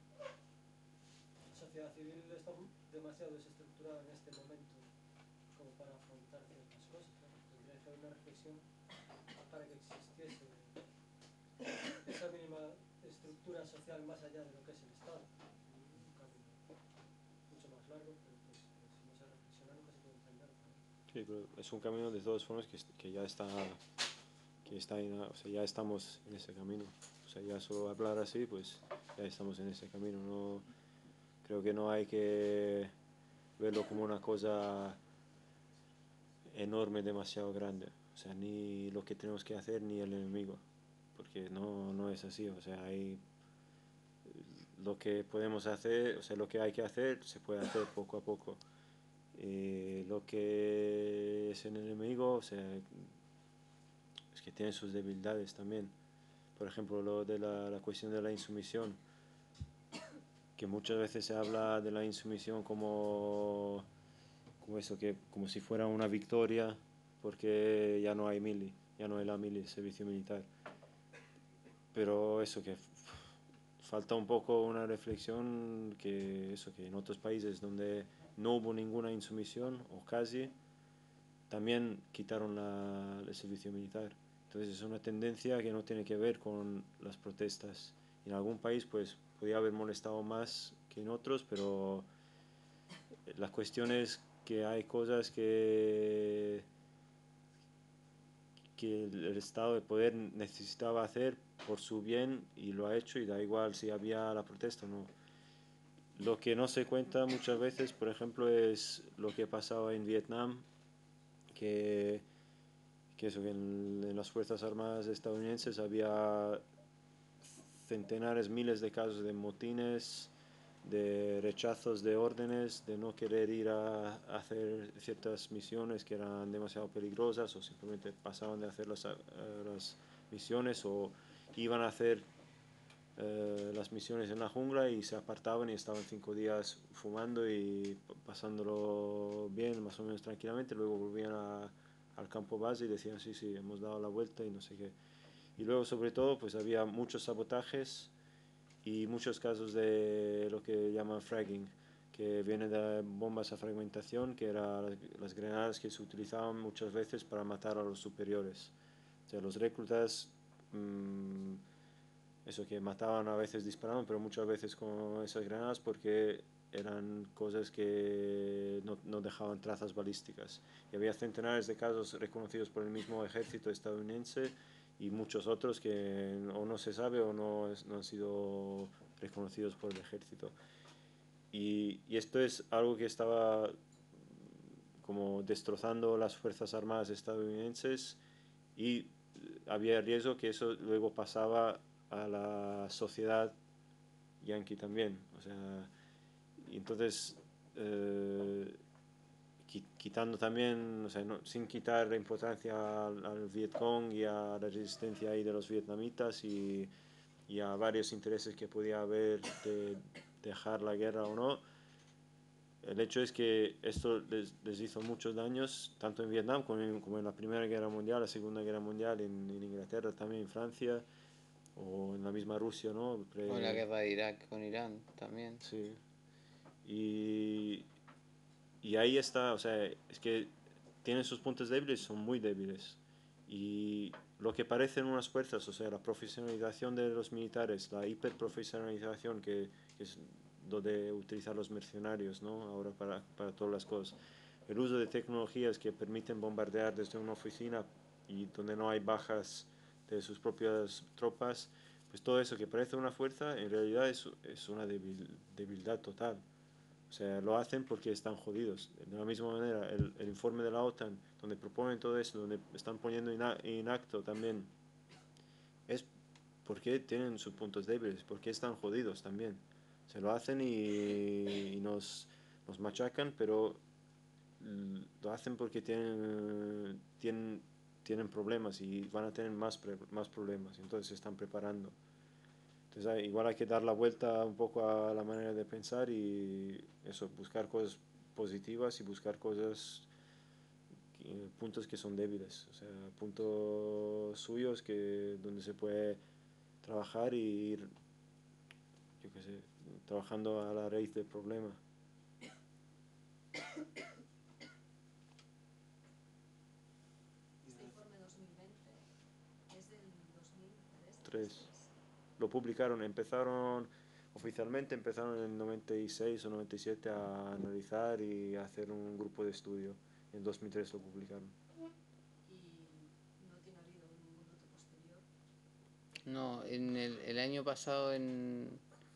la sociedad civil está demasiado desestructurada en este momento como para afrontar ciertas cosas, ¿no? Tendría que haber una reflexión para que existiese esa mínima estructura social más allá de lo que es el Estado. Un camino mucho más largo, pero pues, si no se reflexiona nunca se puede entender, ¿no? Sí, pero es un camino de todas formas que, que ya está, que está en, o sea, ya estamos en ese camino. O sea, ya solo hablar así, pues ya estamos en ese camino. No, creo que no hay que verlo como una cosa enorme, demasiado grande. O sea, ni lo que tenemos que hacer ni el enemigo, porque no, no es así. O sea, hay lo que podemos hacer, o sea, lo que hay que hacer se puede hacer poco a poco. Eh, lo que es el enemigo, o sea, es que tiene sus debilidades también. Por ejemplo, lo de la, la cuestión de la insumisión, que muchas veces se habla de la insumisión como, como eso, que como si fuera una victoria, porque ya no hay mili, ya no hay la mili, servicio militar. Pero eso que falta un poco una reflexión, que eso que en otros países donde no hubo ninguna insumisión o casi, también quitaron la, el servicio militar. Entonces es una tendencia que no tiene que ver con las protestas. En algún país pues podía haber molestado más que en otros, pero la cuestión es que hay cosas que, que el estado de poder necesitaba hacer por su bien y lo ha hecho, y da igual si había la protesta o no. Lo que no se cuenta muchas veces, por ejemplo, es lo que pasaba en Vietnam, que, que, eso, que en, en las Fuerzas Armadas estadounidenses había centenares, miles de casos de motines, de rechazos de órdenes, de no querer ir a, a hacer ciertas misiones que eran demasiado peligrosas, o simplemente pasaban de hacer las, uh, las misiones, o iban a hacer uh, las misiones en la jungla y se apartaban y estaban cinco días fumando y pasándolo bien, más o menos tranquilamente. Luego volvían a, al campo base y decían sí, sí, hemos dado la vuelta y no sé qué. Y luego, sobre todo, pues había muchos sabotajes y muchos casos de lo que llaman fragging, que viene de bombas a fragmentación, que eran las granadas que se utilizaban muchas veces para matar a los superiores. O sea, los reclutas, mmm, eso que mataban a veces disparando, pero muchas veces con esas granadas, porque eran cosas que no, no dejaban trazas balísticas. Y había centenares de casos reconocidos por el mismo ejército estadounidense, y muchos otros que o no se sabe o no, es, no han sido reconocidos por el ejército. Y, y esto es algo que estaba como destrozando las Fuerzas Armadas estadounidenses, y había riesgo que eso luego pasaba a la sociedad yanqui también. O sea, y entonces eh, quitando también, o sea, no, sin quitar la importancia al, al Vietcong y a la resistencia ahí de los vietnamitas, y, y a varios intereses que podía haber de dejar la guerra o no. El hecho es que esto les, les hizo muchos daños, tanto en Vietnam como en, como en la Primera Guerra Mundial, la Segunda Guerra Mundial, en, en Inglaterra también, en Francia, o en la misma Rusia, ¿no? Pre... O en la guerra de Irak con Irán también. Sí. Y, y ahí está, o sea, es que tienen sus puntos débiles, son muy débiles. Y lo que parecen unas fuerzas, o sea, la profesionalización de los militares, la hiperprofesionalización que, que es lo de utilizar los mercenarios, ¿no? Ahora para, para todas las cosas. El uso de tecnologías que permiten bombardear desde una oficina y donde no hay bajas de sus propias tropas, pues todo eso que parece una fuerza en realidad es, es una debil, debilidad total. O sea, lo hacen porque están jodidos. De la misma manera, el, el informe de la OTAN, donde proponen todo eso, donde están poniendo en acto también, es porque tienen sus puntos débiles, porque están jodidos también. Se lo hacen y, y nos, nos machacan, pero lo hacen porque tienen, tienen, tienen problemas y van a tener más, más problemas, entonces se están preparando. Entonces igual hay que dar la vuelta un poco a la manera de pensar y eso, buscar cosas positivas y buscar cosas, puntos que son débiles, o sea, puntos suyos que, donde se puede trabajar y ir, yo qué sé, trabajando a la raíz del problema. Este informe dos mil veinte es del dos mil tres. Lo publicaron, empezaron oficialmente, empezaron en el noventa y seis o noventa y siete a analizar y a hacer un grupo de estudio. En dos mil tres lo publicaron. ¿Y no tiene habido ningún otro posterior? No, en el, el año pasado en...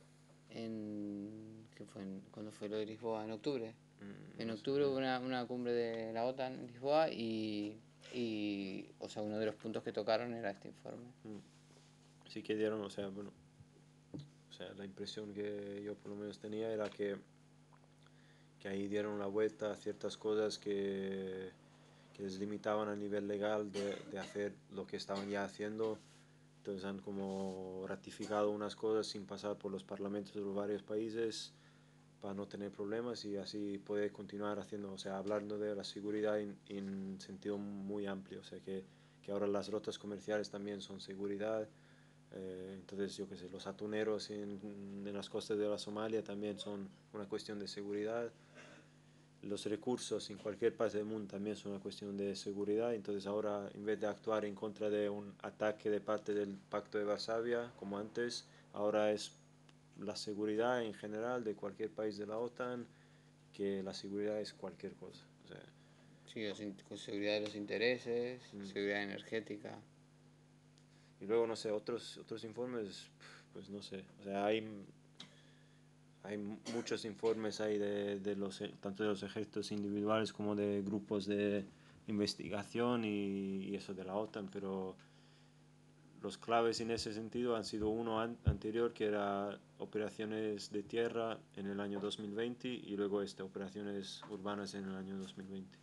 en ¿qué fue? ¿Cuándo fue lo de Lisboa? ¿En octubre? Mm, En no octubre sé. hubo una, una cumbre de la OTAN en Lisboa y, y, o sea, uno de los puntos que tocaron era este informe. Mm. Sí que dieron, o sea, bueno, o sea, la impresión que yo por lo menos tenía era que, que ahí dieron la vuelta a ciertas cosas que, que les limitaban a nivel legal de, de hacer lo que estaban ya haciendo. Entonces han como ratificado unas cosas sin pasar por los parlamentos de los varios países para no tener problemas y así poder continuar haciendo, o sea, hablando de la seguridad en, en sentido muy amplio, o sea, que, que ahora las rutas comerciales también son seguridad, eh, entonces yo qué sé, los atuneros en, en las costas de la Somalia también son una cuestión de seguridad, los recursos en cualquier parte del mundo también son una cuestión de seguridad, entonces ahora en vez de actuar en contra de un ataque de parte del Pacto de Varsovia, como antes, ahora es la seguridad en general de cualquier país de la OTAN, que la seguridad es cualquier cosa. O sea, Sí, los in- con seguridad de los intereses, Mm. seguridad energética. y luego, no sé, otros, otros informes, pues no sé, o sea, hay, hay muchos informes ahí de, de los, tanto de los ejércitos individuales como de grupos de investigación y, y eso de la OTAN, pero los claves en ese sentido han sido uno an anterior que era operaciones de tierra en el año dos mil veinte y luego este, operaciones urbanas en el año dos mil veinte.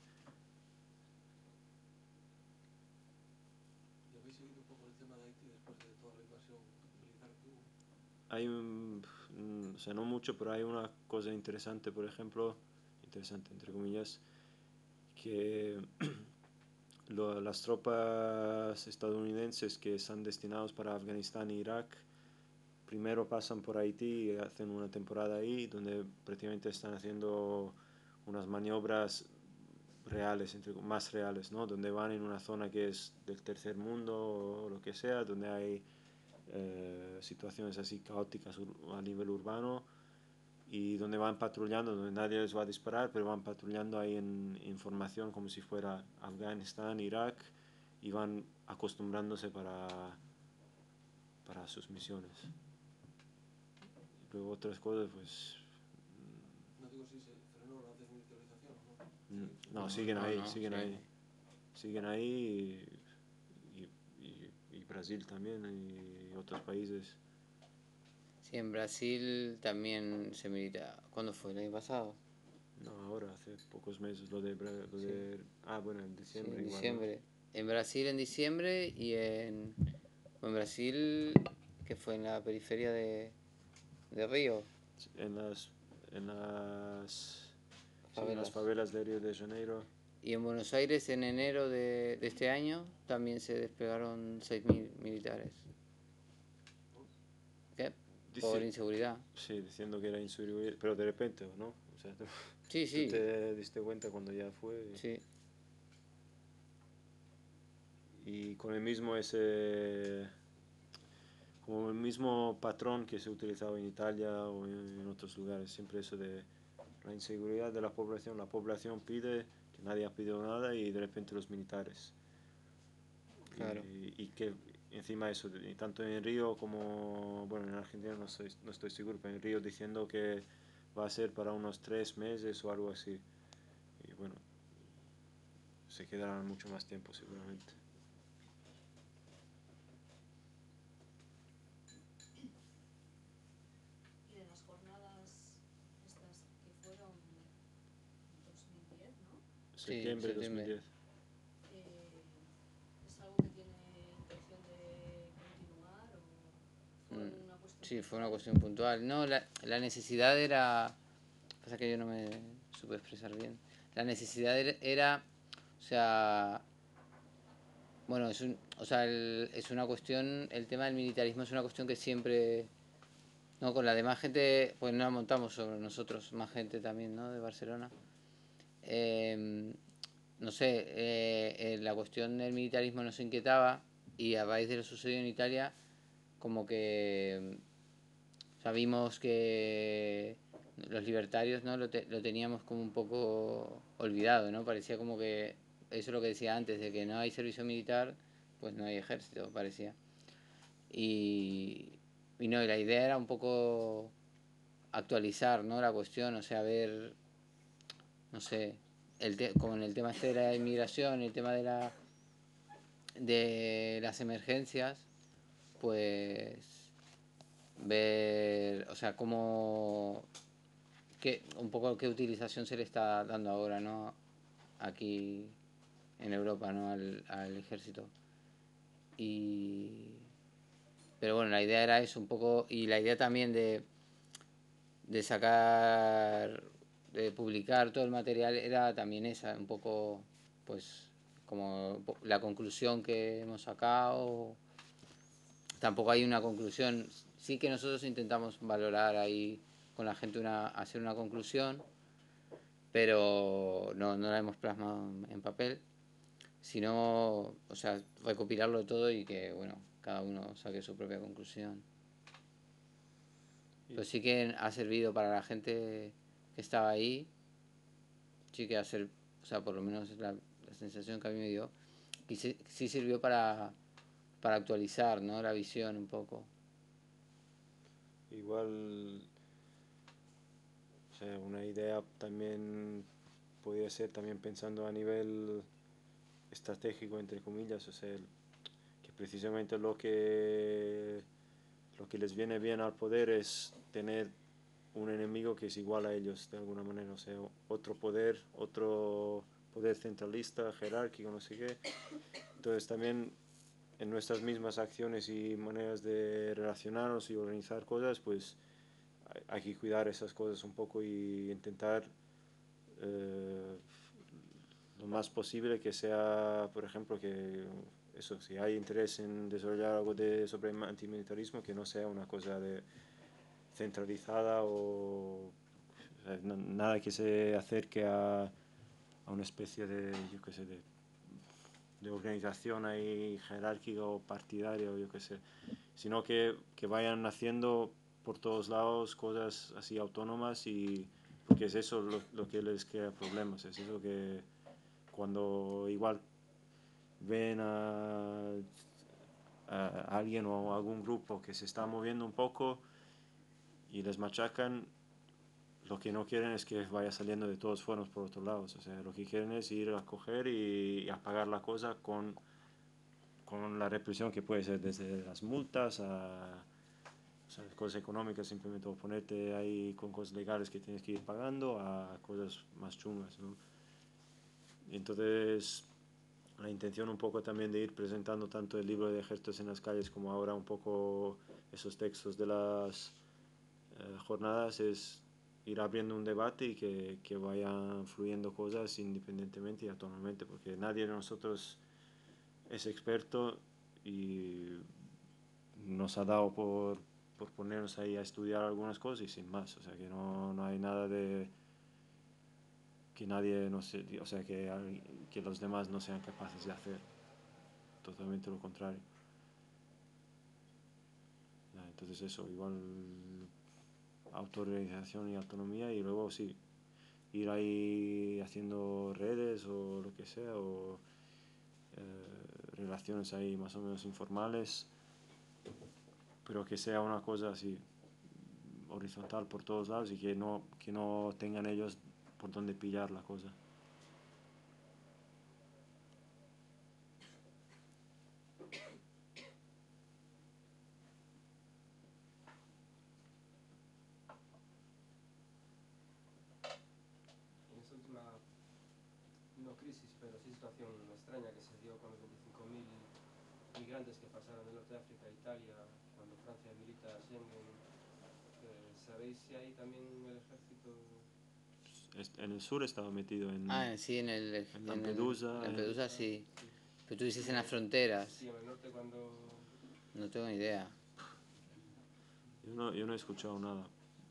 ¿Y habéis seguido un poco el tema de Haití después de toda la invasión militar que hubo? Hay un, o sea, no mucho, pero hay una cosa interesante, por ejemplo, interesante entre comillas, que lo, las tropas estadounidenses que están destinadas para Afganistán e Irak primero pasan por Haití y hacen una temporada ahí donde prácticamente están haciendo unas maniobras reales, entre, más reales, ¿no? Donde van en una zona que es del tercer mundo o lo que sea, donde hay eh, situaciones así caóticas a nivel urbano y donde van patrullando, donde nadie les va a disparar, pero van patrullando ahí en información como si fuera Afganistán, Irak y van acostumbrándose para, para sus misiones. Luego otras cosas, pues... No digo si se frenó la desmilitarización o no. No, No, no, siguen no, ahí, no, siguen sí. ahí. Siguen ahí y, y, y Brasil también y otros países. Sí, en Brasil también se milita. ¿Cuándo fue? ¿El año pasado? No, ahora, hace pocos meses, lo de... Lo Sí. de ah, bueno, en Sí, diciembre en igual, diciembre. En Brasil en diciembre y en, en Brasil, que fue en la periferia de, de Río, ¿no? En las... En las... Sí, en las favelas. favelas de Río de Janeiro. Y en Buenos Aires en enero de, de este año también se desplegaron seis mil militares. ¿Qué? Por Dice, inseguridad. sí, diciendo que era inseguridad, pero de repente, ¿no? O sea, tú, Sí, tú sí, te diste cuenta cuando ya fue. Y, sí. y con el mismo ese... Como el mismo patrón que se utilizaba en Italia o en, en otros lugares, siempre eso de la inseguridad de la población. La población pide, que nadie ha pedido nada y de repente los militares. Claro. Y, y que encima eso, y tanto en Río como, bueno, en Argentina no, soy, no estoy seguro, pero en Río diciendo que va a ser para unos tres meses o algo así. Y bueno, se quedarán mucho más tiempo seguramente. Y de las jornadas estas que fueron en dos mil diez, ¿no? Septiembre de septiembre. dos mil diez. Eh, ¿Es algo que tiene intención de continuar o fue Mm, una cuestión Sí, fue una puntual? cuestión puntual. No, la, la necesidad era... Pasa que yo no me supe expresar bien. La necesidad era, era, o sea... Bueno, es, un, o sea, el- es una cuestión... El tema del militarismo es una cuestión que siempre... No, con la demás gente, pues no la montamos sobre nosotros, más gente también, ¿no? De Barcelona. Eh, no sé, eh, eh, la cuestión del militarismo nos inquietaba y a raíz de lo sucedido en Italia, como que sabimos que los libertarios, ¿no? Lo, te, lo teníamos como un poco olvidado, ¿no? Parecía como que, eso es lo que decía antes, de que no hay servicio militar, pues no hay ejército, parecía. Y, y no, y la idea era un poco actualizar, ¿no? La cuestión, o sea, ver, no sé, el te, como en el tema este de la inmigración, el tema de la de las emergencias, pues ver, o sea, cómo, qué, un poco qué utilización se le está dando ahora, ¿no? Aquí en Europa, ¿no? Al, al ejército. Y, pero bueno, la idea era eso un poco, y la idea también de, de sacar, de publicar todo el material era también esa, un poco, pues, como la conclusión que hemos sacado. Tampoco hay una conclusión. Sí que nosotros intentamos valorar ahí con la gente, una, hacer una conclusión, pero no, no la hemos plasmado en papel, sino, o sea, recopilarlo todo y que, bueno, cada uno saque su propia conclusión. Pero sí que ha servido para la gente que estaba ahí, sí que ha servido, o sea, por lo menos es la, la sensación que a mí me dio, que sí, sí sirvió para, para actualizar, ¿no? La visión un poco. Igual, o sea, una idea también podría ser también pensando a nivel estratégico, entre comillas, o sea, que precisamente lo que, lo que les viene bien al poder es tener un enemigo que es igual a ellos de alguna manera, o sea, otro poder, otro poder centralista, jerárquico, no sé qué. Entonces también en nuestras mismas acciones y maneras de relacionarnos y organizar cosas, pues hay que cuidar esas cosas un poco y intentar eh, lo más posible que sea, por ejemplo, que eso, si hay interés en desarrollar algo de, sobre antimilitarismo, que no sea una cosa de centralizada o, o sea, no, nada que se acerque a, a una especie de, yo qué sé, de, de organización ahí jerárquica o partidaria o yo qué sé, sino que, que vayan haciendo por todos lados cosas así autónomas y porque es eso lo, lo que les crea problemas, es eso que cuando igual ven a, a alguien o a algún grupo que se está moviendo un poco y les machacan, lo que no quieren es que vaya saliendo de todos formas por otros lados, o sea, lo que quieren es ir a coger y, y apagar la cosa con, con la represión que puede ser desde las multas a, o sea, cosas económicas, simplemente o ponerte ahí con cosas legales que tienes que ir pagando a cosas más chungas, ¿no? Y entonces la intención un poco también de ir presentando tanto el libro de Ejércitos en las calles como ahora un poco esos textos de las eh, jornadas es ir abriendo un debate y que, que vayan fluyendo cosas independientemente y autónomamente, porque nadie de nosotros es experto y nos ha dado por, por ponernos ahí a estudiar algunas cosas y sin más, o sea que no, no hay nada de que nadie, no sé, o sea que, que los demás no sean capaces de hacer, totalmente lo contrario. Entonces eso, igual autorrealización y autonomía y luego sí, ir ahí haciendo redes o lo que sea o eh, relaciones ahí más o menos informales, pero que sea una cosa así horizontal por todos lados y que no, que no tengan ellos por dónde pillar la cosa. En esta última, no crisis, pero sí situación extraña que se dio con los veinticinco mil migrantes que pasaron del norte de África a Italia cuando Francia milita Schengen, eh, ¿sabéis si ahí también el ejército? En el sur estaba metido en, Ah, sí, en el en en Lampedusa. el- Lampedusa en- sí. Sí. Pero tú dices en las fronteras. Sí, en el norte cuando... No tengo ni idea. Yo no, yo no he escuchado nada.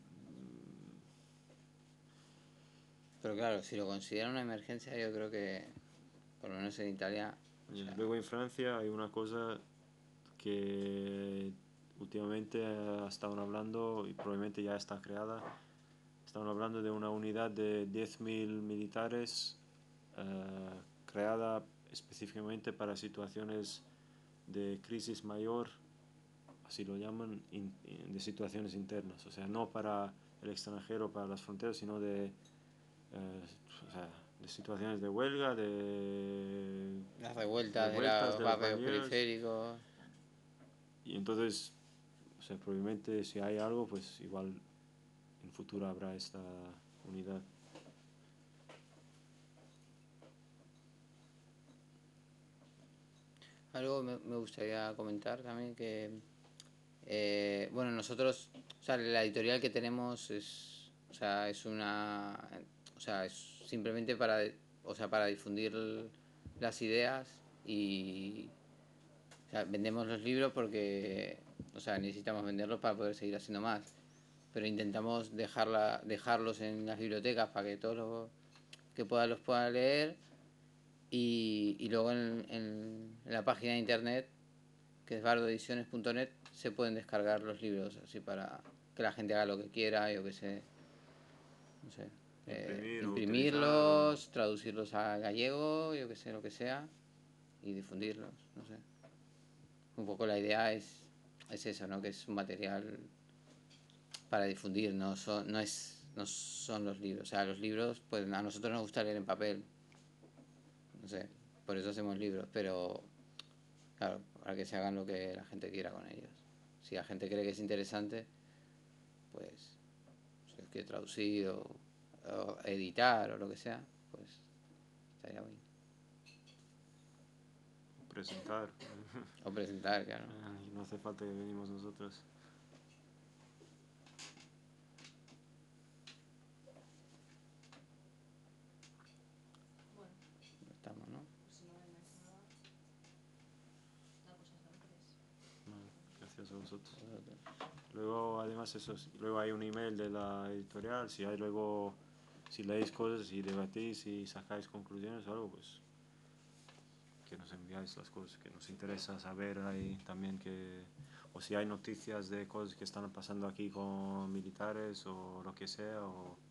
Pero claro, si lo consideran una emergencia, yo creo que, por lo menos en Italia, o Y sea, luego en Francia hay una cosa que últimamente eh, estaban hablando y probablemente ya está creada. Estaban hablando de una unidad de diez mil militares eh, creada específicamente para situaciones de crisis mayor, así lo llaman, in- in- de situaciones internas. O sea, no para el extranjero, para las fronteras, sino de, eh, o sea, de situaciones de huelga, de las revueltas de revueltas los de los barrios banlieues. periféricos. Y entonces, o sea, probablemente si hay algo, pues igual en futuro habrá esta unidad. Algo me, me gustaría comentar también que, eh, bueno, nosotros, o sea, la editorial que tenemos es, o sea, es una, o sea, es simplemente para, o sea, para difundir las ideas y, o sea, vendemos los libros porque, o sea, necesitamos venderlos para poder seguir haciendo más. Pero intentamos dejarla, dejarlos en las bibliotecas para que todos los que puedan los puedan leer. Y, y luego en, en, en la página de internet, que es bardoediciones punto net, se pueden descargar los libros así para que la gente haga lo que quiera, yo que sé, no sé, eh, Imprimir o imprimirlos, utilizar o- traducirlos a gallego, yo que sé, lo que sea, y difundirlos, no sé. Un poco la idea es, es eso, ¿no? Que es un material para difundir, no son, no es, no son los libros. O sea, los libros, pues a nosotros nos gusta leer en papel. No sé, por eso hacemos libros, pero claro, para que se hagan lo que la gente quiera con ellos. Si la gente cree que es interesante, pues si los quiere traducir o, o editar o lo que sea, pues estaría bien. Presentar. O presentar, claro. Y no hace falta que venimos nosotros. Bueno, Estamos, ¿no? pues si no hay más nada, nada, pues hasta luego. Vale, gracias a vosotros. Vosotros. Luego, además, eso, sí, luego hay un email de la editorial. Si hay luego, si leéis cosas y debatís y sacáis conclusiones o algo, pues que nos enviáis las cosas que nos interesa saber ahí también, que o si hay noticias de cosas que están pasando aquí con militares o lo que sea, o